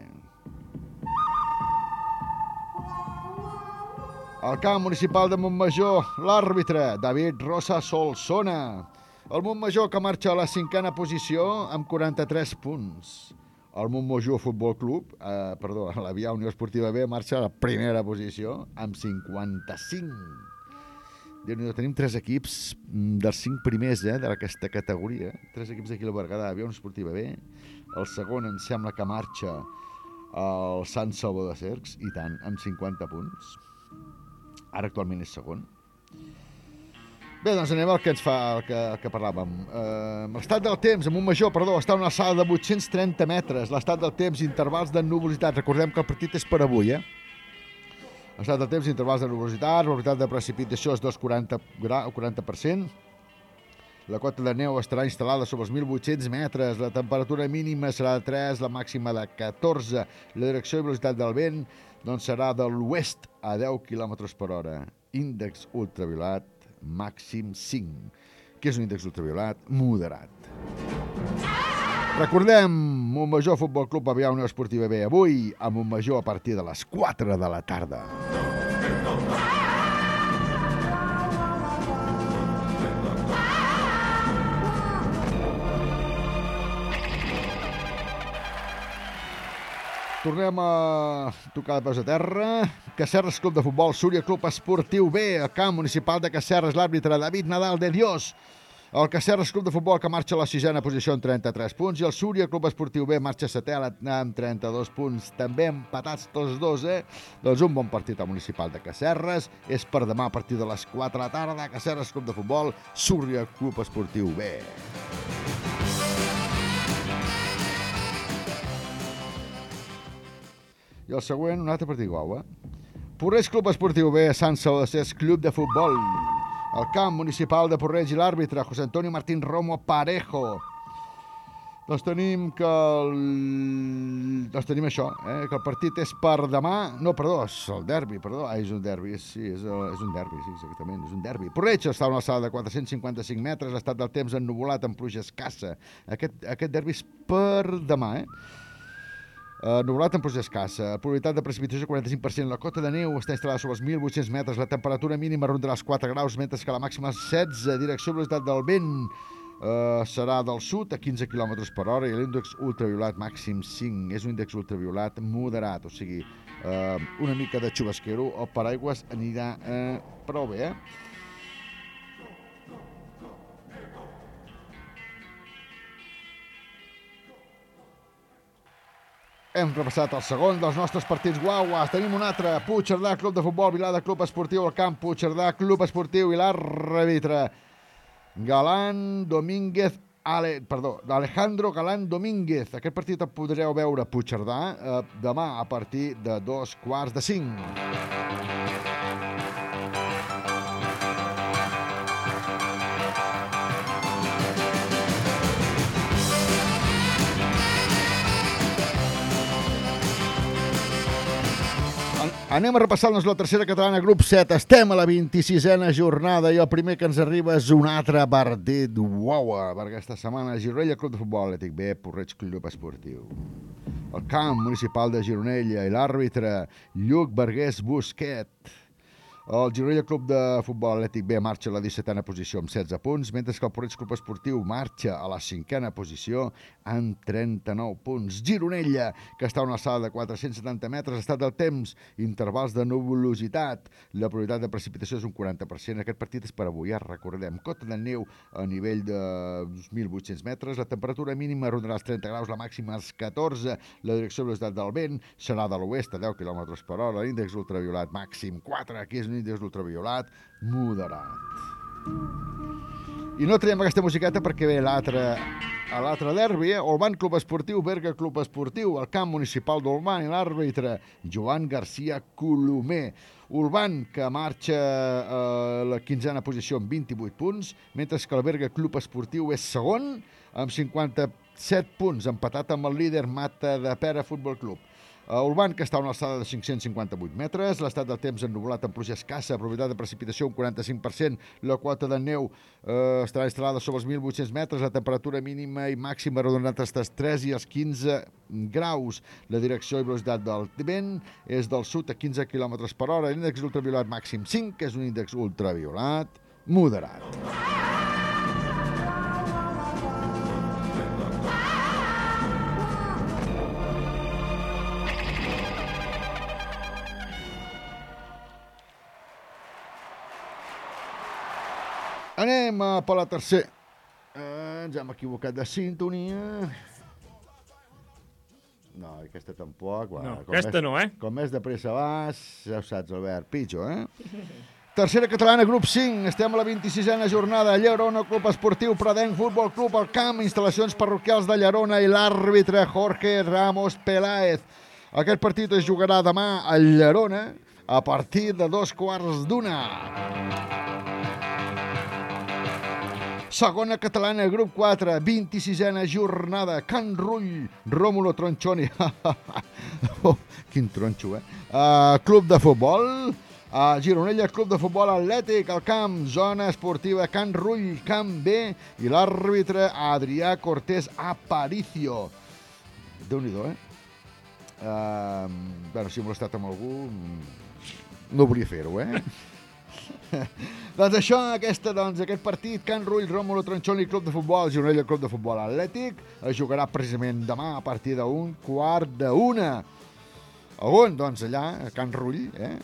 Speaker 4: Al camp municipal de Montmajor, l'àrbitre David Rosa Solsona. El Montmajor que marxa a la cinquena posició amb quaranta-tres punts. El Montmajor Futbol Club, eh, perdó, l'Avià Unió Esportiva B marxa a la primera posició amb cinquanta-cinc. Déu-n'hi-do, tenim tres equips dels cinc primers eh, d'aquesta categoria. Tres equips d'aquí al Berguedà, Avià Unió Esportiva B. El segon em sembla que marxa el Sant Salvador de Cercs, i tant, amb cinquanta punts. Ara actualment és segon. Bé, doncs anem al que ens fa, el que, el que parlàvem. Uh, l'estat del temps, a Montmajor, perdó, està a una alçada de vuit-cents trenta metres. L'estat del temps, intervals de nuvolositat. Recordem que el partit és per avui, eh? Estat del temps, intervals de nubositat, probabilitat de precipitació és dos coma quaranta per cent. La cota de neu estarà instal·lada sobre els mil vuit-cents metres. La temperatura mínima serà de tres, la màxima de catorze. La direcció i velocitat del vent doncs, serà de l'oest a deu quilòmetres per hora. Índex ultraviolat màxim cinc. Què és un índex ultraviolat? Moderat. Recordem, Montmajor Futbol Club Avià Unió Esportiva B avui a Montmajor a partir de les quatre de la tarda. Tornem a tocar de peus a terra. Casserres Club de Futbol, Súria Club Esportiu B, el camp municipal de Casserres, l'àrbitre David Nadal de Dios. El Casserres Club de Futbol que marxa a la sisena posició amb trenta-tres punts i el Súria Club Esportiu B marxa setè amb trenta-dos punts. També empatats tots dos, eh? Doncs un bon partit al municipal de Casserres. És per demà a partir de les quatre de la tarda. Casserres Club de Futbol, Súria Club Esportiu B. I el següent, un altre partit guau, eh? Porreig Club Esportiu B, Sant Saudacés Club de Futbol. El camp municipal de Porreig i l'àrbitre, José Antonio Martín Romo Parejo. Doncs tenim que el... doncs tenim això, eh? Que el partit és per demà... No, perdó, és el derbi, perdó. Ah, és un derbi, sí, és, és un derbi, sí, exactament, és un derbi. Porreig està a una alçada de quatre-cents cinquanta-cinc metres, l'estat del temps ennuvolat amb pluja escassa. Aquest, aquest derbi és per demà, eh? Uh, nuvolat amb pluja escassa, probabilitat de precipitació quaranta-cinc per cent, la cota de neu està instal·lada sobre els mil vuit-cents metres, la temperatura mínima rondarà els quatre graus, mentre que la màxima és setze, direcció i velocitat del vent uh, serà del sud a quinze quilòmetres per hora i l'índex ultraviolat màxim cinc, és un índex ultraviolat moderat, o sigui, uh, una mica de xubasquero, el paraigües anirà uh, prou bé, eh? Hem repassat el segon dels nostres partits guaues. Tenim un altre, Puigcerdà, Club de Futbol, Vilada, Club Esportiu, el camp, Puigcerdà, Club Esportiu i l'àrbitre Galán Domínguez, Ale, perdó, Alejandro Galán Domínguez. Aquest partit el podreu veure a Puigcerdà eh, demà a partir de dos quarts de cinc. Anem a repassar-nos la tercera catalana, grup set. Estem a la vint-i-sisena jornada i el primer que ens arriba és un altre partit uau per aquesta setmana. Gironella, Club de Futbol, Atlètic B, Porreig, Club Esportiu. El camp municipal de Gironella i l'àrbitre Lluc Vergés Busquet. El Gironella Club de Futbol Atlètic B marxa a la dissetena posició amb setze punts, mentre que el Porreig Club Esportiu marxa a la cinquena posició amb trenta-nou punts. Gironella, que està a una alçada de quatre-cents setanta metres, estat del temps, intervals de nuvolositat. La probabilitat de precipitació és un quaranta per cent. Aquest partit és per avui, ja recordem. Cota de neu a nivell de mil vuit-cents metres. La temperatura mínima rondarà els trenta graus, la màxima els catorze. La direcció i velocitat del vent serà de l'oest a deu quilòmetres per hora. L'índex ultraviolat màxim quatre. Aquí és un índex ultraviolat moderat. I no traiem aquesta musiqueta perquè ve l'altre a l'altre derbi, eh? Olvan Club Esportiu, Berga Club Esportiu, el camp municipal d'Olvan i l'àrbitre Joan García Colomer. Olvan, que marxa a la quinzena posició amb vint-i-vuit punts, mentre que el Berga Club Esportiu és segon amb cinquanta-set punts, empatat amb el líder Mata de Pera Futbol Club. Olvan, que està a una alçada de cinc-cents cinquanta-vuit metres, l'estat del temps ennuvolat amb pluja escassa, probabilitat de precipitació un quaranta-cinc per cent, la quota de neu eh, estarà instal·lada sobre els mil vuit-cents metres, la temperatura mínima i màxima rondarà entre els tres i els quinze graus. La direcció i velocitat del vent és del sud a quinze quilòmetres per hora, l'índex ultraviolat màxim cinc, que és un índex ultraviolat moderat. Anem a per la tercera. Eh, ens hem equivocat de sintonia. No, aquesta tampoc. Va,
Speaker 23: No,
Speaker 4: com
Speaker 23: aquesta
Speaker 4: més,
Speaker 23: no, eh?
Speaker 4: Com més de pressa vas, ja ho saps, Albert, pitjor, eh? Tercera catalana, grup cinc. Estem a la vint-i-sisena jornada. Llerona, Club Esportiu, Pradenc, Futbol Club, al camp, instal·lacions parroquials de Llerona i l'àrbitre Jorge Ramos Peláez. Aquest partit es jugarà demà a Llerona a partir de dos quarts d'una. Segona catalana, grup quatre, vint-i-sisena jornada, Can Rull, Rómulo Tronchoni. Oh, quin tronxo, eh? Uh, club de futbol, uh, Gironella, club de futbol atlètic, al camp, zona esportiva Can Rull, camp B, i l'àrbitre Adrià Cortés Aparicio. Déu-n'hi-do, eh? Uh, bueno, si he molestat amb algú, no volia fer-ho, eh? Doncs això, aquesta, doncs, aquest partit, Can Rull, Rómulo Tronchoni, club de futbol, Gironella, club de futbol atlètic, es jugarà precisament demà a partir d'un quart d'una. On? Doncs allà, a Can Rull, eh?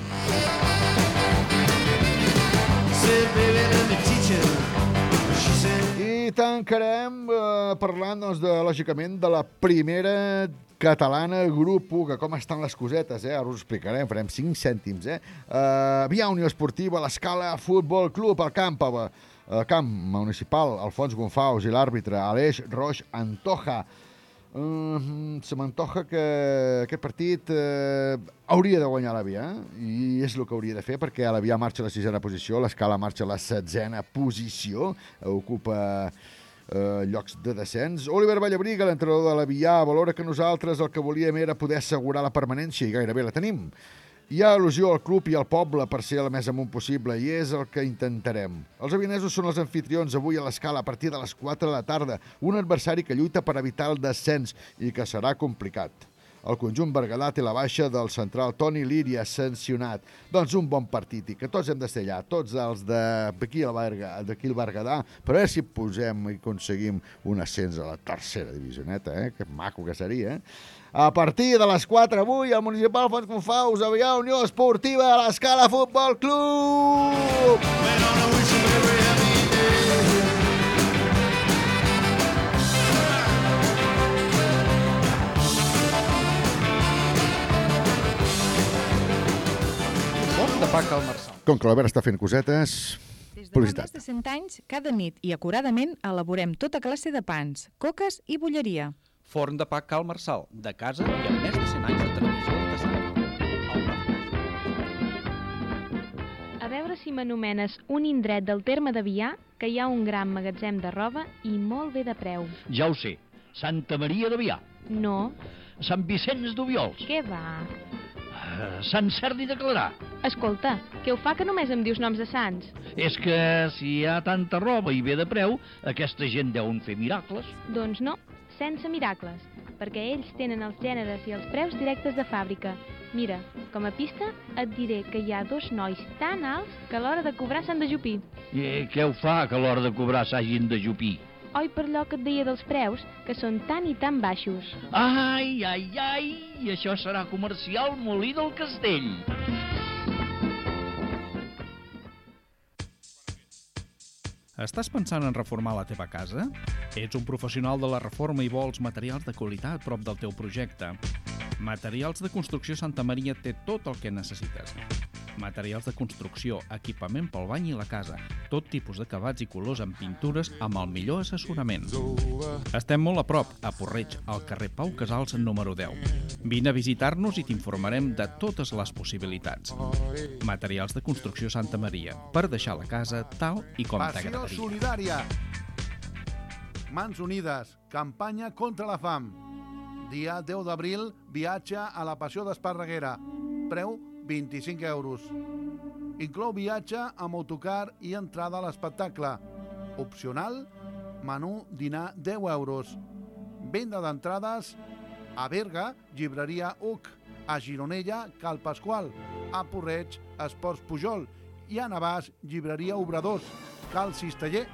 Speaker 4: I tancarem eh, parlant, doncs, de, lògicament, de la primera catalana, grup u, que com estan les cosetes, eh? Ara us ho explicarem, farem cinc cèntims, eh? Uh, Via Unió Esportiva, l'Escala Futbol Club, al camp, al camp municipal, Alfons Gonfaus i l'àrbitre Aleix Roix Antoja. Uh, se m'antoja que aquest partit uh, hauria de guanyar la Via, eh? I és el que hauria de fer, perquè la Via marxa a la sisena posició, l'Escala marxa a la setzena posició, ocupa Uh, llocs de descens. Oliver Vallabriga, l'entrenador de la Via, valora que nosaltres el que volíem era poder assegurar la permanència i gairebé la tenim. Hi ha al·lusió al club i al poble per ser el més amunt possible i és el que intentarem. Els avinesos són els anfitrions avui a l'Escala a partir de les quatre de la tarda, un adversari que lluita per evitar el descens i que serà complicat. El conjunt berguedà té la baixa del central Toni Líria sancionat. Doncs un bon partit i que tots hem d'estar allà, tots els d'aquí al Berguedà, per veure si posem i aconseguim un ascens a la tercera divisioneta, eh? Que maco que seria, eh? A partir de les quatre avui, al municipal Alfons Gonfaus, a Via Unió Esportiva, a l'Escala Futbol Club!
Speaker 11: De Pac al Marçal.
Speaker 4: Com que l'Albert està fent cosetes,
Speaker 13: Des de fa
Speaker 4: publicitat.
Speaker 13: més de cent anys, cada nit i acuradament elaborem tota classe de pans, coques i bolleria.
Speaker 11: Forn de pa Cal Marçal, de casa i amb més de cent anys de tradició artesana.
Speaker 8: A veure si m'anomenes un indret del terme de Vià, que hi ha un gran magatzem de roba i molt bé de preu.
Speaker 19: Ja ho sé, Santa Maria de Vià,
Speaker 8: No,
Speaker 19: Sant Vicenç d'Ubiols,
Speaker 8: què va?
Speaker 19: eh, Sant Serdi de Clarà.
Speaker 8: Escolta, què ho fa que només em dius noms de sants?
Speaker 19: És que si hi ha tanta roba i bé de preu, aquesta gent deuen fer miracles.
Speaker 8: Doncs no, sense miracles, perquè ells tenen els gèneres i els preus directes de fàbrica. Mira, com a pista et diré que hi ha dos nois tan alts que a l'hora de cobrar s'han de jupir.
Speaker 19: I què ho fa que a l'hora de cobrar s'hagin de jupir?
Speaker 8: Oi per allò que et deia dels preus, que són tan i tan baixos.
Speaker 19: Ai, ai, ai, i això serà comercial Molí del Castell.
Speaker 11: Estàs pensant en reformar la teva casa? Ets un professional de la reforma i vols materials de qualitat prop del teu projecte? Materials de Construcció Santa Maria té tot el que necessites. Materials de construcció, equipament pel bany i la casa, tot tipus d'acabats i colors en pintures amb el millor assessorament. Estem molt a prop, a Porreig, al carrer Pau Casals número deu. Vine a visitar-nos i t'informarem de totes les possibilitats. Materials de Construcció Santa Maria, per deixar la casa tal i com
Speaker 9: Passió
Speaker 11: t'agradaria.
Speaker 9: solidària. Mans Unides, campanya contra la fam. Dia deu d'abril, viatge a la Passió d'Esparreguera. Preu vint-i-cinc euros. Inclou viatge amb autocar i entrada a l'espectacle. Opcional, menú dinar deu euros. Venda d'entrades a Berga, llibreria U C, a Gironella, Cal Pasqual, a Porreig, Esports Pujol i a Navàs, llibreria Obradors, Cal Cisteller.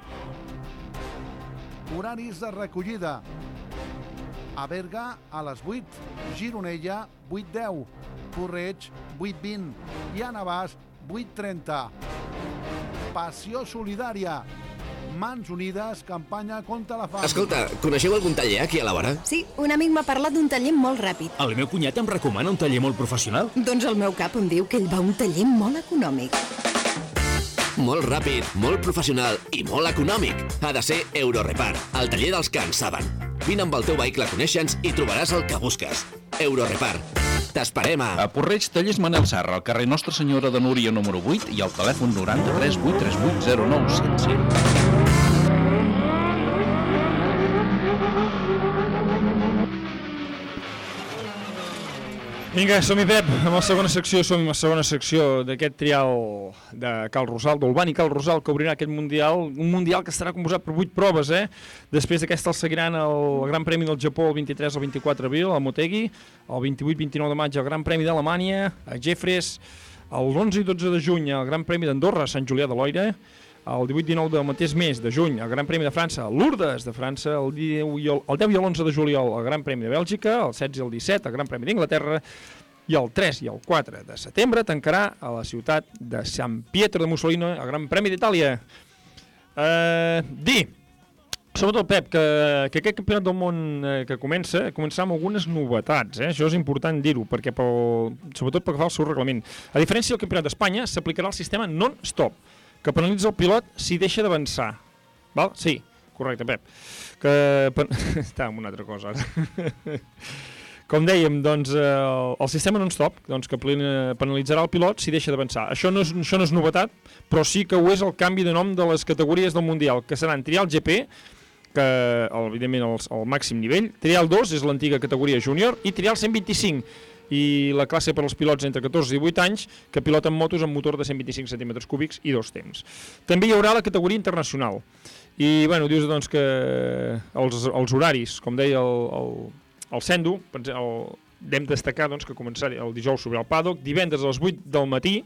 Speaker 9: Horaris de recollida. A Berga, a les vuit, Gironella, vuit deu, Porreig, vuit vint i a Navàs, vuit trenta. Passió solidària. Mans Unides, campanya contra la fam.
Speaker 10: Escolta, coneixeu algun taller aquí a la vora?
Speaker 24: Sí, un amic m'ha parlat d'un taller molt ràpid.
Speaker 10: El meu cunyat em recomana un taller molt professional.
Speaker 24: Doncs el meu cap em diu que ell va a un taller molt econòmic.
Speaker 10: Molt ràpid, molt professional i molt econòmic. Ha de ser Eurorepar, el taller dels que en saben. Vine amb el teu vehicle a conèixer-nos i trobaràs el que busques. Eurorepar. T'esperem a...
Speaker 11: A Porreig, tallers Manel Serra, al carrer Nostra Senyora de Núria número vuit i al telèfon noranta-tres vuit tres vuit zero nou set cinc.
Speaker 23: Vinga, som-hi, Pep, amb la segona secció, som a la segona secció d'aquest trial de Cal Rosal, d'Olbani Cal Rosal, que obrirà aquest Mundial, un Mundial que estarà composat per vuit proves, eh? Després d'aquesta el seguiran el Gran Premi del Japó el vint-i-tres al vint-i-quatre d'abril, a Motegi, el vint-i-vuit vint-i-nou de maig el Gran Premi d'Alemanya, a Jeffres, l'onze i dotze de juny el Gran Premi d'Andorra, a Sant Julià de Loira, el divuit dinou del mateix mes de juny el Gran Premi de França, a Lourdes de França, el deu i l'onze de juliol el Gran Premi de Bèlgica, el setze i el disset el Gran Premi d'Inglaterra, i el tres i el quatre de setembre tancarà a la ciutat de San Pietro de Mussolino el Gran Premi d'Itàlia. Eh, dir, sobretot, Pep, que, que aquest campionat del món eh, que comença, començarà amb algunes novetats, eh? Això és important dir-ho, perquè pel, sobretot pel que fa al seu reglament. A diferència del campionat d'Espanya, s'aplicarà el sistema non-stop, que penalitza el pilot si deixa d'avançar. Val? Sí, correcte, Pep. Que... Està amb una altra cosa, ara. Com dèiem, doncs, el, el sistema non-stop, doncs, que penalitzarà el pilot si deixa d'avançar. Això, no és, això no és novetat, però sí que ho és el canvi de nom de les categories del Mundial, que seran Trial G P, que evidentment el, el màxim nivell, Trial dos és l'antiga categoria júnior, i Trial cent vint-i-cinc, i la classe per als pilots entre catorze i divuit anys que piloten motos amb motor de cent vint-i-cinc centímetres cúbics i dos temps. També hi haurà la categoria internacional. I, bueno, dius doncs que els, els horaris, com deia el, el, el Sendo, el, hem destacar doncs, que començarà el dijous sobre el paddock, divendres a les vuit del matí,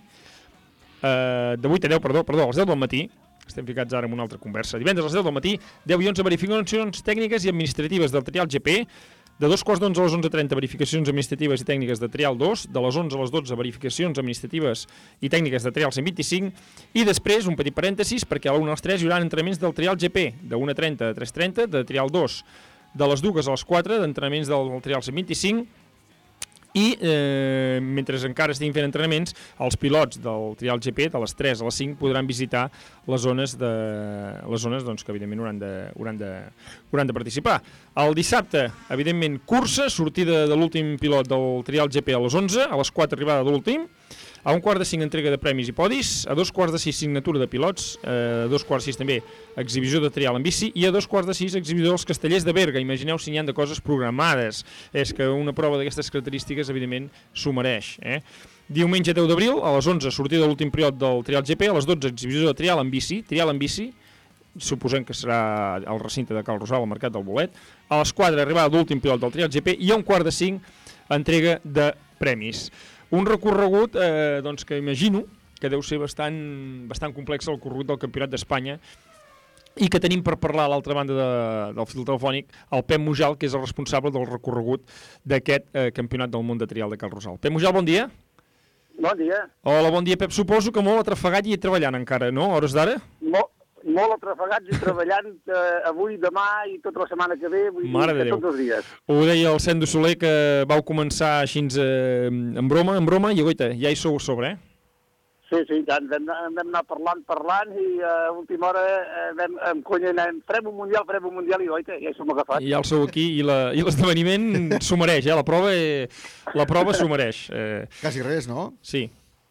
Speaker 23: eh, de vuit a deu, perdó, perdó, a les deu del matí, estem ficats ara en una altra conversa, divendres a les deu del matí, deu i onze verificacions tècniques i administratives del Trial G P, de dos quarts d'onze a les onze trenta verificacions administratives i tècniques de Trial dos, de les onze a les dotze verificacions administratives i tècniques de Trial cent vint-i-cinc, i després, un petit parèntesis, perquè a l'una a les tres hi haurà entrenaments del Trial G P, de una trenta a tres trenta, de Trial dos, de les dues a les quatre, d'entrenaments del Trial cent vint-i-cinc, i eh, mentre encara estiguin fent entrenaments, els pilots del Trial G P de les tres a les cinc podran visitar les zones, de, les zones doncs, que evidentment hauran de, hauran, de, hauran de participar. El dissabte, evidentment, cursa, sortida de l'últim pilot del Trial G P a les onze, a les quatre arribada de l'últim, a un quart de cinc entrega de premis i podis, a dos quarts de sis signatura de pilots, a dos quarts de sis també exhibició de trial en bici i a dos quarts de sis exhibició dels castellers de Berga. Imagineu si n'hi ha de coses programades. És que una prova d'aquestes característiques evidentment s'ho mereix. Eh? Diumenge deu d'abril, a les onze, sortida de l'últim pilot del Trial G P, a les dotze, exhibició de trial en bici, trial en bici, suposem que serà al recinte de Cal Rosal, al Mercat del Bolet, a les quatre, arribada de l'últim pilot del Trial G P, i a un quart de cinc, entrega de premis. Un recorregut eh, doncs, que imagino que deu ser bastant, bastant complex el recorregut del Campionat d'Espanya i que tenim per parlar a l'altra banda de, del fil telefònic el Pep Mujal, que és el responsable del recorregut d'aquest eh, Campionat del Món de Trial de Cal Rosal. Pep Mujal, bon dia.
Speaker 3: Bon dia.
Speaker 23: Hola, bon dia, Pep. Suposo que molt atrafegat i treballant encara, no? A hores d'ara?
Speaker 3: Molt, molt atrafegats i treballant eh, avui, demà i tota la setmana que ve, vull
Speaker 23: Mare
Speaker 3: dir
Speaker 23: de
Speaker 3: que tots els dies.
Speaker 23: Ho deia el Sendo Soler, que vau començar així eh, en broma, en broma, i goita, ja hi sou a sobre, eh?
Speaker 3: Sí, sí, ja ens vam, vam anar parlant, parlant, i a última hora eh, vam, amb conya anem, farem un mundial, farem un mundial, i goita, ja hi som agafats.
Speaker 23: I ja el sou aquí, i l'esdeveniment s'ho mereix, eh? La prova, eh, la prova s'ho mereix. Eh...
Speaker 4: Quasi res, no?
Speaker 23: Sí.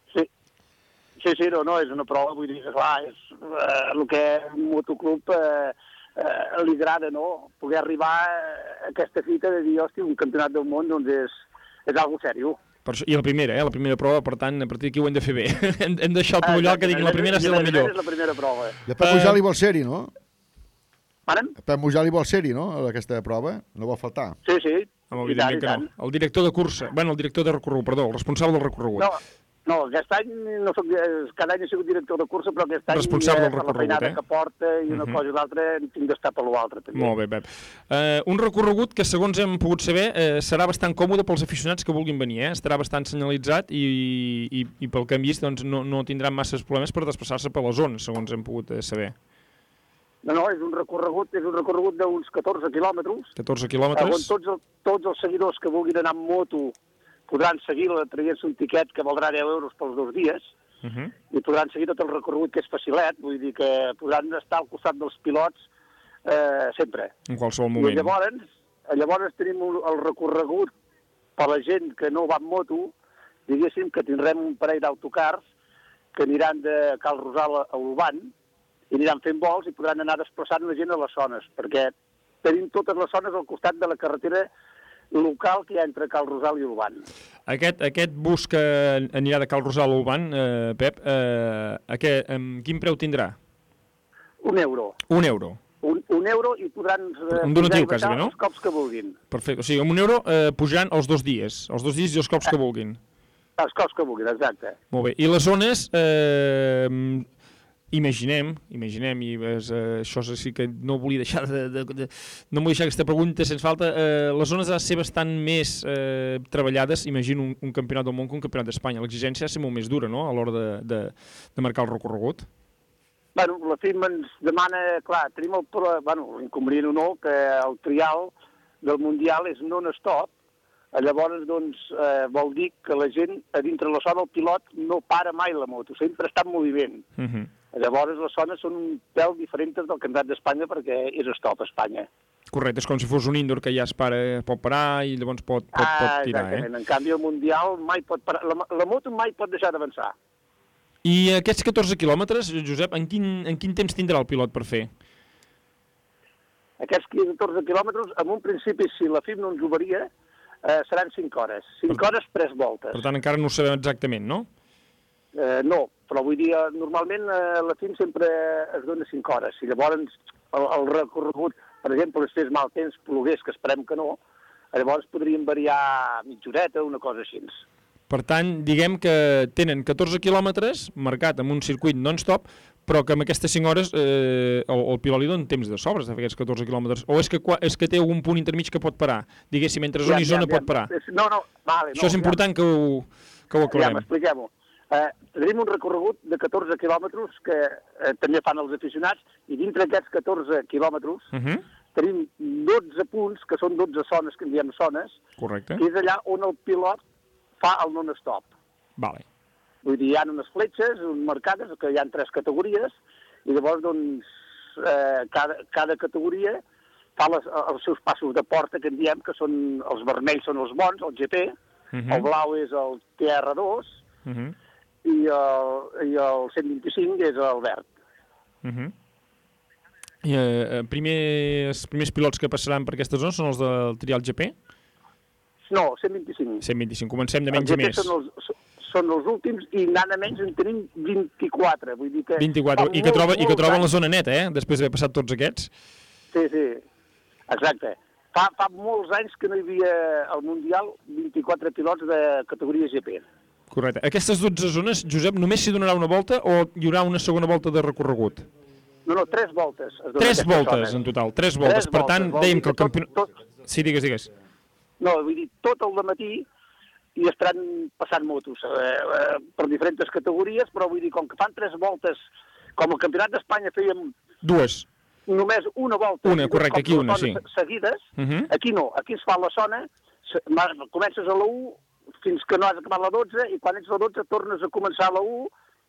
Speaker 3: Sí, sí, no, no, és una prova, vull dir que clar, és eh, el que un motoclub eh, eh, li agrada, no? Poder arribar a aquesta fita de dir, hòstia, un campionat del món, doncs és, és algo sèrio.
Speaker 23: Per això, i la primera, eh? La primera prova, per tant, a partir d'aquí ho hem de fer bé. hem, hem de deixar el Pujol que diguin la primera ser la millor.
Speaker 3: És la primera prova.
Speaker 4: I el Pep Mujal hi vol ser-hi, no?
Speaker 3: Parem?
Speaker 4: El Pep Mujal hi vol ser-hi, no? Aquesta prova, no vol faltar.
Speaker 3: Sí, sí.
Speaker 23: Home, evidentment que no. El director de cursa, bueno, el director de recorregut, perdó, el responsable del recorregut.
Speaker 3: No. No, aquest any, no soc, cada any he sigut director de cursa, però aquest any,
Speaker 23: responsable del
Speaker 3: per la feinada
Speaker 23: eh?
Speaker 3: que porta i una
Speaker 23: uh-huh.
Speaker 3: cosa i l'altra, tinc d'estar per l'altre. També.
Speaker 23: Molt bé, Pep. Uh, un recorregut que, segons hem pogut saber, uh, serà bastant còmode pels aficionats que vulguin venir, eh? Estarà bastant senyalitzat i, i, i pel que hem vist doncs, no, no tindran masses problemes per desplaçar-se per la zona, segons hem pogut uh, saber.
Speaker 3: No, no, és un recorregut, és un recorregut d'uns catorze quilòmetres.
Speaker 23: catorze quilòmetres.
Speaker 3: On tots, el, tots els seguidors que vulguin anar amb moto podran seguir-la traient-se un tiquet que valdrà deu euros pels dos dies, uh-huh. i podran seguir tot el recorregut, que és facilet, vull dir que podran estar al costat dels pilots eh, sempre.
Speaker 23: En qualsevol moment.
Speaker 3: I llavors, llavors tenim el recorregut per la gent que no va en moto, diguéssim que tindrem un parell d'autocars que aniran de Cal Rosal a Olvan i aniran fent vols i podran anar desplaçant la gent a les zones, perquè tenim totes les zones al costat de la carretera local que hi ha entre Cal Rosal i Olvan.
Speaker 23: Aquest, aquest bus que anirà de Cal Rosal a Olvan, eh, Pep, eh, aquest, eh, quin preu tindrà?
Speaker 3: Un euro.
Speaker 23: Un euro.
Speaker 3: Un, un euro i podran eh,
Speaker 23: un donatiu, quasi, no?
Speaker 3: Els cops que vulguin.
Speaker 23: Perfecte, o sigui, amb un euro eh, pujaran els dos dies, els dos dies i els cops que vulguin.
Speaker 3: Els cops que vulguin, exacte.
Speaker 23: Molt bé, i les zones, eh, imaginem, imaginem, i és, eh, això sí que no volia deixar de, de, de, no vull deixar aquesta pregunta sense falta, eh, les zones ha de ser bastant més eh, treballades, imagino un, un campionat del món que un campionat d'Espanya, l'exigència ha de ser molt més dura, no?, a l'hora de, de, de marcar el recorregut.
Speaker 3: Bueno, la F I M ens demana, clar, tenim el, bueno, l'inconvenient o no, que el trial del Mundial és non-stop, llavors, doncs, eh, vol dir que la gent, a dintre la zona, el pilot no para mai la moto, sempre està en moviment.
Speaker 23: Uh -huh.
Speaker 3: Llavors, les zones són un pèl diferents del Campionat d'Espanya perquè és stop a Espanya.
Speaker 23: Correcte, és com si fos un indoor que ja es para, pot parar i llavors pot, pot,
Speaker 3: ah,
Speaker 23: pot tirar,
Speaker 3: exactament.
Speaker 23: eh?
Speaker 3: En canvi, el Mundial mai pot parar, la, la moto mai pot deixar d'avançar.
Speaker 23: I aquests catorze quilòmetres, Josep, en quin, en quin temps tindrà el pilot per fer?
Speaker 3: Aquests catorze quilòmetres, en un principi, si la F I M no ens oberia, eh, seran cinc hores. cinc per... hores, tres voltes.
Speaker 23: Per tant, encara no ho sabem exactament, no?
Speaker 3: Eh, no, però vull dir, normalment eh, la F I M sempre es dona cinc hores. Si llavors el, el recorregut, per exemple, es fes mal temps, plogués, que esperem que no, llavors podríem variar mitja horeta, una cosa així.
Speaker 23: Per tant, diguem que tenen catorze quilòmetres marcat amb un circuit non-stop, però que amb aquestes cinc hores eh, el, el pilot li dona temps de sobres de fer aquests catorze quilòmetres. O és que, és que té algun punt intermig que pot parar? Diguéssim, entre zona ja, i zona ja, pot parar.
Speaker 3: No, no, vale.
Speaker 23: Això
Speaker 3: no,
Speaker 23: és important ja, que ho, que ho aclarem.
Speaker 3: Ja, expliquem-ho. Eh, tenim un recorregut de catorze quilòmetres que eh, també fan els aficionats, i dintre d'aquests catorze quilòmetres uh -huh. tenim dotze punts, que són dotze zones, que en diem zones,
Speaker 23: correcte,
Speaker 3: que és allà on el pilot fa el non-stop.
Speaker 23: Vale.
Speaker 3: Vull dir, hi ha unes fletxes marcades, que hi ha tres categories, i llavors, doncs, eh, cada, cada categoria fa les, els seus passos de porta, que en diem, que són els vermells són els bons, el G P, uh -huh. el blau és el T R dos, uh -huh. i, el, i el cent vint-i-cinc és el verd.
Speaker 23: Uh -huh. I eh, primer, els primers pilots que passaran per aquesta zona són els del trial G P?
Speaker 3: No, cent vint-i-cinc.
Speaker 23: cent vint-i-cinc, comencem de menys a més.
Speaker 3: Són els, són els últims i anant a menys en tenim vint-i-quatre. Vull dir que
Speaker 23: vint-i-quatre, i que,
Speaker 3: molt,
Speaker 23: troba, i que troben
Speaker 3: anys.
Speaker 23: la zona neta, eh?, després d'haver passat tots aquests.
Speaker 3: Sí, sí, exacte. Fa, fa molts anys que no hi havia al Mundial vint-i-quatre pilots de categoria G P.
Speaker 23: Correcte. Aquestes dotze zones, Josep, només s'hi donarà una volta o hi haurà una segona volta de recorregut?
Speaker 3: No, no, tres voltes.
Speaker 23: Tres voltes, zones. En total, tres voltes. Tres per tant, voltes. Dèiem que el campionat... Tot, tot... Sí, digues, digues.
Speaker 3: No, vull dir, tot el dematí i estaran passant motos eh, eh, per diferents categories, però vull dir, com que fan tres voltes, com el Campionat d'Espanya fèiem...
Speaker 23: Dues.
Speaker 3: Només una volta.
Speaker 23: Una, correcte, aquí una, sí.
Speaker 3: Seguides,
Speaker 23: uh -huh.
Speaker 3: aquí no, aquí es fa la zona, comences a la u fins que no has acabat la dotze, i quan ets a la dotze tornes a començar a la u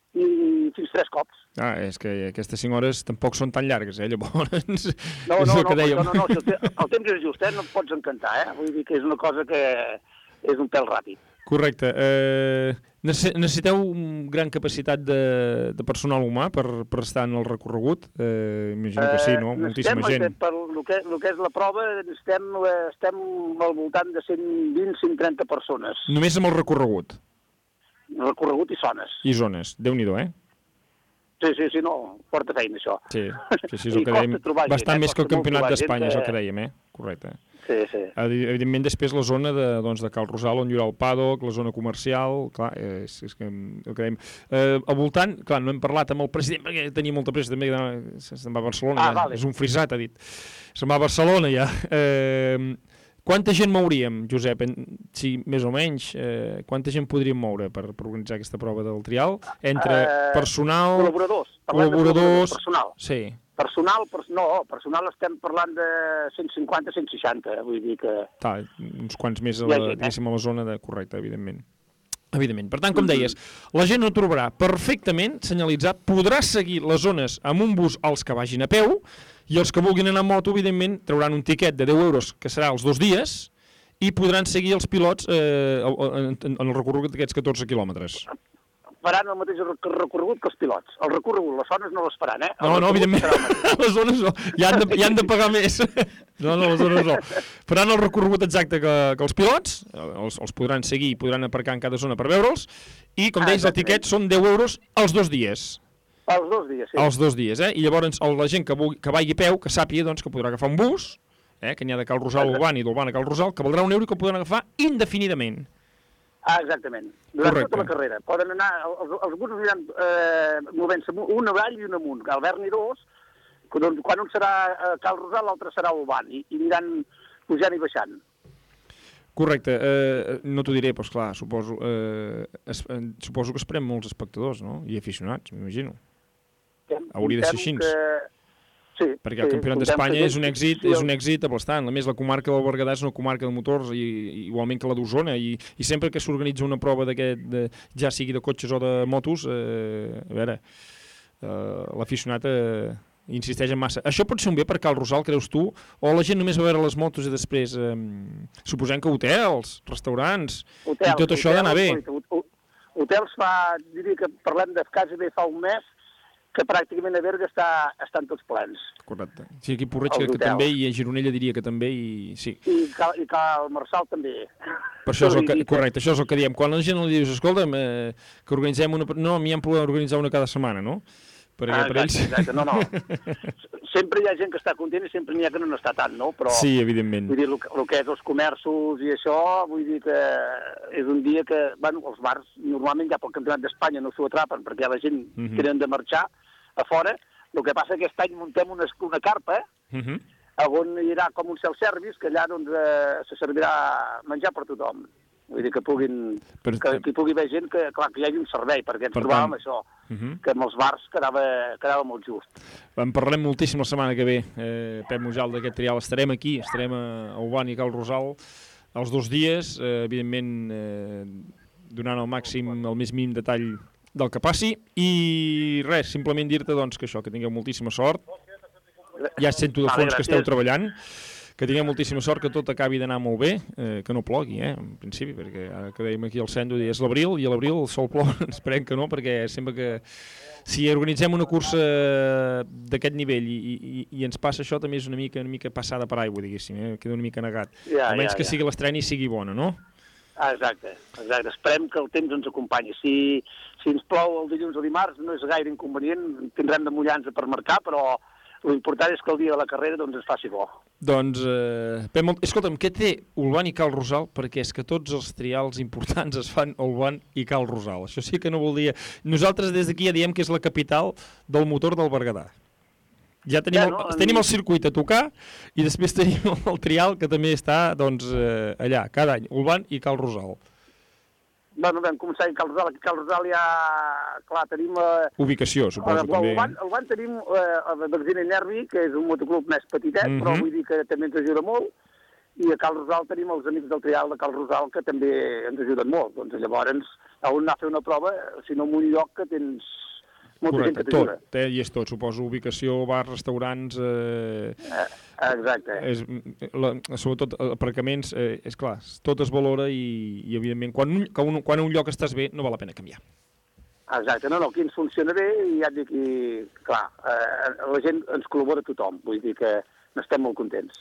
Speaker 3: i fins tres cops.
Speaker 23: Ah, és que aquestes cinc hores tampoc són tan llargues, eh, llavors...
Speaker 3: No, no, no, no, no, no, el, el temps és just, eh, no et pots encantar, eh? Vull dir que és una cosa que és un pèl ràpid.
Speaker 23: Correcte. Eh, necessiteu una gran capacitat de, de personal humà per, per estar en el recorregut? Eh, imagino que sí, no? Eh, Moltíssima gent.
Speaker 3: Per el que, el que és la prova, estem, estem al voltant de cent vint a cent trenta persones.
Speaker 23: Només amb el recorregut?
Speaker 3: Recorregut i zones.
Speaker 23: I zones. Déu-n'hi-do, eh?
Speaker 3: Sí, sí, sí, no, porta feina, això.
Speaker 23: Sí, sí, sí és el que dèiem. Bastant gent, més que el Campionat d'Espanya, és el que dèiem, eh? Correcte.
Speaker 3: Sí, sí.
Speaker 23: Evidentment, després la zona de, doncs, de Cal Rosal, on hi haurà el paddock, la zona comercial, clar, és, és que, el que dèiem. Eh, al voltant, clar, no hem parlat amb el president, perquè tenia molta pressa també, se'n va a Barcelona,
Speaker 3: ah,
Speaker 23: ja,
Speaker 3: vale.
Speaker 23: és un frisat, ha dit. Se'n va a Barcelona, ja. Eh, quanta gent mouríem, Josep? Sí, més o menys, eh, quanta gent podríem moure per, per organitzar aquesta prova del trial? Entre eh, personal...
Speaker 3: Col·laboradors.
Speaker 23: Col·laboradors...
Speaker 3: Personal.
Speaker 23: Sí.
Speaker 3: Personal, per, no, personal estem parlant de cent cinquanta a cent seixanta, vull dir que...
Speaker 23: Ta, uns quants més a la, gent, eh? a la zona de correcte, evidentment. Evidentment. Per tant, com deies, la gent ho trobarà perfectament senyalitzat, podrà seguir les zones amb un bus als que vagin a peu, i els que vulguin anar a moto, evidentment, trauran un tiquet de deu euros, que serà els dos dies, i podran seguir els pilots eh, en, en el recorregut d'aquests catorze quilòmetres.
Speaker 3: Faran el mateix recorregut que els pilots. El recorregut, les zones no les faran, eh? El
Speaker 23: no, no, evidentment, les zones no. Ja han, de, ja han de pagar més. No, no, les zones no. Faran el recorregut exacte que, que els pilots, els, els podran seguir i podran aparcar en cada zona per veure'ls, i, com ah, deies, el tiquet són deu euros els dos dies.
Speaker 3: Els dos dies, sí.
Speaker 23: Els dos dies, eh? I llavors la gent que, vulgui, que vagi a peu, que sàpiga doncs, que podrà agafar un bus, eh? Que n'hi ha de Cal Rosal a Olvan i d'Olvan a Cal Rosal, que valdrà un euro i que podran agafar indefinidament.
Speaker 3: Ah, exactament. Durant
Speaker 23: Correcte.
Speaker 3: Tota la carrera. Poden anar, els, els busos aniran eh, movent-se un avall i un amunt. Albert n'hi dos, quan, quan un serà a Cal Rosal, l'altre serà a Olvan, i, i aniran pujant i baixant.
Speaker 23: Correcte. Eh, no t'ho diré, però esclar, suposo, eh, es, eh, suposo que esperem molts espectadors, no? I aficionats, m'imagino. Hauria de ser així.
Speaker 3: Que... Sí,
Speaker 23: perquè el
Speaker 3: sí,
Speaker 23: Campionat d'Espanya és un èxit, és un èxit aplastant. A més, la comarca del Berguedà és una comarca de motors, i, igualment que la d'Osona, i, i sempre que s'organitza una prova d'aquest, ja sigui de cotxes o de motos, eh, a veure, eh, l'aficionat eh, insisteix en massa. Això pot ser un bé per Cal Rosal, creus tu? O la gent només va veure les motos i després, eh, suposem que hotels, restaurants, hotels, i tot això ha d'anar bé.
Speaker 3: Hotels fa, diria que parlem de quasi bé fa un mes, que pràcticament a Berga està, estan tots plens.
Speaker 23: Correcte. Sí, aquí Porreig que, que també, i a Gironella diria que també, i sí.
Speaker 3: I Cal, i Cal Marçal també.
Speaker 23: Per això és el que, correcte, això és el que diem. Quan la gent li dius, escolta'm, eh, que organitzem una... No, a mi em podem organitzar una cada setmana, no? Perquè
Speaker 3: ah,
Speaker 23: per ells...
Speaker 3: Exacte, no, no. Sempre hi ha gent que està content i sempre n'hi ha que no n'està tant, no? Però,
Speaker 23: sí, evidentment.
Speaker 3: Vull dir, el, el que és els comerços i això, vull dir que és un dia que, bueno, els bars normalment ja pel Campionat d'Espanya no s'ho atrapen perquè la gent uh -huh. tenen de marxar a fora. El que passa que aquest any muntem una, una carpa, uh -huh. on hi haurà com un self-service, que allà doncs, eh, se servirà menjar per tothom. Vull dir que puguin, per... que, que hi pugui haver gent que, clar, que hi hagi un servei, perquè ens per trobàvem tant... això, uh -huh. que amb els bars quedava, quedava molt just.
Speaker 23: En parlem moltíssim la setmana que ve, eh, Pep Mujal, d'aquest trial. Estarem aquí, estarem a Olvan i Cal Rosal els dos dies, eh, evidentment eh, donant el màxim, el més mínim detall del que passi, i res, simplement dir-te doncs, que això, que tingueu moltíssima sort. Ja sento de fons que esteu treballant, que tingueu moltíssima sort, que tot acabi d'anar molt bé, eh, que no plogui, eh, en principi, perquè ara que dèiem aquí al Sendo, és l'abril, i a l'abril el sol plou, esperem que no, perquè sembla que si organitzem una cursa d'aquest nivell i, i, i ens passa això, també és una mica, una mica passada per aigua, diguéssim, eh, queda una mica negat.
Speaker 3: Ja,
Speaker 23: almenys
Speaker 3: ja,
Speaker 23: que
Speaker 3: ja.
Speaker 23: sigui l'estrena i sigui bona, no?
Speaker 3: Ah, exacte, exacte. Esperem que el temps ens acompanyi. Si, si ens plou el dilluns o dimarts no és gaire inconvenient, tindrem de mullar-nos per marcar, però l'important és que el dia de la carrera doncs, es faci bo.
Speaker 23: Doncs, eh, Pep, escolta'm, què té Olvan i Cal Rosal? Perquè és que tots els trials importants es fan a Olvan i Cal Rosal. Això sí que no vol dir... Nosaltres des d'aquí ja diem que és la capital del motor del Berguedà. Ja tenim, ja, no? el, tenim el circuit a tocar i després tenim el trial que també està doncs, eh, allà, cada any, Olvan i Cal Rosal.
Speaker 3: Bueno, vam començar a Cal Rosal. Aquí a Cal Rosal ja, clar, tenim... Eh,
Speaker 23: Ubicació, suposo,
Speaker 3: eh,
Speaker 23: també.
Speaker 3: Olvan, Olvan tenim eh, el Benzina i Nervi, que és un motoclub més petitet, mm -hmm. però vull dir que també ens ajuda molt, i a Cal Rosal tenim els amics del trial de Cal Rosal, que també ens ajuden molt. Doncs llavors, a on anar a fer una prova, si no en un lloc que tens...
Speaker 23: Correcte, tot, eh, i és tot, suposo, ubicació, bars, restaurants... Eh,
Speaker 3: Exacte.
Speaker 23: És, la, sobretot aparcaments, eh, és clar, tot es valora i, i evidentment, quan un, quan, un, quan un lloc estàs bé, no val la pena canviar.
Speaker 3: Exacte, no, no, aquí ens funciona bé i ja et dic que, clar, eh, la gent ens col·labora tothom, vull dir que n'estem molt contents.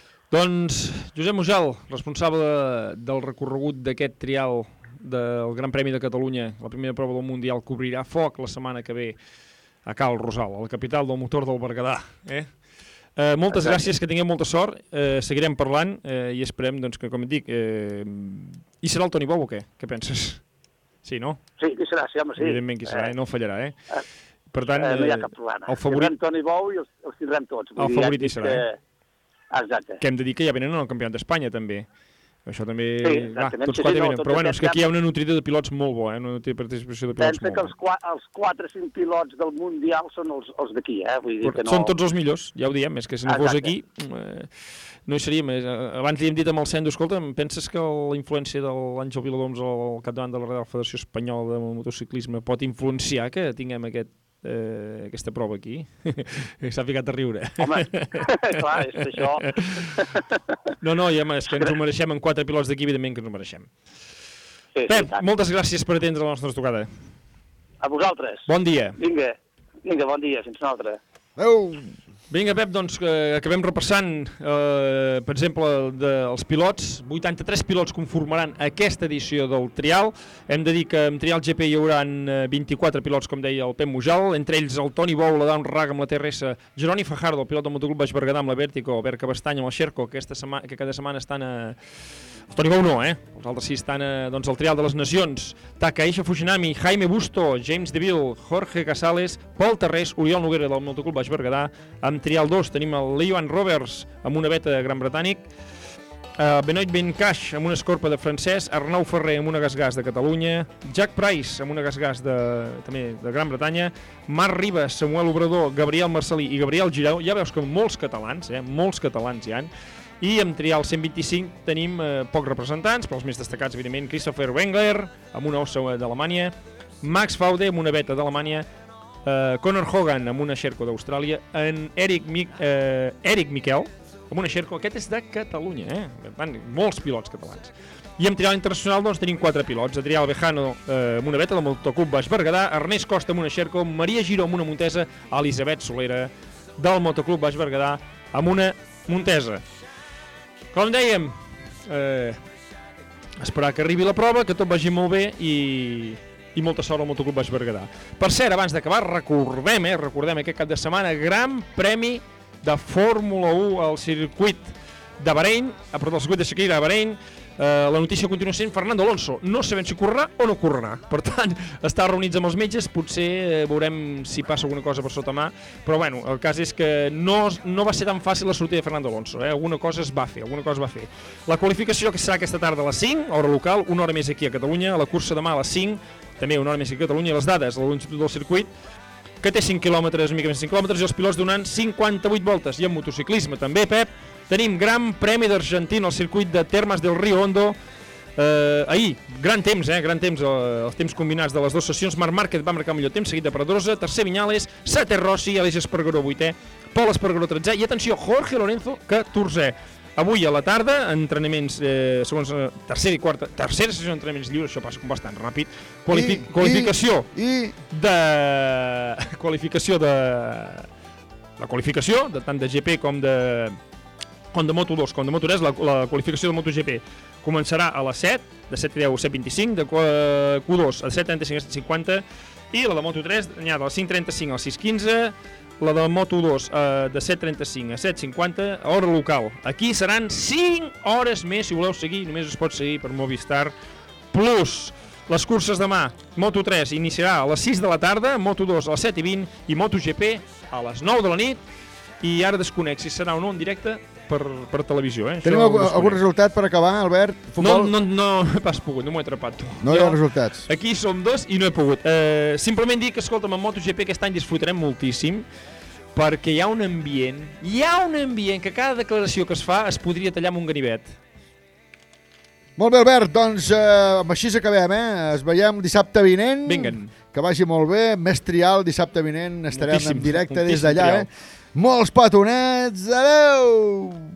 Speaker 23: Doncs, Josep Mujal, responsable de, del recorregut d'aquest trial del Gran Premi de Catalunya, la primera prova del Mundial, cobrirà foc la setmana que ve a Cal Rosal, a la capital del motor del Berguedà. Eh? Eh, moltes Exacte. gràcies, que tinguem molta sort, eh, seguirem parlant eh, i esperem doncs, que, com et dic, eh, hi serà el Toni Bou o què? Què penses? Sí, no?
Speaker 3: Sí, hi serà, sí, home, sí.
Speaker 23: Evidentment que hi serà, eh, no fallarà, eh? Per tant,
Speaker 3: eh, no hi ha cap problema.
Speaker 23: El favorit...
Speaker 3: Tindrem Toni Bou i els, els tindrem tots.
Speaker 23: El
Speaker 3: dir,
Speaker 23: favorit
Speaker 3: ja
Speaker 23: hi serà,
Speaker 3: que...
Speaker 23: eh?
Speaker 3: Exacte.
Speaker 23: Que hem de dir que ja venen al Campionat d'Espanya, també. Això també...
Speaker 3: Sí,
Speaker 23: ah, tots
Speaker 3: sí,
Speaker 23: quatre
Speaker 3: sí, no,
Speaker 23: venen. Però bueno, és que aquí hi ha una nutrida de pilots molt bo, eh? Una participació de pilots
Speaker 3: Pensa
Speaker 23: molt
Speaker 3: que els, qua, els quatre o cinc pilots del Mundial són els, els d'aquí, eh? Vull dir
Speaker 23: Però
Speaker 3: que no...
Speaker 23: són tots els millors, ja ho diem, és que si no fos aquí eh, no hi seríem. Abans li hem dit amb el Sendo, escolta, penses que la influència de l'Àngel Viladoms al capdavant de la Real Federació Espanyola de Motociclisme pot influenciar que tinguem aquest eh, aquesta prova aquí. S'ha ficat a riure.
Speaker 3: Home, clar, és això.
Speaker 23: No, no, ja, és que ens ho mereixem en quatre pilots d'aquí, evidentment que ens ho mereixem.
Speaker 3: Sí,
Speaker 23: Pep,
Speaker 3: sí,
Speaker 23: moltes gràcies per atendre la nostra trucada.
Speaker 3: A vosaltres.
Speaker 23: Bon dia.
Speaker 3: Vinga, vinga, bon dia, fins una altra.
Speaker 4: Adéu.
Speaker 23: Vinga, Pep, doncs eh, acabem repassant, eh, per exemple, de, els pilots. vuitanta-tres pilots conformaran aquesta edició del trial. Hem de dir que en trial G P hi haurà vint-i-quatre pilots, com deia el Pep Mujal, entre ells el Toni Bou, la Down Rag amb la T R S, Jeroni Fajardo, el pilot del motoclub Baix Berguedà amb la Vertigo, Berca Bastany amb el Xerco, que, aquesta setmana, que cada setmana estan a... El Toni Bou no, eh? Els altres sí estan a, doncs, al trial de les nacions. Takaisha Fujinami, Jaime Busto, James DeVille, Jorge Casales, Pol Terrés, Oriol Noguera del motoclub Baix Berguedà. Amb trial dos tenim el Leon Roberts amb una beta de Gran Bretànic, uh, Benoit Bencaix amb una escorpa de francès, Arnau Ferrer amb una Gasgas de Catalunya, Jack Price amb una Gasgas de, també de Gran Bretanya, Marc Ribas, Samuel Obrador, Gabriel Marcelí i Gabriel Girau. Ja veus que molts catalans, eh, molts catalans hi ha. I amb trial cent vint-i-cinc tenim eh, pocs representants, però els més destacats, evidentment, Christopher Wengler, amb una Ossa d'Alemanya, Max Faude, amb una beta d'Alemanya, eh, Conor Hogan, amb una Xerco d'Austràlia, en Eric, Mi eh, Eric Miquel, amb una Xerco, aquest és de Catalunya, eh? Per tant, molts pilots catalans. I amb trial internacional doncs, tenim quatre pilots, Adrià Albejano eh, amb una beta del motoclub Baix Berguedà, Ernest Costa amb una Xerco, Maria Giró amb una Montesa, Elisabet Solera del motoclub Baix Berguedà amb una Montesa. Com dèiem, eh, esperar que arribi la prova, que tot vagi molt bé i, i molta sort al motoclub Baix Berguedà. Per cert, abans d'acabar, recordem, eh, recordem aquest cap de setmana, Gran Premi de Fórmula u al circuit de Bahrein, a prop del circuit de Shakira a Bahrein. Uh, la notícia continua sent Fernando Alonso. No sabem si correrà o no correrà. Per tant, està reunits amb els metges, potser eh, veurem si passa alguna cosa per sota mà, però bueno, el cas és que no, no va ser tan fàcil la sortida de Fernando Alonso, eh? Alguna cosa es va fer, alguna cosa es va fer. La qualificació que serà aquesta tarda a les cinc, hora local, una hora més aquí a Catalunya, la cursa demà a les cinc, també una hora més aquí a Catalunya, les dades, la longitud del circuit, que té cinc quilòmetres, una mica més de cinc quilòmetres, i els pilots donant cinquanta-vuit voltes. I en motociclisme també, Pep, tenim Gran Premi d'Argentina al circuit de Termas del Rio Hondo. Eh, ahir, gran temps, eh? Gran temps, eh, els temps combinats de les dues sessions. Marc Márquez va marcar millor temps, seguit de Pedrosa, tercer Viñales, setè Rossi, Aleix Espargaró, vuitè, Pol Espargaró, tretzè, i atenció, Jorge Lorenzo, catorzè. Avui a la tarda, entrenaments, eh, segons eh, tercera i quarta, tercera sessió d'entrenaments lliures, això passa com bastant ràpid, Qualifi I, qualificació i, i... de... qualificació de... la qualificació, de, tant de G P com de... com de Moto dos, com de Moto tres, la, la qualificació de MotoGP començarà a les set, de set i deu a set vint-i-cinc, de Q dos a set trenta-cinc a set cinquanta, i la de Moto tres n'hi ha de les cinc trenta-cinc a les sis quinze, la de Moto dos eh, de set trenta-cinc a set cinquanta, a hora local. Aquí seran cinc hores més, si voleu seguir, només es pot seguir per Movistar Plus. Les curses demà, Moto tres iniciarà a les sis de la tarda, Moto dos a les set i vint i MotoGP a les nou de la nit, i ara desconec si serà o no en directe per, per televisió. Eh?
Speaker 4: Tenim algun, algun resultat per acabar, Albert?
Speaker 23: Futbol? No, no, no he pas pogut, no m'ho he atrapat. Tu.
Speaker 4: No hi ha resultats.
Speaker 23: Aquí som dos i no he pogut. Eh, simplement dir que, escolta'm, en MotoGP aquest any disfrutarem moltíssim, perquè hi ha un ambient, hi ha un ambient que cada declaració que es fa es podria tallar amb un ganivet.
Speaker 4: Molt bé, Albert, doncs eh, amb així acabem, eh? Es veiem dissabte vinent.
Speaker 23: Vinguen.
Speaker 4: Que vagi molt bé, més trial dissabte vinent, estarem moltíssim, en directe des d'allà, eh?
Speaker 23: Trial.
Speaker 4: Molts petonets, adeu!